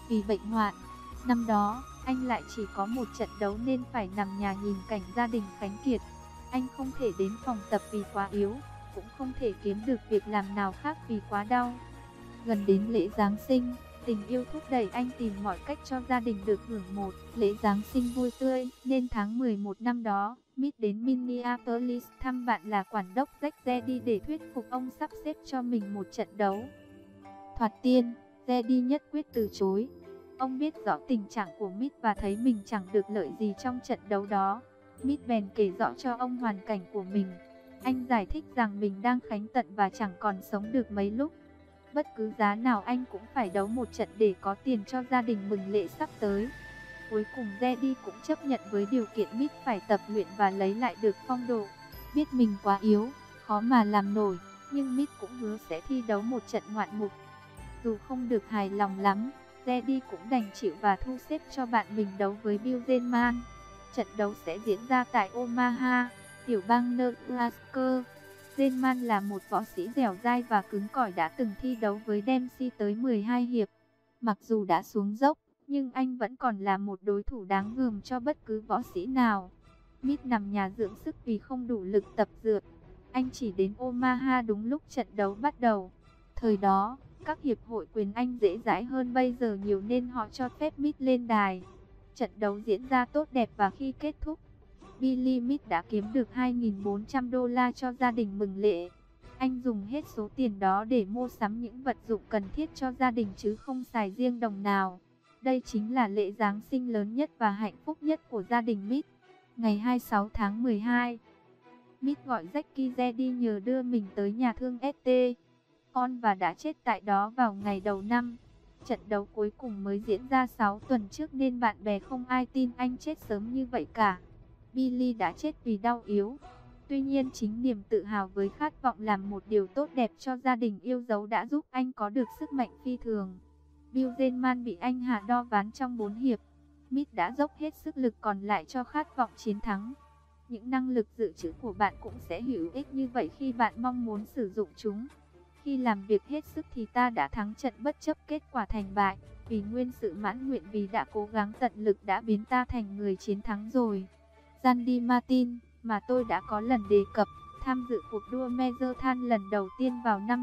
S1: vì bệnh hoạn. Năm đó, anh lại chỉ có một trận đấu nên phải nằm nhà nhìn cảnh gia đình khánh kiệt. Anh không thể đến phòng tập vì quá yếu, cũng không thể kiếm được việc làm nào khác vì quá đau. Gần đến lễ Giáng sinh, tình yêu thúc đẩy anh tìm mọi cách cho gia đình được hưởng một lễ Giáng sinh vui tươi, nên tháng 11 năm đó, Mitt đến Minneapolis thăm bạn là quản đốc Jack Reddy để thuyết phục ông sắp xếp cho mình một trận đấu. Thoạt tiên, Reddy nhất quyết từ chối. Ông biết rõ tình trạng của Mitt và thấy mình chẳng được lợi gì trong trận đấu đó. Mitt bèn kể rõ cho ông hoàn cảnh của mình. Anh giải thích rằng mình đang khánh tận và chẳng còn sống được mấy lúc. Bất cứ giá nào anh cũng phải đấu một trận để có tiền cho gia đình mừng lễ sắp tới. Cuối cùng Reddy cũng chấp nhận với điều kiện Mitt phải tập luyện và lấy lại được phong độ. Biết mình quá yếu, khó mà làm nổi, nhưng Mitt cũng hứa sẽ thi đấu một trận ngoạn mục. Dù không được hài lòng lắm, Reddy cũng đành chịu và thu xếp cho bạn mình đấu với Bill Zellman. Trận đấu sẽ diễn ra tại Omaha, tiểu bang Nebraska. Zellman là một võ sĩ dẻo dai và cứng cỏi đã từng thi đấu với Dempsey tới 12 hiệp. Mặc dù đã xuống dốc, nhưng anh vẫn còn là một đối thủ đáng gờm cho bất cứ võ sĩ nào. Mitt nằm nhà dưỡng sức vì không đủ lực tập dượt. Anh chỉ đến Omaha đúng lúc trận đấu bắt đầu. Thời đó, các hiệp hội quyền Anh dễ dãi hơn bây giờ nhiều nên họ cho phép Mitt lên đài. Trận đấu diễn ra tốt đẹp và khi kết thúc, Billy Mitt đã kiếm được 2.400 đô la cho gia đình mừng lễ. Anh dùng hết số tiền đó để mua sắm những vật dụng cần thiết cho gia đình chứ không xài riêng đồng nào. Đây chính là lễ Giáng sinh lớn nhất và hạnh phúc nhất của gia đình Mitt. Ngày 26 tháng 12, Mitt gọi Jackie Reddy nhờ đưa mình tới nhà thương St. Paul và đã chết tại đó vào ngày đầu năm. Trận đấu cuối cùng mới diễn ra 6 tuần trước nên bạn bè không ai tin anh chết sớm như vậy cả. Billy đã chết vì đau yếu. Tuy nhiên chính niềm tự hào với khát vọng làm một điều tốt đẹp cho gia đình yêu dấu đã giúp anh có được sức mạnh phi thường. Bill Zellman bị anh hạ đo ván trong 4 hiệp. Mitt đã dốc hết sức lực còn lại cho khát vọng chiến thắng. Những năng lực dự trữ của bạn cũng sẽ hữu ích như vậy khi bạn mong muốn sử dụng chúng. Khi làm việc hết sức thì ta đã thắng trận bất chấp kết quả thành bại. Vì nguyên sự mãn nguyện vì đã cố gắng tận lực đã biến ta thành người chiến thắng rồi. Sandy Martin, mà tôi đã có lần đề cập, tham dự cuộc đua Marathon lần đầu tiên vào năm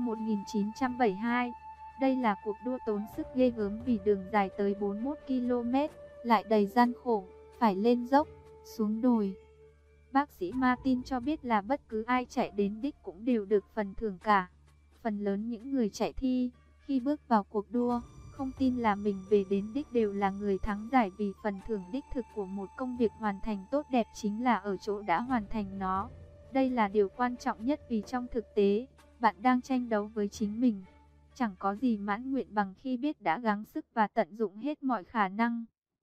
S1: 1972. Đây là cuộc đua tốn sức ghê gớm vì đường dài tới 41 km, lại đầy gian khổ, phải lên dốc, xuống đồi. Bác sĩ Martin cho biết là bất cứ ai chạy đến đích cũng đều được phần thưởng cả. Phần lớn những người chạy thi, khi bước vào cuộc đua, không tin là mình về đến đích đều là người thắng giải vì phần thưởng đích thực của một công việc hoàn thành tốt đẹp chính là ở chỗ đã hoàn thành nó. Đây là điều quan trọng nhất vì trong thực tế, bạn đang tranh đấu với chính mình. Chẳng có gì mãn nguyện bằng khi biết đã gắng sức và tận dụng hết mọi khả năng.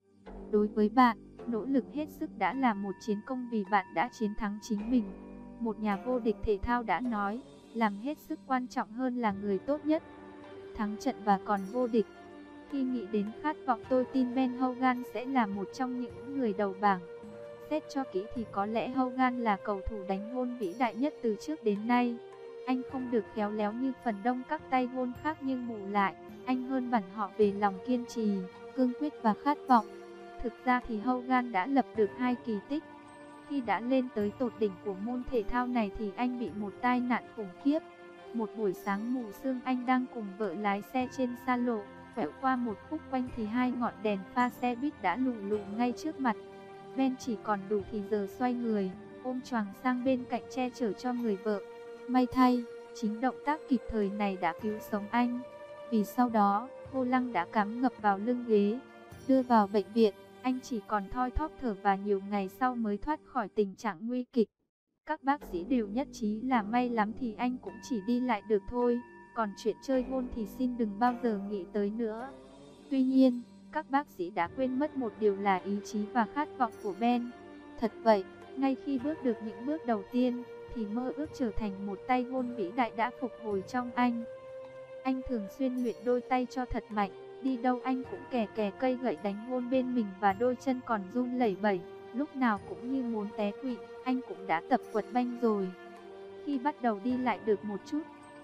S1: Đối với bạn, nỗ lực hết sức đã là một chiến công vì bạn đã chiến thắng chính mình. Một nhà vô địch thể thao đã nói, làm hết sức quan trọng hơn là người tốt nhất. Thắng trận và còn vô địch. Khi nghĩ đến khát vọng tôi tin Ben Hogan sẽ là một trong những người đầu bảng. Xét cho kỹ thì có lẽ Hogan là cầu thủ đánh gôn vĩ đại nhất từ trước đến nay. Anh không được khéo léo như phần đông các tay gôn khác nhưng bù lại, anh hơn hẳn họ về lòng kiên trì, cương quyết và khát vọng. Thực ra thì Hogan đã lập được 2 kỳ tích. Khi đã lên tới tột đỉnh của môn thể thao này thì anh bị một tai nạn khủng khiếp. Một buổi sáng mù sương anh đang cùng vợ lái xe trên xa lộ, quẹo qua một khúc quanh thì hai ngọn đèn pha xe buýt đã lù lù ngay trước mặt. Ben chỉ còn đủ thì giờ xoay người, ôm choàng sang bên cạnh che chở cho người vợ. May thay, chính động tác kịp thời này đã cứu sống anh. Vì sau đó, vô lăng đã cắm ngập vào lưng ghế. Đưa vào bệnh viện, anh chỉ còn thoi thóp thở và nhiều ngày sau mới thoát khỏi tình trạng nguy kịch. Các bác sĩ đều nhất trí là may lắm thì anh cũng chỉ đi lại được thôi, còn chuyện chơi gôn thì xin đừng bao giờ nghĩ tới nữa. Tuy nhiên, các bác sĩ đã quên mất một điều là ý chí và khát vọng của Ben. Thật vậy, ngay khi bước được những bước đầu tiên, thì mơ ước trở thành một tay gôn vĩ đại đã phục hồi trong anh. Anh thường xuyên luyện đôi tay cho thật mạnh, đi đâu anh cũng kè kè cây gậy đánh gôn bên mình và đôi chân còn run lẩy bẩy, lúc nào cũng như muốn té quỵ. Anh cũng đã tập quật banh rồi. Khi bắt đầu đi lại được một chút,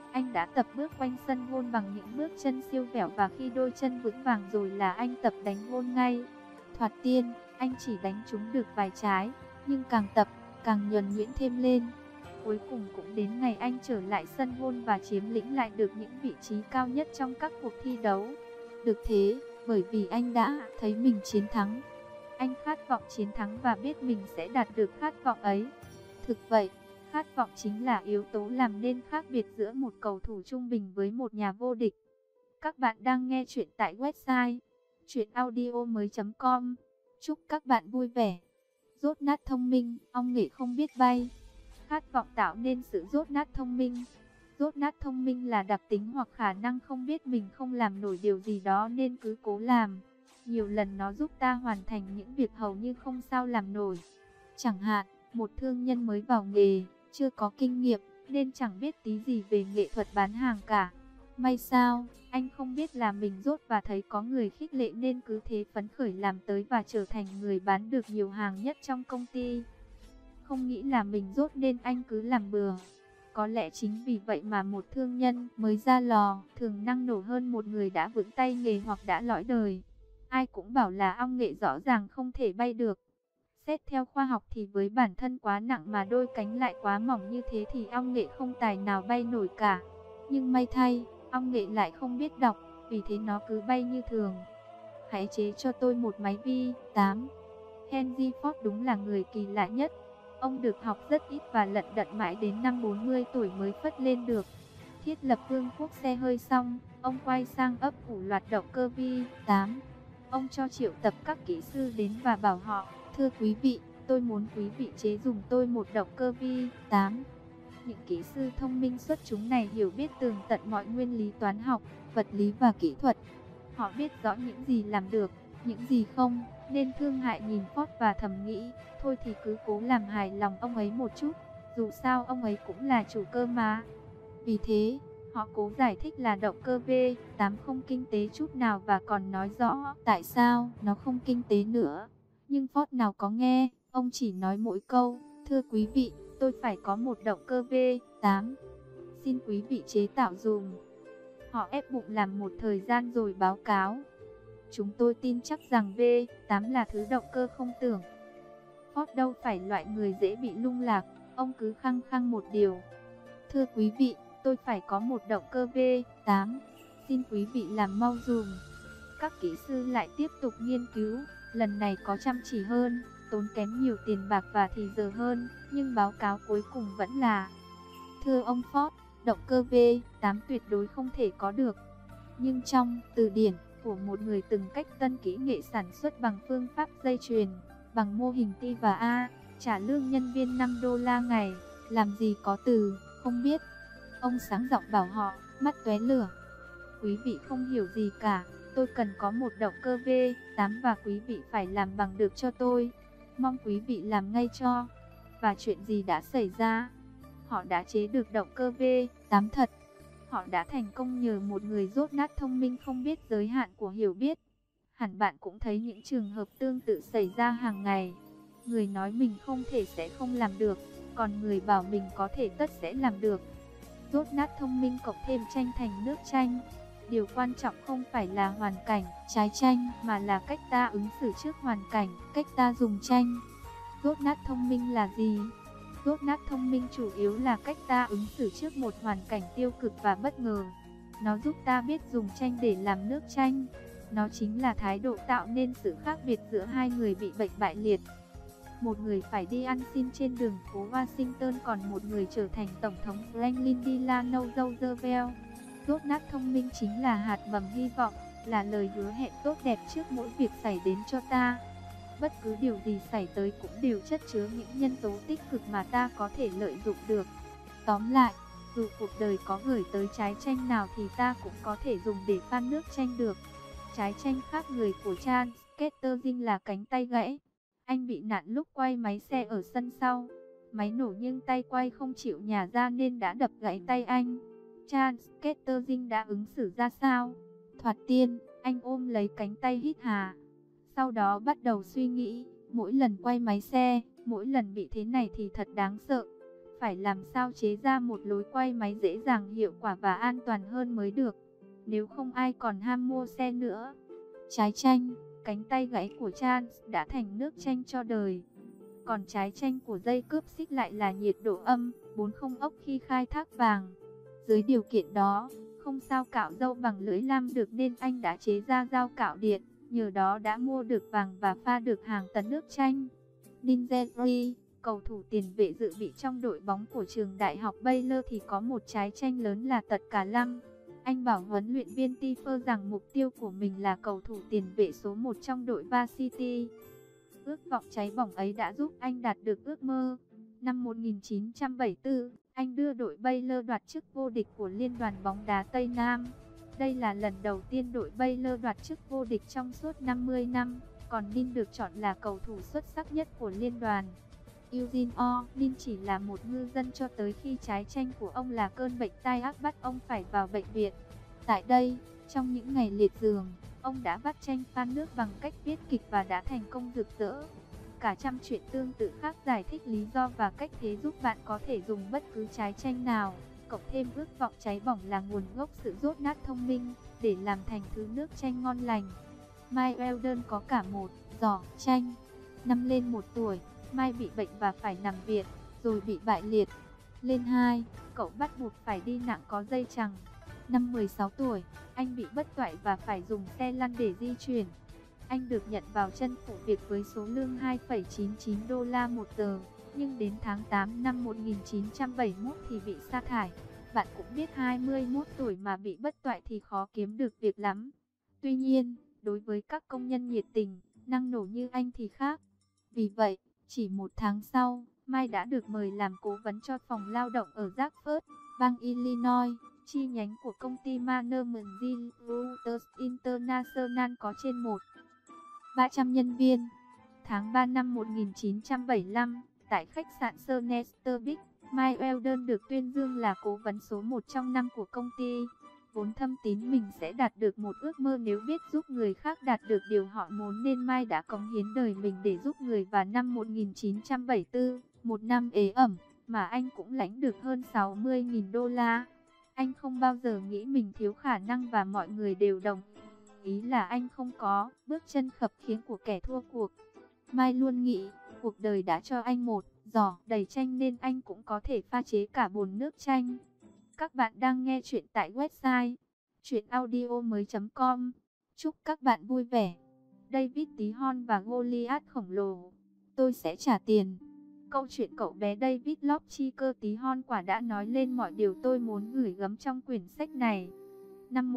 S1: Anh đã tập bước quanh sân gôn bằng những bước chân siêu vẹo và khi đôi chân vững vàng rồi là anh tập đánh gôn ngay. Thoạt tiên, anh chỉ đánh trúng được vài trái, nhưng càng tập, càng nhuần nhuyễn thêm lên. Cuối cùng cũng đến ngày anh trở lại sân gôn và chiếm lĩnh lại được những vị trí cao nhất trong các cuộc thi đấu. Được thế, bởi vì anh đã thấy mình chiến thắng. Anh khát vọng chiến thắng và biết mình sẽ đạt được khát vọng ấy. Thực vậy, khát vọng chính là yếu tố làm nên khác biệt giữa một cầu thủ trung bình với một nhà vô địch. Các bạn đang nghe chuyện tại website chuyenaudio.com. Chúc các bạn vui vẻ. Dốt nát thông minh, ong nghệ không biết bay. Khát vọng tạo nên sự dốt nát thông minh. Dốt nát thông minh là đặc tính hoặc khả năng không biết mình không làm nổi điều gì đó nên cứ cố làm. Nhiều lần nó giúp ta hoàn thành những việc hầu như không sao làm nổi. Chẳng hạn, một thương nhân mới vào nghề, chưa có kinh nghiệm, nên chẳng biết tí gì về nghệ thuật bán hàng cả. May sao, anh không biết là mình dốt và thấy có người khích lệ nên cứ thế phấn khởi làm tới và trở thành người bán được nhiều hàng nhất trong công ty. Không nghĩ là mình dốt nên anh cứ làm bừa. Có lẽ chính vì vậy mà một thương nhân mới ra lò thường năng nổ hơn một người đã vững tay nghề hoặc đã lõi đời. Ai cũng bảo là ong nghệ rõ ràng không thể bay được. Xét theo khoa học thì với bản thân quá nặng mà đôi cánh lại quá mỏng như thế thì ong nghệ không tài nào bay nổi cả. Nhưng may thay, ong nghệ lại không biết đọc, vì thế nó cứ bay như thường. Hãy chế cho tôi một máy V8. Henry Ford đúng là người kỳ lạ nhất. Ông được học rất ít và lận đận mãi đến năm 40 tuổi mới phất lên được. Thiết lập vương quốc xe hơi xong, ông quay sang ấp ủ loạt động cơ V8. Ông cho triệu tập các kỹ sư đến và bảo họ: thưa quý vị, tôi muốn quý vị chế dùng tôi một động cơ V8. Những kỹ sư thông minh xuất chúng này hiểu biết tường tận mọi nguyên lý toán học, vật lý và kỹ thuật. Họ biết rõ những gì làm được, những gì không, nên thương hại nhìn Ford và thầm nghĩ, thôi thì cứ cố làm hài lòng ông ấy một chút, dù sao ông ấy cũng là chủ cơ mà. Vì thế, họ cố giải thích là động cơ V8 không kinh tế chút nào và còn nói rõ tại sao nó không kinh tế nữa. Nhưng Ford nào có nghe, ông chỉ nói mỗi câu, thưa quý vị, tôi phải có một động cơ V8. Xin quý vị chế tạo dùm. Họ ép bụng làm một thời gian rồi báo cáo. Chúng tôi tin chắc rằng V8 là thứ động cơ không tưởng. Ford đâu phải loại người dễ bị lung lạc, ông cứ khăng khăng một điều. Thưa quý vị, tôi phải có một động cơ V8. Xin quý vị làm mau dùm. Các kỹ sư lại tiếp tục nghiên cứu, lần này có chăm chỉ hơn, tốn kém nhiều tiền bạc và thì giờ hơn, nhưng báo cáo cuối cùng vẫn là: thưa ông Ford, động cơ V8 tuyệt đối không thể có được. Nhưng trong từ điển của một người từng cách tân kỹ nghệ sản xuất bằng phương pháp dây chuyền, bằng mô hình T và A, trả lương nhân viên $5 ngày, làm gì có từ không biết. Ông sáng giọng bảo họ, mắt tóe lửa: quý vị không hiểu gì cả, tôi cần có một động cơ V8 và quý vị phải làm bằng được cho tôi. Mong quý vị làm ngay cho. Và chuyện gì đã xảy ra? Họ đã chế được động cơ V8 thật. Họ đã thành công nhờ một người dốt nát thông minh không biết giới hạn của hiểu biết. Hẳn bạn cũng thấy những trường hợp tương tự xảy ra hàng ngày. Người nói mình không thể sẽ không làm được, còn người bảo mình có thể tất sẽ làm được. Dốt nát thông minh cộng thêm chanh thành nước chanh. Điều quan trọng không phải là hoàn cảnh, trái chanh, mà là cách ta ứng xử trước hoàn cảnh, cách ta dùng chanh. Dốt nát thông minh là gì? Dốt nát thông minh chủ yếu là cách ta ứng xử trước một hoàn cảnh tiêu cực và bất ngờ. Nó giúp ta biết dùng chanh để làm nước chanh. Nó chính là thái độ tạo nên sự khác biệt giữa hai người bị bệnh bại liệt. Một người phải đi ăn xin trên đường phố Washington, còn một người trở thành Tổng thống Franklin Delano Roosevelt. Dốt nát thông minh chính là hạt mầm hy vọng, là lời hứa hẹn tốt đẹp trước mỗi việc xảy đến cho ta. Bất cứ điều gì xảy tới cũng đều chất chứa những nhân tố tích cực mà ta có thể lợi dụng được. Tóm lại, dù cuộc đời có gửi tới trái chanh nào thì ta cũng có thể dùng để pha nước chanh được. Trái chanh khác người của Charles Kettering là cánh tay gãy. Anh bị nạn lúc quay máy xe ở sân sau. Máy nổ nhưng tay quay không chịu nhả ra nên đã đập gãy tay anh. Charles Kettering đã ứng xử ra sao? Thoạt tiên, anh ôm lấy cánh tay hít hà. Sau đó bắt đầu suy nghĩ, mỗi lần quay máy xe, mỗi lần bị thế này thì thật đáng sợ. phải làm sao chế ra một lối quay máy dễ dàng, hiệu quả và an toàn hơn mới được. Nếu không ai còn ham mua xe nữa. Trái chanh, cánh tay gãy của Chance đã thành nước chanh cho đời. Còn trái chanh của dây cướp xích lại là nhiệt độ âm 40 ốc khi khai thác vàng. Dưới điều kiện đó, không sao cạo râu bằng lưỡi lam được nên anh đã chế ra dao cạo điện, nhờ đó đã mua được vàng và pha được hàng tấn nước chanh. Dean Gentry, cầu thủ tiền vệ dự bị trong đội bóng của trường đại học Baylor thì có một trái chanh lớn là tật cả lăm. Anh bảo huấn luyện viên Tiffer rằng mục tiêu của mình là cầu thủ tiền vệ số 1 trong đội Varsity. Ước vọng cháy bỏng ấy đã giúp anh đạt được ước mơ. Năm 1974, anh đưa đội Baylor đoạt chức vô địch của Liên đoàn bóng đá Tây Nam. Đây là lần đầu tiên đội Baylor đoạt chức vô địch trong suốt 50 năm, còn Dean được chọn là cầu thủ xuất sắc nhất của liên đoàn. Eugene Dean chỉ là một ngư dân cho tới khi trái chanh của ông là cơn bệnh tai ác bắt ông phải vào bệnh viện. Tại đây, trong những ngày liệt giường, ông đã vắt chanh pha nước bằng cách viết kịch và đã thành công rực rỡ. Cả trăm chuyện tương tự khác giải thích lý do và cách thế giúp bạn có thể dùng bất cứ trái chanh nào. Cộng thêm ước vọng cháy bỏng là nguồn gốc sự dốt nát thông minh, để làm thành thứ nước chanh ngon lành. Mike Weldon có cả một giỏ chanh. Năm lên 1 tuổi, Mike bị bệnh và phải nằm viện, rồi bị bại liệt. Lên 2, cậu bắt buộc phải đi nặng có dây chằng. Năm 16 tuổi, anh bị bất toại và phải dùng xe lăn để di chuyển. Anh được nhận vào chân phụ việc với số lương 2,99 đô la một giờ, nhưng đến tháng 8 năm 1971 thì bị sa thải. Bạn cũng biết 21 tuổi mà bị bất toại thì khó kiếm được việc lắm. Tuy nhiên, đối với các công nhân nhiệt tình, năng nổ như anh thì khác. Vì vậy, chỉ 1 tháng sau, Mai đã được mời làm cố vấn cho phòng lao động ở Rockford, bang Illinois, chi nhánh của công ty Management Reuters International có trên 300 nhân viên. Tháng 3 năm 1975, tại khách sạn Sonnester Beach, Mike Weldon được tuyên dương là cố vấn số 1 trong năm của công ty. Vốn thâm tín mình sẽ đạt được một ước mơ nếu biết giúp người khác đạt được điều họ muốn nên Mike đã cống hiến đời mình để giúp người. Và năm 1974, một năm ế ẩm, mà anh cũng lãnh được hơn 60.000 đô la. Anh không bao giờ nghĩ mình thiếu khả năng và mọi người đều đồng ý là anh không có bước chân khập khiễng của kẻ thua cuộc. Mai luôn nghĩ, cuộc đời đã cho anh một giỏ đầy chanh nên anh cũng có thể pha chế cả bồn nước chanh. Các bạn đang nghe chuyện tại website chuyenaudio.com. Chúc các bạn vui vẻ. David tí hon và Goliath khổng lồ. Tôi sẽ trả tiền. Câu chuyện cậu bé David Lobchiker tí hon quả đã nói lên mọi điều tôi muốn gửi gắm trong quyển sách này. Năm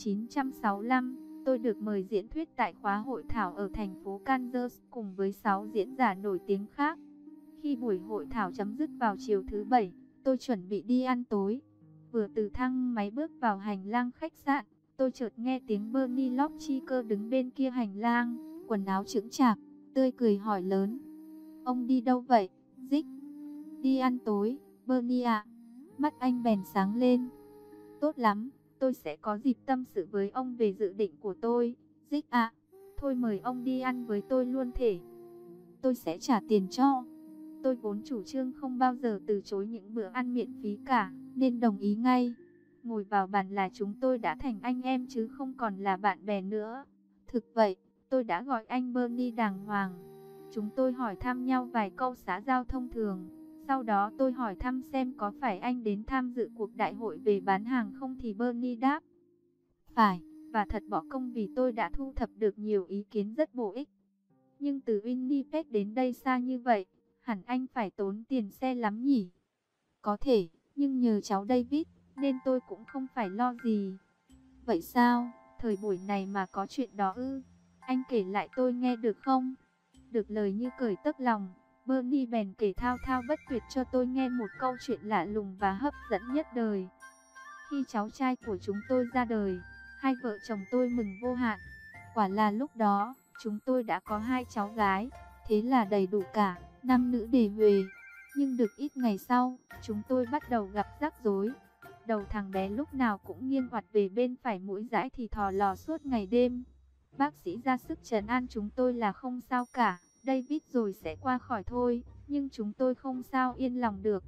S1: 1965, tôi được mời diễn thuyết tại khóa hội thảo ở thành phố Kansas cùng với 6 diễn giả nổi tiếng khác. Khi buổi hội thảo chấm dứt vào chiều thứ Bảy, tôi chuẩn bị đi ăn tối. Vừa từ thang máy bước vào hành lang khách sạn, tôi chợt nghe tiếng Bernie Lobchiker đứng bên kia hành lang, quần áo chững chạc, tươi cười hỏi lớn. Ông đi đâu vậy, Dick? Đi ăn tối, Bernie ạ. Mắt anh bèn sáng lên. Tốt lắm, tôi sẽ có dịp tâm sự với ông về dự định của tôi, Dick ạ. Thôi mời ông đi ăn với tôi luôn thể. Tôi sẽ trả tiền cho. Tôi vốn chủ trương không bao giờ từ chối những bữa ăn miễn phí cả, nên đồng ý ngay. Ngồi vào bàn là chúng tôi đã thành anh em chứ không còn là bạn bè nữa. Thực vậy, tôi đã gọi anh Bernie đàng hoàng. Chúng tôi hỏi thăm nhau vài câu xã giao thông thường. Sau đó tôi hỏi thăm xem có phải anh đến tham dự cuộc đại hội về bán hàng không thì Bernie đáp. Phải, và thật bỏ công vì tôi đã thu thập được nhiều ý kiến rất bổ ích. Nhưng từ Winnipeg đến đây xa như vậy, hẳn anh phải tốn tiền xe lắm nhỉ? Có thể, nhưng nhờ cháu David, nên tôi cũng không phải lo gì. Vậy sao, thời buổi này mà có chuyện đó ư? Anh kể lại tôi nghe được không? Được lời như cởi tấc lòng, Bernie bèn kể thao thao bất tuyệt cho tôi nghe một câu chuyện lạ lùng và hấp dẫn nhất đời. Khi cháu trai của chúng tôi ra đời, hai vợ chồng tôi mừng vô hạn. Quả là lúc đó, chúng tôi đã có 2 cháu gái, thế là đầy đủ cả, nam nữ đề huề. Nhưng được ít ngày sau, chúng tôi bắt đầu gặp rắc rối. Đầu thằng bé lúc nào cũng nghiêng ngoặt về bên phải, mũi dãi thì thò lò suốt ngày đêm. Bác sĩ ra sức trấn an chúng tôi là không sao cả, David rồi sẽ qua khỏi thôi, nhưng chúng tôi không sao yên lòng được.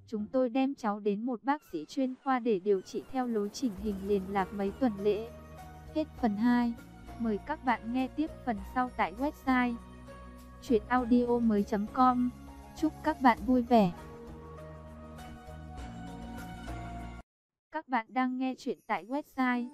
S1: Chúng tôi đem cháu đến một bác sĩ chuyên khoa để điều trị theo lối chỉnh hình liền lạc mấy tuần lễ. Hết phần 2. Mời các bạn nghe tiếp phần sau tại website chuyenaudio.com. Chúc các bạn vui vẻ. Các bạn đang nghe chuyện tại website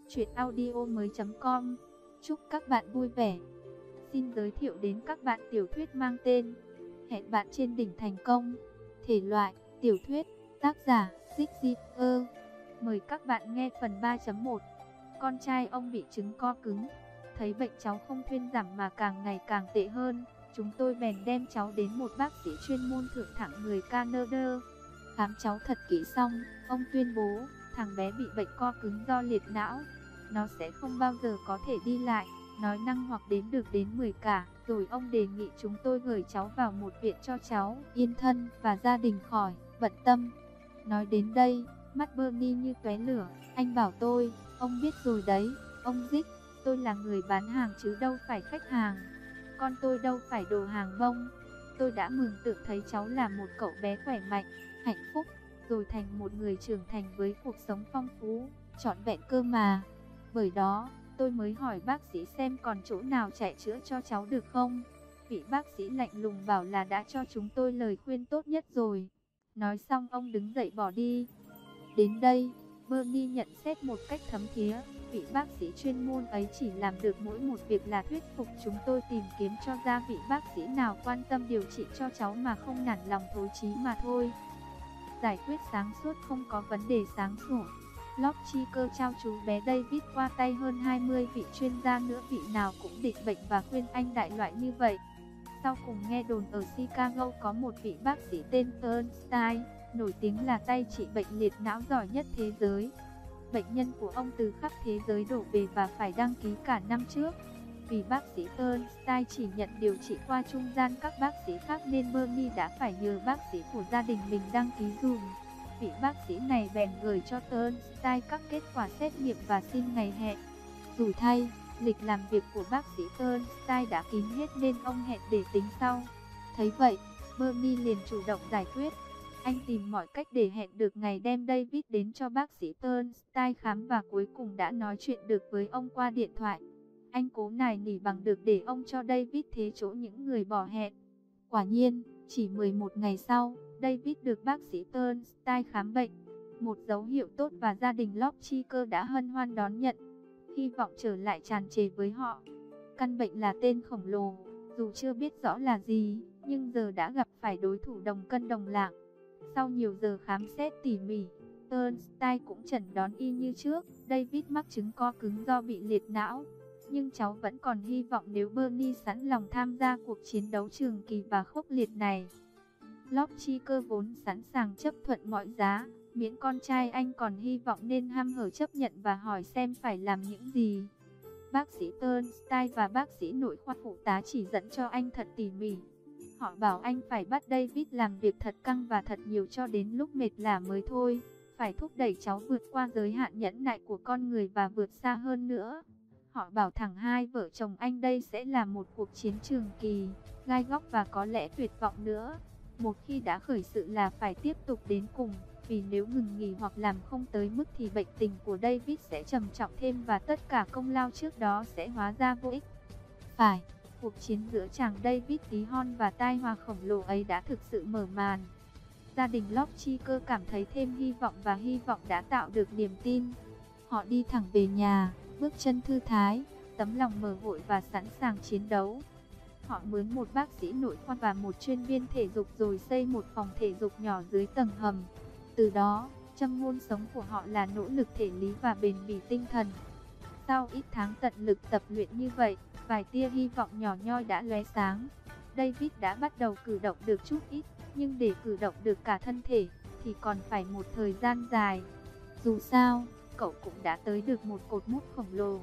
S1: chuyenaudio.com. Chúc các bạn vui vẻ. Xin giới thiệu đến các bạn tiểu thuyết mang tên Hẹn bạn trên đỉnh thành công. Thể loại tiểu thuyết, tác giả Xích Di Ơ. Mời các bạn nghe phần 3.1. Con trai ông bị chứng co cứng. Thấy bệnh cháu không thuyên giảm mà càng ngày càng tệ hơn, chúng tôi bèn đem cháu đến một bác sĩ chuyên môn thượng thặng người Canada. Khám cháu thật kỹ xong, ông tuyên bố thằng bé bị bệnh co cứng do liệt não. Nó sẽ không bao giờ có thể đi lại, nói năng hoặc đếm được đến 10 cả. Rồi ông đề nghị chúng tôi gửi cháu vào một viện cho cháu yên thân và gia đình khỏi bận tâm. Nói đến đây, mắt Bernie như tóe lửa. Anh bảo tôi, ông biết rồi đấy, ông Dích, tôi là người bán hàng chứ đâu phải khách hàng. Con tôi đâu phải đồ hàng bông. Tôi đã mường tượng thấy cháu là một cậu bé khỏe mạnh, hạnh phúc, rồi thành một người trưởng thành với cuộc sống phong phú, trọn vẹn cơ mà. Bởi đó, tôi mới hỏi bác sĩ xem còn chỗ nào chạy chữa cho cháu được không. Vị bác sĩ lạnh lùng bảo là đã cho chúng tôi lời khuyên tốt nhất rồi. Nói xong ông đứng dậy bỏ đi. Đến đây, Bernie nhận xét một cách thấm thía. Vị bác sĩ chuyên môn ấy chỉ làm được mỗi một việc là thuyết phục chúng tôi tìm kiếm cho ra vị bác sĩ nào quan tâm điều trị cho cháu mà không nản lòng thối chí mà thôi. Giải quyết sáng suốt không có vấn đề sáng sủa. Lockchicker trao chú bé David qua tay hơn 20 vị chuyên gia nữa, vị nào cũng định bệnh và khuyên anh đại loại như vậy. Sau cùng nghe đồn ở Chicago có một vị bác sĩ tên Bernstein, nổi tiếng là tay trị bệnh liệt não giỏi nhất thế giới. Bệnh nhân của ông từ khắp thế giới đổ về và phải đăng ký cả năm trước. Vì bác sĩ Bernstein chỉ nhận điều trị qua trung gian các bác sĩ khác nên Bernie đã phải nhờ bác sĩ của gia đình mình đăng ký dùm. Vị bác sĩ này bèn gửi cho Bernstein các kết quả xét nghiệm và xin ngày hẹn. Rủi thay, lịch làm việc của bác sĩ Bernstein đã kín hết nên ông hẹn để tính sau. Thấy vậy, Bernie liền chủ động giải quyết. Anh tìm mọi cách để hẹn được ngày đem David đến cho bác sĩ Bernstein khám và cuối cùng đã nói chuyện được với ông qua điện thoại. Anh cố nài nỉ bằng được để ông cho David thế chỗ những người bỏ hẹn. Quả nhiên, chỉ 11 ngày sau, David được bác sĩ Bernstein khám bệnh. Một dấu hiệu tốt và gia đình Lockchicker đã hân hoan đón nhận. Hy vọng trở lại tràn trề với họ. Căn bệnh là tên khổng lồ, dù chưa biết rõ là gì, nhưng giờ đã gặp phải đối thủ đồng cân đồng lạng. Sau nhiều giờ khám xét tỉ mỉ, Bernstein cũng chẩn đoán y như trước, David mắc chứng co cứng do bị liệt não. Nhưng cháu vẫn còn hy vọng nếu Bernie sẵn lòng tham gia cuộc chiến đấu trường kỳ và khốc liệt này. Lockchicker vốn sẵn sàng chấp thuận mọi giá, miễn con trai anh còn hy vọng nên hăm hở chấp nhận và hỏi xem phải làm những gì. Bác sĩ Bernstein và bác sĩ nội khoa phụ tá chỉ dẫn cho anh thật tỉ mỉ. Họ bảo anh phải bắt David làm việc thật căng và thật nhiều cho đến lúc mệt lả mới thôi. Phải thúc đẩy cháu vượt qua giới hạn nhẫn nại của con người và vượt xa hơn nữa. Họ bảo thẳng hai vợ chồng anh đây sẽ là một cuộc chiến trường kỳ, gai góc và có lẽ tuyệt vọng nữa. Một khi đã khởi sự là phải tiếp tục đến cùng, vì nếu ngừng nghỉ hoặc làm không tới mức thì bệnh tình của David sẽ trầm trọng thêm và tất cả công lao trước đó sẽ hóa ra vô ích. Phải, cuộc chiến giữa chàng David tí hon và tai họa khổng lồ ấy đã thực sự mở màn. Gia đình Lockchicker cảm thấy thêm hy vọng và hy vọng đã tạo được niềm tin. Họ đi thẳng về nhà, bước chân thư thái, tấm lòng mở hội và sẵn sàng chiến đấu. Họ mướn một bác sĩ nội khoa và một chuyên viên thể dục rồi xây một phòng thể dục nhỏ dưới tầng hầm. Từ đó, châm ngôn sống của họ là nỗ lực thể lý và bền bỉ tinh thần. Sau ít tháng tận lực tập luyện như vậy, vài tia hy vọng nhỏ nhoi đã lóe sáng. David đã bắt đầu cử động được chút ít, nhưng để cử động được cả thân thể thì còn phải một thời gian dài. Dù sao, cậu cũng đã tới được một cột mốc khổng lồ.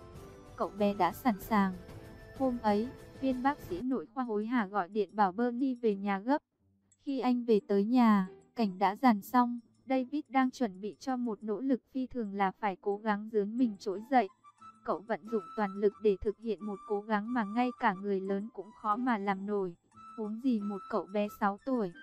S1: Cậu bé đã sẵn sàng. Hôm ấy, viên bác sĩ nội khoa hối hả gọi điện bảo Bernie về nhà gấp. Khi anh về tới nhà, cảnh đã dàn xong. David đang chuẩn bị cho một nỗ lực phi thường là phải cố gắng giương mình trỗi dậy. Cậu vận dụng toàn lực để thực hiện một cố gắng mà ngay cả người lớn cũng khó mà làm nổi, huống gì một cậu bé 6 tuổi.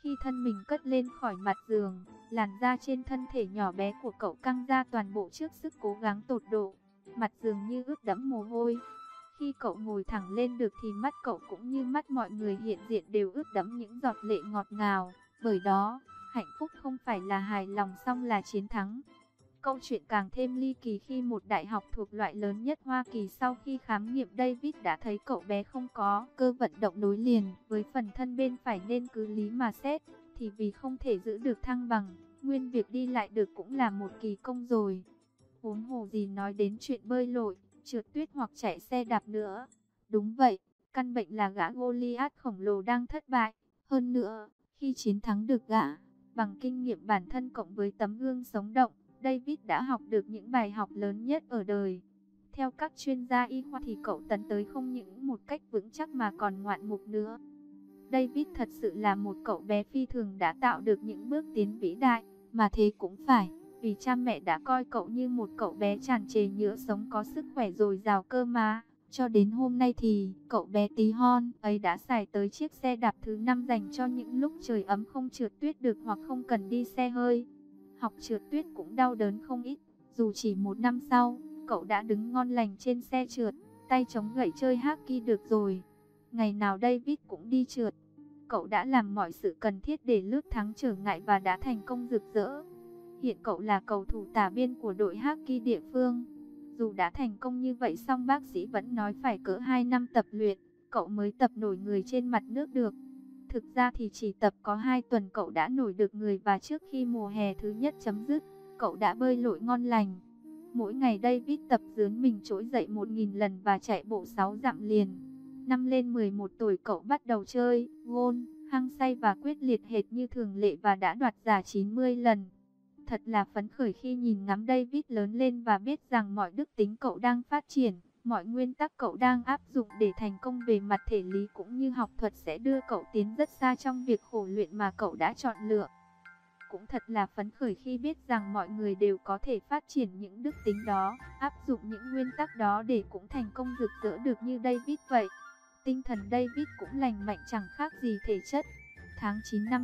S1: Khi thân mình cất lên khỏi mặt giường, làn da trên thân thể nhỏ bé của cậu căng ra toàn bộ trước sức cố gắng tột độ. Mặt giường như ướt đẫm mồ hôi. Khi cậu ngồi thẳng lên được thì mắt cậu cũng như mắt mọi người hiện diện đều ướt đẫm những giọt lệ ngọt ngào. Bởi đó, hạnh phúc không phải là hài lòng xong là chiến thắng. Câu chuyện càng thêm ly kỳ khi một đại học thuộc loại lớn nhất Hoa Kỳ sau khi khám nghiệm David đã thấy cậu bé không có cơ vận động nối liền với phần thân bên phải nên cứ lý mà xét, thì vì không thể giữ được thăng bằng, nguyên việc đi lại được cũng là một kỳ công rồi. Huống hồ gì nói đến chuyện bơi lội, trượt tuyết hoặc chạy xe đạp nữa. Đúng vậy, căn bệnh là gã Goliath khổng lồ đang thất bại. Hơn nữa, khi chiến thắng được gã, bằng kinh nghiệm bản thân cộng với tấm gương sống động, David đã học được những bài học lớn nhất ở đời. Theo các chuyên gia y khoa thì cậu tấn tới không những một cách vững chắc mà còn ngoạn mục nữa. David thật sự là một cậu bé phi thường đã tạo được những bước tiến vĩ đại, mà thế cũng phải, vì cha mẹ đã coi cậu như một cậu bé tràn trề nhựa sống có sức khỏe dồi dào cơ mà. Cho đến hôm nay thì cậu bé tí hon ấy đã xài tới chiếc xe đạp thứ 5 dành cho những lúc trời ấm không trượt tuyết được hoặc không cần đi xe hơi. Học trượt tuyết cũng đau đớn không ít, dù chỉ 1 năm sau, cậu đã đứng ngon lành trên xe trượt, tay chống gậy chơi hockey được rồi. Ngày nào David cũng đi trượt. Cậu đã làm mọi sự cần thiết để lướt thắng trở ngại và đã thành công rực rỡ. Hiện cậu là cầu thủ tả biên của đội hockey địa phương. Dù đã thành công như vậy song bác sĩ vẫn nói phải cỡ 2 năm tập luyện, cậu mới tập nổi người trên mặt nước được. Thực ra thì chỉ tập có 2 tuần cậu đã nổi được người và trước khi mùa hè thứ nhất chấm dứt, cậu đã bơi lội ngon lành. Mỗi ngày David tập dướn mình trỗi dậy 1000 lần và chạy bộ 6 dặm liền. Năm lên 11 tuổi cậu bắt đầu chơi golf, hăng say và quyết liệt hệt như thường lệ và đã đoạt giải 90 lần. Thật là phấn khởi khi nhìn ngắm David lớn lên và biết rằng mọi đức tính cậu đang phát triển, mọi nguyên tắc cậu đang áp dụng để thành công về mặt thể lý cũng như học thuật sẽ đưa cậu tiến rất xa trong việc khổ luyện mà cậu đã chọn lựa. Cũng thật là phấn khởi khi biết rằng mọi người đều có thể phát triển những đức tính đó, áp dụng những nguyên tắc đó để cũng thành công rực rỡ được như David vậy. Tinh thần David cũng lành mạnh chẳng khác gì thể chất. Tháng 9 năm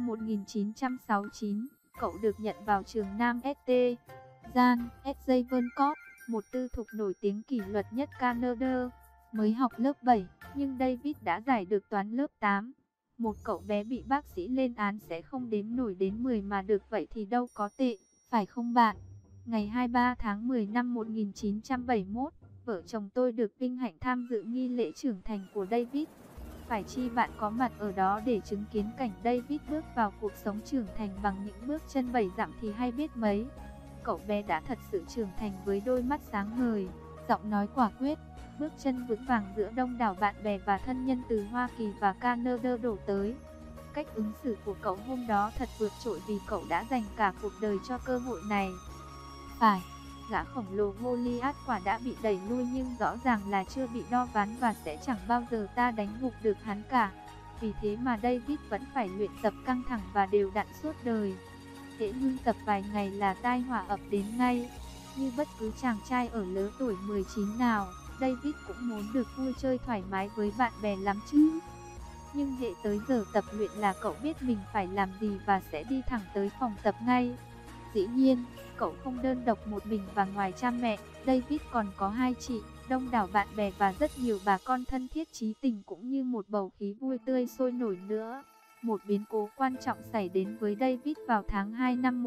S1: 1969, cậu được nhận vào trường Nam St. Jan Xavier, một tư thục nổi tiếng kỷ luật nhất Canada. Mới học lớp 7, nhưng David đã giải được toán lớp 8. Một cậu bé bị bác sĩ lên án sẽ không đếm nổi đến 10 mà được vậy thì đâu có tệ, phải không bạn? Ngày 23 tháng 10 năm 1971, vợ chồng tôi được vinh hạnh tham dự nghi lễ trưởng thành của David. Phải chi bạn có mặt ở đó để chứng kiến cảnh David bước vào cuộc sống trưởng thành bằng những bước chân 7 dặm thì hay biết mấy. Cậu bé đã thật sự trưởng thành với đôi mắt sáng ngời, giọng nói quả quyết, bước chân vững vàng giữa đông đảo bạn bè và thân nhân từ Hoa Kỳ và Canada đổ tới. Cách ứng xử của cậu hôm đó thật vượt trội vì cậu đã dành cả cuộc đời cho cơ hội này. Phải, gã khổng lồ Goliath quả đã bị đẩy lui nhưng rõ ràng là chưa bị đo ván và sẽ chẳng bao giờ ta đánh gục được hắn cả. Vì thế mà David vẫn phải luyện tập căng thẳng và đều đặn suốt đời. Hễ ngưng tập vài ngày là tai họa ập đến ngay. Như bất cứ chàng trai ở lứa tuổi 19 nào, David cũng muốn được vui chơi thoải mái với bạn bè lắm chứ. Nhưng hệ tới giờ tập luyện là cậu biết mình phải làm gì và sẽ đi thẳng tới phòng tập ngay. Dĩ nhiên, cậu không đơn độc một mình và ngoài cha mẹ, David còn có 2 chị, đông đảo bạn bè và rất nhiều bà con thân thiết chí tình cũng như một bầu khí vui tươi sôi nổi nữa. Một biến cố quan trọng xảy đến với David vào tháng 2 năm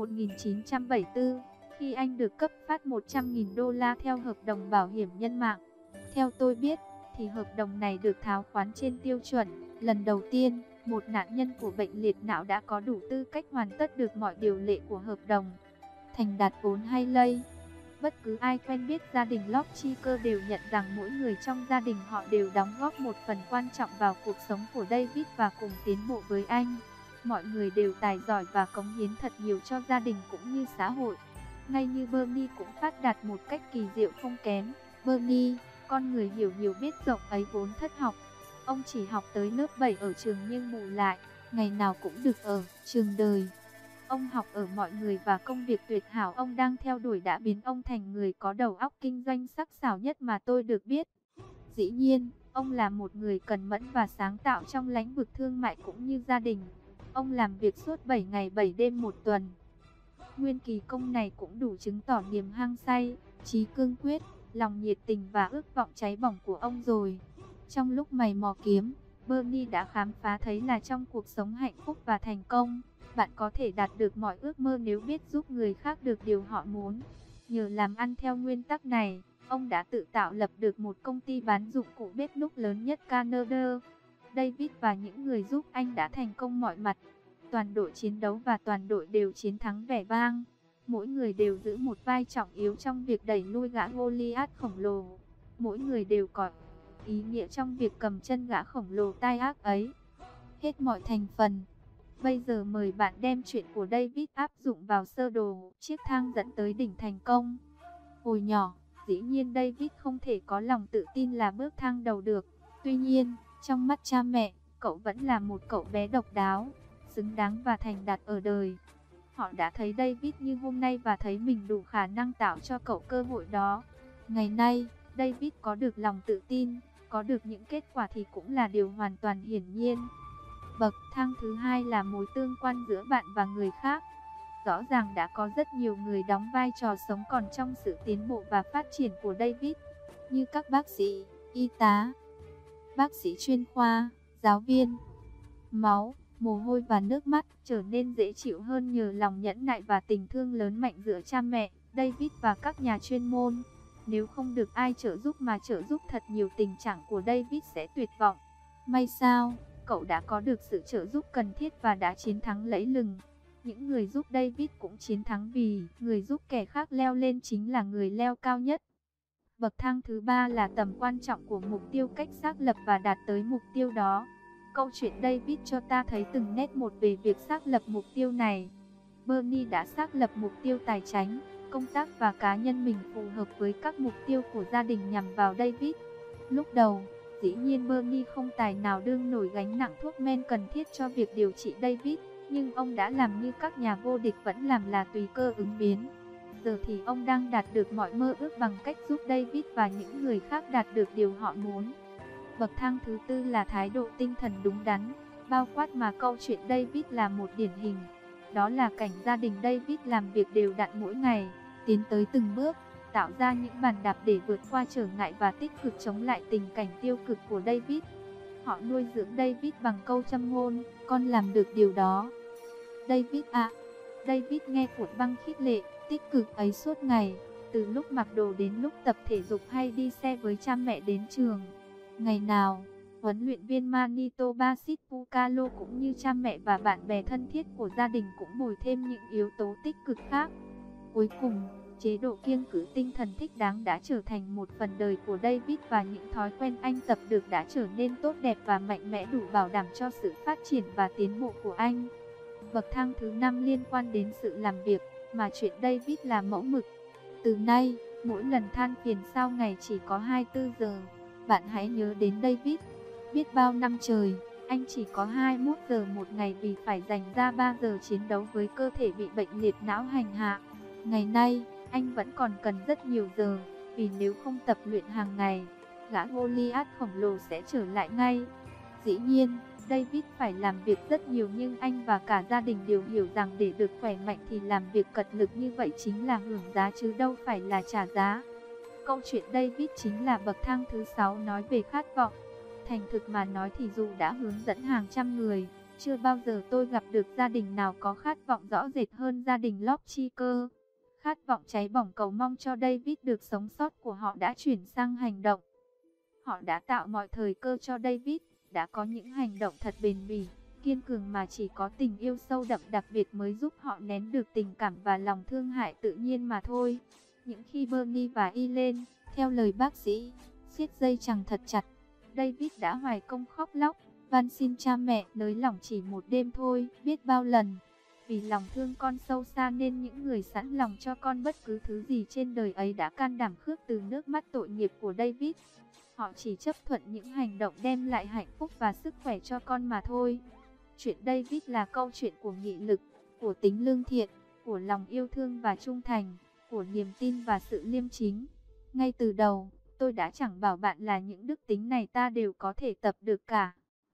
S1: 1974, khi anh được cấp phát 100.000 đô la theo hợp đồng bảo hiểm nhân mạng. Theo tôi biết, thì hợp đồng này được tháo khoán trên tiêu chuẩn. Lần đầu tiên, một nạn nhân của bệnh liệt não đã có đủ tư cách hoàn tất được mọi điều lệ của hợp đồng. Thành đạt vốn hay lây. Bất cứ ai quen biết gia đình Lockchiker đều nhận rằng mỗi người trong gia đình họ đều đóng góp một phần quan trọng vào cuộc sống của David và cùng tiến bộ với anh. Mọi người đều tài giỏi và cống hiến thật nhiều cho gia đình cũng như xã hội. Ngay như Bernie cũng phát đạt một cách kỳ diệu không kém. Bernie, con người hiểu nhiều biết rộng ấy vốn thất học. Ông chỉ học tới lớp 7 ở trường nhưng bù lại, ngày nào cũng được ở trường đời. Ông học ở mọi người và công việc tuyệt hảo ông đang theo đuổi đã biến ông thành người có đầu óc kinh doanh sắc sảo nhất mà tôi được biết. Dĩ nhiên, ông là một người cần mẫn và sáng tạo trong lĩnh vực thương mại cũng như gia đình. Ông làm việc suốt 7 ngày 7 đêm một tuần. Nguyên kỳ công này cũng đủ chứng tỏ niềm hăng say, chí cương quyết, lòng nhiệt tình và ước vọng cháy bỏng của ông rồi. Trong lúc mày mò kiếm, Bernie đã khám phá thấy là trong cuộc sống hạnh phúc và thành công, bạn có thể đạt được mọi ước mơ nếu biết giúp người khác được điều họ muốn. Nhờ làm ăn theo nguyên tắc này, ông đã tự tạo lập được một công ty bán dụng cụ bếp núc lớn nhất Canada. David và những người giúp anh đã thành công mọi mặt. Toàn đội chiến đấu và toàn đội đều chiến thắng vẻ vang. Mỗi người đều giữ một vai trọng yếu trong việc đẩy lui gã Goliath khổng lồ. Mỗi người đều có ý nghĩa trong việc cầm chân gã khổng lồ tai ác ấy. Hết mọi thành phần. Bây giờ mời bạn đem chuyện của David áp dụng vào sơ đồ chiếc thang dẫn tới đỉnh thành công. Hồi nhỏ, dĩ nhiên David không thể có lòng tự tin là bước thang đầu được. Tuy nhiên, trong mắt cha mẹ, cậu vẫn là một cậu bé độc đáo, xứng đáng và thành đạt ở đời. Họ đã thấy David như hôm nay và thấy mình đủ khả năng tạo cho cậu cơ hội đó. Ngày nay, David có được lòng tự tin, có được những kết quả thì cũng là điều hoàn toàn hiển nhiên. Bậc thang thứ hai là mối tương quan giữa bạn và người khác. Rõ ràng đã có rất nhiều người đóng vai trò sống còn trong sự tiến bộ và phát triển của David, như các bác sĩ, y tá, bác sĩ chuyên khoa, giáo viên. Máu, mồ hôi và nước mắt trở nên dễ chịu hơn nhờ lòng nhẫn nại và tình thương lớn mạnh giữa cha mẹ, David và các nhà chuyên môn. Nếu không được ai trợ giúp mà trợ giúp thật nhiều, tình trạng của David sẽ tuyệt vọng. May sao, cậu đã có được sự trợ giúp cần thiết và đã chiến thắng lẫy lừng. Những người giúp David cũng chiến thắng vì người giúp kẻ khác leo lên chính là người leo cao nhất. Bậc thang thứ ba là tầm quan trọng của mục tiêu, cách xác lập và đạt tới mục tiêu đó. Câu chuyện David cho ta thấy từng nét một về việc xác lập mục tiêu này. Bernie đã xác lập mục tiêu tài chính, công tác và cá nhân mình phù hợp với các mục tiêu của gia đình nhằm vào David. Lúc đầu, dĩ nhiên Bernie không tài nào đương nổi gánh nặng thuốc men cần thiết cho việc điều trị David, nhưng ông đã làm như các nhà vô địch vẫn làm là tùy cơ ứng biến. Giờ thì ông đang đạt được mọi mơ ước bằng cách giúp David và những người khác đạt được điều họ muốn. Bậc thang thứ tư là thái độ tinh thần đúng đắn, bao quát mà câu chuyện David là một điển hình. Đó là cảnh gia đình David làm việc đều đặn mỗi ngày, tiến tới từng bước, tạo ra những bàn đạp để vượt qua trở ngại và tích cực chống lại tình cảnh tiêu cực của David. Họ nuôi dưỡng David bằng câu châm ngôn, con làm được điều đó. David ạ! David nghe cuộn băng khích lệ, tích cực ấy suốt ngày, từ lúc mặc đồ đến lúc tập thể dục hay đi xe với cha mẹ đến trường. Ngày nào, huấn luyện viên Manitoba Sid Pucalo cũng như cha mẹ và bạn bè thân thiết của gia đình cũng bồi thêm những yếu tố tích cực khác. Cuối cùng, chế độ kiêng cữ tinh thần thích đáng đã trở thành một phần đời của David và những thói quen anh tập được đã trở nên tốt đẹp và mạnh mẽ đủ bảo đảm cho sự phát triển và tiến bộ của anh. Bậc thang thứ 5 liên quan đến sự làm việc, mà chuyện David là mẫu mực. Từ nay, mỗi lần than phiền sao ngày chỉ có 24 giờ, bạn hãy nhớ đến David. Biết bao năm trời, anh chỉ có 21 giờ một ngày vì phải dành ra 3 giờ chiến đấu với cơ thể bị bệnh liệt não hành hạ. Ngày nay, anh vẫn còn cần rất nhiều giờ, vì nếu không tập luyện hàng ngày, gã Goliath khổng lồ sẽ trở lại ngay. Dĩ nhiên, David phải làm việc rất nhiều nhưng anh và cả gia đình đều hiểu rằng để được khỏe mạnh thì làm việc cật lực như vậy chính là hưởng giá chứ đâu phải là trả giá. Câu chuyện David chính là bậc thang thứ 6 nói về khát vọng. Thành thực mà nói thì dù đã hướng dẫn hàng trăm người, chưa bao giờ tôi gặp được gia đình nào có khát vọng rõ rệt hơn gia đình Lobchiker. Khát vọng cháy bỏng cầu mong cho David được sống sót của họ đã chuyển sang hành động. Họ đã tạo mọi thời cơ cho David, đã có những hành động thật bền bỉ, kiên cường mà chỉ có tình yêu sâu đậm đặc biệt mới giúp họ nén được tình cảm và lòng thương hại tự nhiên mà thôi. Những khi Bernie và Elaine, theo lời bác sĩ, siết dây chằng thật chặt, David đã hoài công khóc lóc, van xin cha mẹ nới lỏng chỉ một đêm thôi, biết bao lần. Vì lòng thương con sâu xa nên những người sẵn lòng cho con bất cứ thứ gì trên đời ấy đã can đảm khước từ nước mắt tội nghiệp của David. Họ chỉ chấp thuận những hành động đem lại hạnh phúc và sức khỏe cho con mà thôi. Chuyện David là câu chuyện của nghị lực, của tính lương thiện, của lòng yêu thương và trung thành, của niềm tin và sự liêm chính. Ngay từ đầu, tôi đã chẳng bảo bạn là những đức tính này ta đều có thể tập được cả.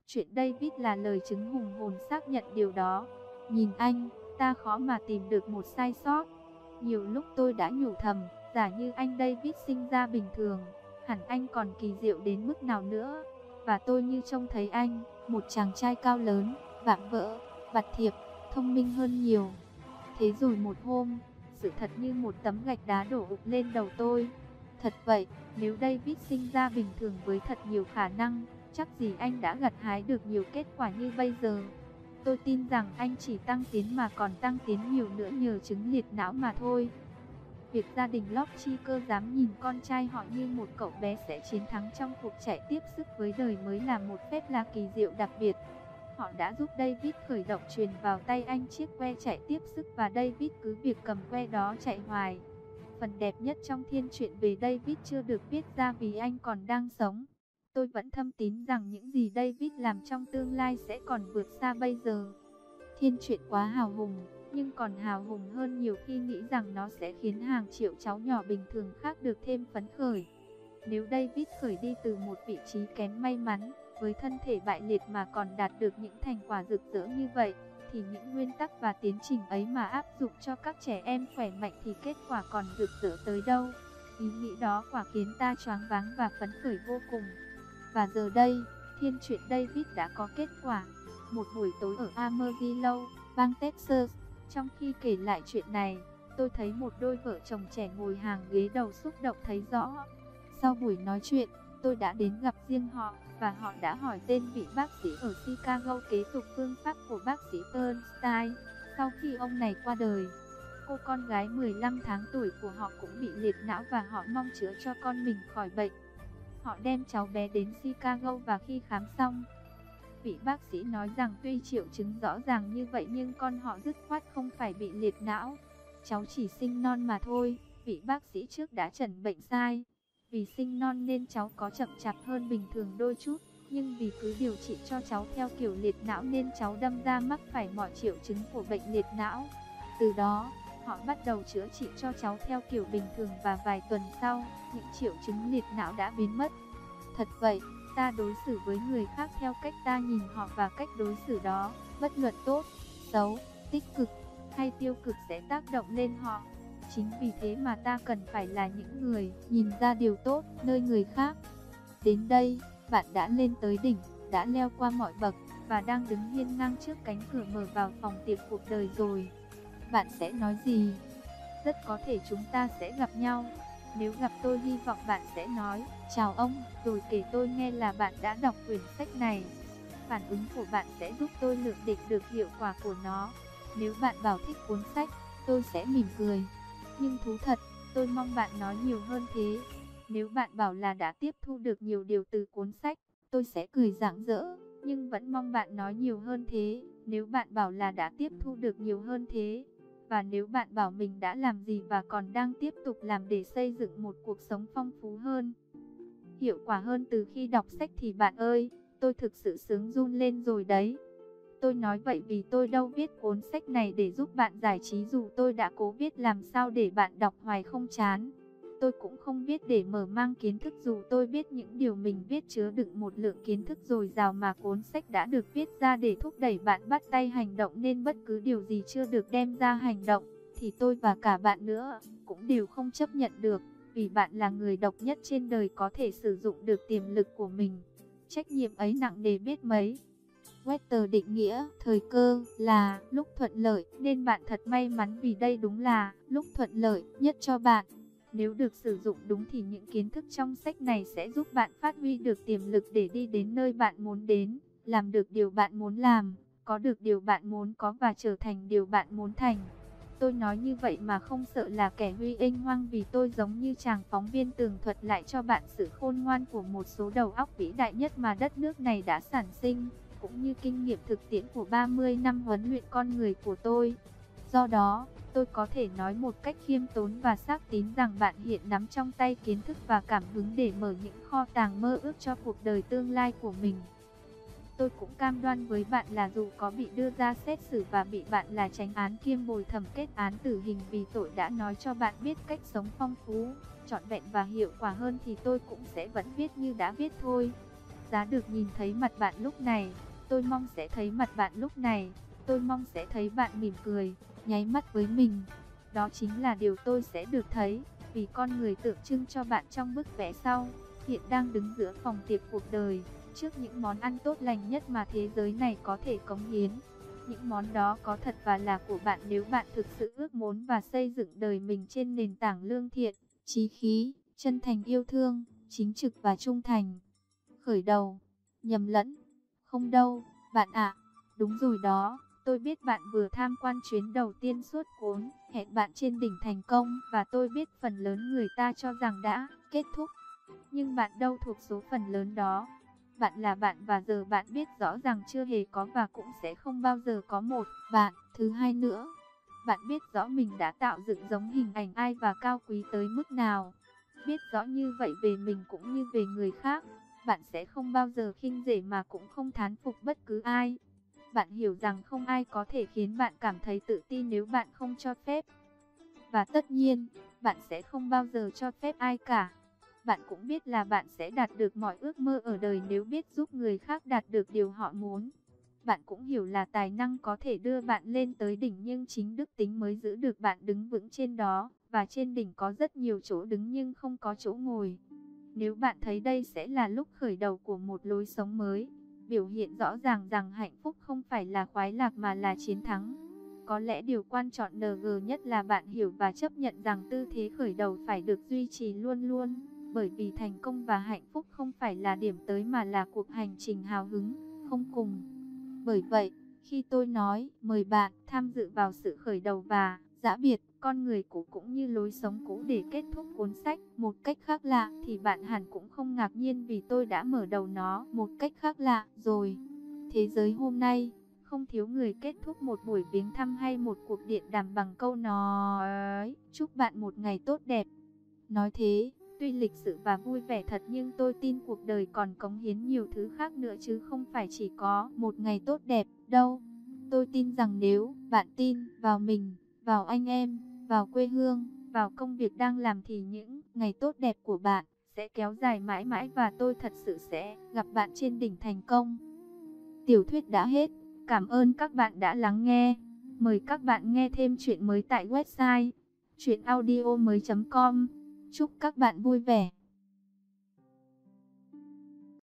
S1: Chuyện David là lời chứng hùng hồn xác nhận điều đó. Nhìn anh, ta khó mà tìm được một sai sót. Nhiều lúc tôi đã nhủ thầm, giả như anh David sinh ra bình thường, hẳn anh còn kỳ diệu đến mức nào nữa. Và tôi như trông thấy anh, một chàng trai cao lớn, vạm vỡ, bạt thiệp, thông minh hơn nhiều. Thế rồi một hôm, sự thật như một tấm gạch đá đổ ụp lên đầu tôi. Thật vậy, nếu David sinh ra bình thường với thật nhiều khả năng, chắc gì anh đã gặt hái được nhiều kết quả như bây giờ. Tôi tin rằng anh chỉ tăng tiến mà còn tăng tiến nhiều nữa nhờ chứng liệt não mà thôi. Việc gia đình Lockyer dám nhìn con trai họ như một cậu bé sẽ chiến thắng trong cuộc chạy tiếp sức với đời mới là một phép lạ kỳ diệu đặc biệt. Họ đã giúp David khởi động truyền vào tay anh chiếc que chạy tiếp sức và David cứ việc cầm que đó chạy hoài. Phần đẹp nhất trong thiên truyện về David chưa được viết ra vì anh còn đang sống. Tôi vẫn thâm tín rằng những gì David làm trong tương lai sẽ còn vượt xa bây giờ. Thiên truyện quá hào hùng, nhưng còn hào hùng hơn nhiều khi nghĩ rằng nó sẽ khiến hàng triệu cháu nhỏ bình thường khác được thêm phấn khởi. Nếu David khởi đi từ một vị trí kém may mắn, với thân thể bại liệt mà còn đạt được những thành quả rực rỡ như vậy, thì những nguyên tắc và tiến trình ấy mà áp dụng cho các trẻ em khỏe mạnh thì kết quả còn rực rỡ tới đâu. Ý nghĩ đó quả khiến ta choáng váng và phấn khởi vô cùng. Và giờ đây, thiên truyện David đã có kết quả. Một buổi tối ở Amarillo, bang Texas, trong khi kể lại chuyện này, tôi thấy một đôi vợ chồng trẻ ngồi hàng ghế đầu xúc động thấy rõ. Sau buổi nói chuyện, tôi đã đến gặp riêng họ, và họ đã hỏi tên vị bác sĩ ở Chicago kế tục phương pháp của bác sĩ Bernstein. Sau khi ông này qua đời, cô con gái 15 tháng tuổi của họ cũng bị liệt não và họ mong chữa cho con mình khỏi bệnh. Họ đem cháu bé đến Chicago và khi khám xong, vị bác sĩ nói rằng tuy triệu chứng rõ ràng như vậy nhưng con họ dứt khoát không phải bị liệt não. Cháu chỉ sinh non mà thôi, vị bác sĩ trước đã chẩn bệnh sai. Vì sinh non nên cháu có chậm chạp hơn bình thường đôi chút, nhưng vì cứ điều trị cho cháu theo kiểu liệt não nên cháu đâm ra mắc phải mọi triệu chứng của bệnh liệt não. Từ đó, họ bắt đầu chữa trị cho cháu theo kiểu bình thường và vài tuần sau, những triệu chứng liệt não đã biến mất. Thật vậy, ta đối xử với người khác theo cách ta nhìn họ và cách đối xử đó, bất luận tốt, xấu, tích cực hay tiêu cực sẽ tác động lên họ. Chính vì thế mà ta cần phải là những người nhìn ra điều tốt nơi người khác. Đến đây, bạn đã lên tới đỉnh, đã leo qua mọi bậc và đang đứng hiên ngang trước cánh cửa mở vào phòng tiệc cuộc đời rồi. Bạn sẽ nói gì? Rất có thể chúng ta sẽ gặp nhau. Nếu gặp tôi hy vọng bạn sẽ nói, chào ông, rồi kể tôi nghe là bạn đã đọc quyển sách này. Phản ứng của bạn sẽ giúp tôi lượng định được hiệu quả của nó. Nếu bạn bảo thích cuốn sách, tôi sẽ mỉm cười. Nhưng thú thật, tôi mong bạn nói nhiều hơn thế. Nếu bạn bảo là đã tiếp thu được nhiều điều từ cuốn sách, tôi sẽ cười rạng rỡ. Nhưng vẫn mong bạn nói nhiều hơn thế. Nếu bạn bảo là đã tiếp thu được nhiều hơn thế. Và nếu bạn bảo mình đã làm gì và còn đang tiếp tục làm để xây dựng một cuộc sống phong phú hơn, hiệu quả hơn từ khi đọc sách thì bạn ơi, tôi thực sự sướng run lên rồi đấy. Tôi nói vậy vì tôi đâu viết cuốn sách này để giúp bạn giải trí dù tôi đã cố viết làm sao để bạn đọc hoài không chán. Tôi cũng không viết để mở mang kiến thức dù tôi biết những điều mình viết chứa đựng một lượng kiến thức dồi dào mà cuốn sách đã được viết ra để thúc đẩy bạn bắt tay hành động nên bất cứ điều gì chưa được đem ra hành động thì tôi và cả bạn nữa cũng đều không chấp nhận được vì bạn là người độc nhất trên đời có thể sử dụng được tiềm lực của mình. Trách nhiệm ấy nặng nề biết mấy. Webster định nghĩa thời cơ là lúc thuận lợi nên bạn thật may mắn vì đây đúng là lúc thuận lợi nhất cho bạn. Nếu được sử dụng đúng thì những kiến thức trong sách này sẽ giúp bạn phát huy được tiềm lực để đi đến nơi bạn muốn đến, làm được điều bạn muốn làm, có được điều bạn muốn có và trở thành điều bạn muốn thành. Tôi nói như vậy mà không sợ là kẻ huy ênh hoang vì tôi giống như chàng phóng viên tường thuật lại cho bạn sự khôn ngoan của một số đầu óc vĩ đại nhất mà đất nước này đã sản sinh, cũng như kinh nghiệm thực tiễn của 30 năm huấn luyện con người của tôi. Do đó, tôi có thể nói một cách khiêm tốn và xác tín rằng bạn hiện nắm trong tay kiến thức và cảm hứng để mở những kho tàng mơ ước cho cuộc đời tương lai của mình. Tôi cũng cam đoan với bạn là dù có bị đưa ra xét xử và bị bạn là chánh án kiêm bồi thẩm kết án tử hình vì tội đã nói cho bạn biết cách sống phong phú, trọn vẹn và hiệu quả hơn thì tôi cũng sẽ vẫn viết như đã viết thôi. giá được nhìn thấy mặt bạn lúc này. Tôi mong sẽ thấy mặt bạn lúc này. Tôi mong sẽ thấy bạn mỉm cười, nháy mắt với mình. Đó chính là điều tôi sẽ được thấy, vì con người tượng trưng cho bạn trong bức vẽ sau, hiện đang đứng giữa phòng tiệc cuộc đời, trước những món ăn tốt lành nhất mà thế giới này có thể cống hiến. Những món đó có thật và là của bạn nếu bạn thực sự ước muốn và xây dựng đời mình trên nền tảng lương thiện, chí khí, chân thành yêu thương, chính trực và trung thành. Khởi đầu, nhầm lẫn, không đâu, bạn ạ, đúng rồi đó. Tôi biết bạn vừa tham quan chuyến đầu tiên suốt cuốn Hẹn Bạn Trên Đỉnh thành công, và tôi biết phần lớn người ta cho rằng đã kết thúc. Nhưng bạn đâu thuộc số phần lớn đó. Bạn là bạn và giờ bạn biết rõ rằng chưa hề có và cũng sẽ không bao giờ có một bạn thứ hai nữa. Bạn biết rõ mình đã tạo dựng giống hình ảnh ai và cao quý tới mức nào. Biết rõ như vậy về mình cũng như về người khác. Bạn sẽ không bao giờ khinh rể mà cũng không thán phục bất cứ ai. Bạn hiểu rằng không ai có thể khiến bạn cảm thấy tự tin nếu bạn không cho phép. Và tất nhiên, bạn sẽ không bao giờ cho phép ai cả. Bạn cũng biết là bạn sẽ đạt được mọi ước mơ ở đời nếu biết giúp người khác đạt được điều họ muốn. Bạn cũng hiểu là tài năng có thể đưa bạn lên tới đỉnh, nhưng chính đức tính mới giữ được bạn đứng vững trên đó. Và trên đỉnh có rất nhiều chỗ đứng nhưng không có chỗ ngồi. Nếu bạn thấy đây sẽ là lúc khởi đầu của một lối sống mới, biểu hiện rõ ràng rằng hạnh phúc không phải là khoái lạc mà là chiến thắng. Có lẽ điều quan trọng nhất là bạn hiểu và chấp nhận rằng tư thế khởi đầu phải được duy trì luôn luôn. Bởi vì thành công và hạnh phúc không phải là điểm tới mà là cuộc hành trình hào hứng, không cùng. Bởi vậy, khi tôi nói mời bạn tham dự vào sự khởi đầu và giã biệt con người cũ cũng như lối sống cũ để kết thúc cuốn sách một cách khác lạ, thì bạn hẳn cũng không ngạc nhiên vì tôi đã mở đầu nó một cách khác lạ rồi. Thế giới hôm nay không thiếu người kết thúc một buổi viếng thăm hay một cuộc điện đàm bằng câu nói chúc bạn một ngày tốt đẹp. Nói thế, tuy lịch sự và vui vẻ thật, nhưng tôi tin cuộc đời còn cống hiến nhiều thứ khác nữa chứ không phải chỉ có một ngày tốt đẹp đâu. Tôi tin rằng nếu bạn tin vào mình, vào anh em, vào quê hương, vào công việc đang làm thì những ngày tốt đẹp của bạn sẽ kéo dài mãi mãi và tôi thật sự sẽ gặp bạn trên đỉnh thành công. Tiểu thuyết đã hết. Cảm ơn các bạn đã lắng nghe. Mời các bạn nghe thêm chuyện mới tại website chuyenaudio.com. Chúc các bạn vui vẻ.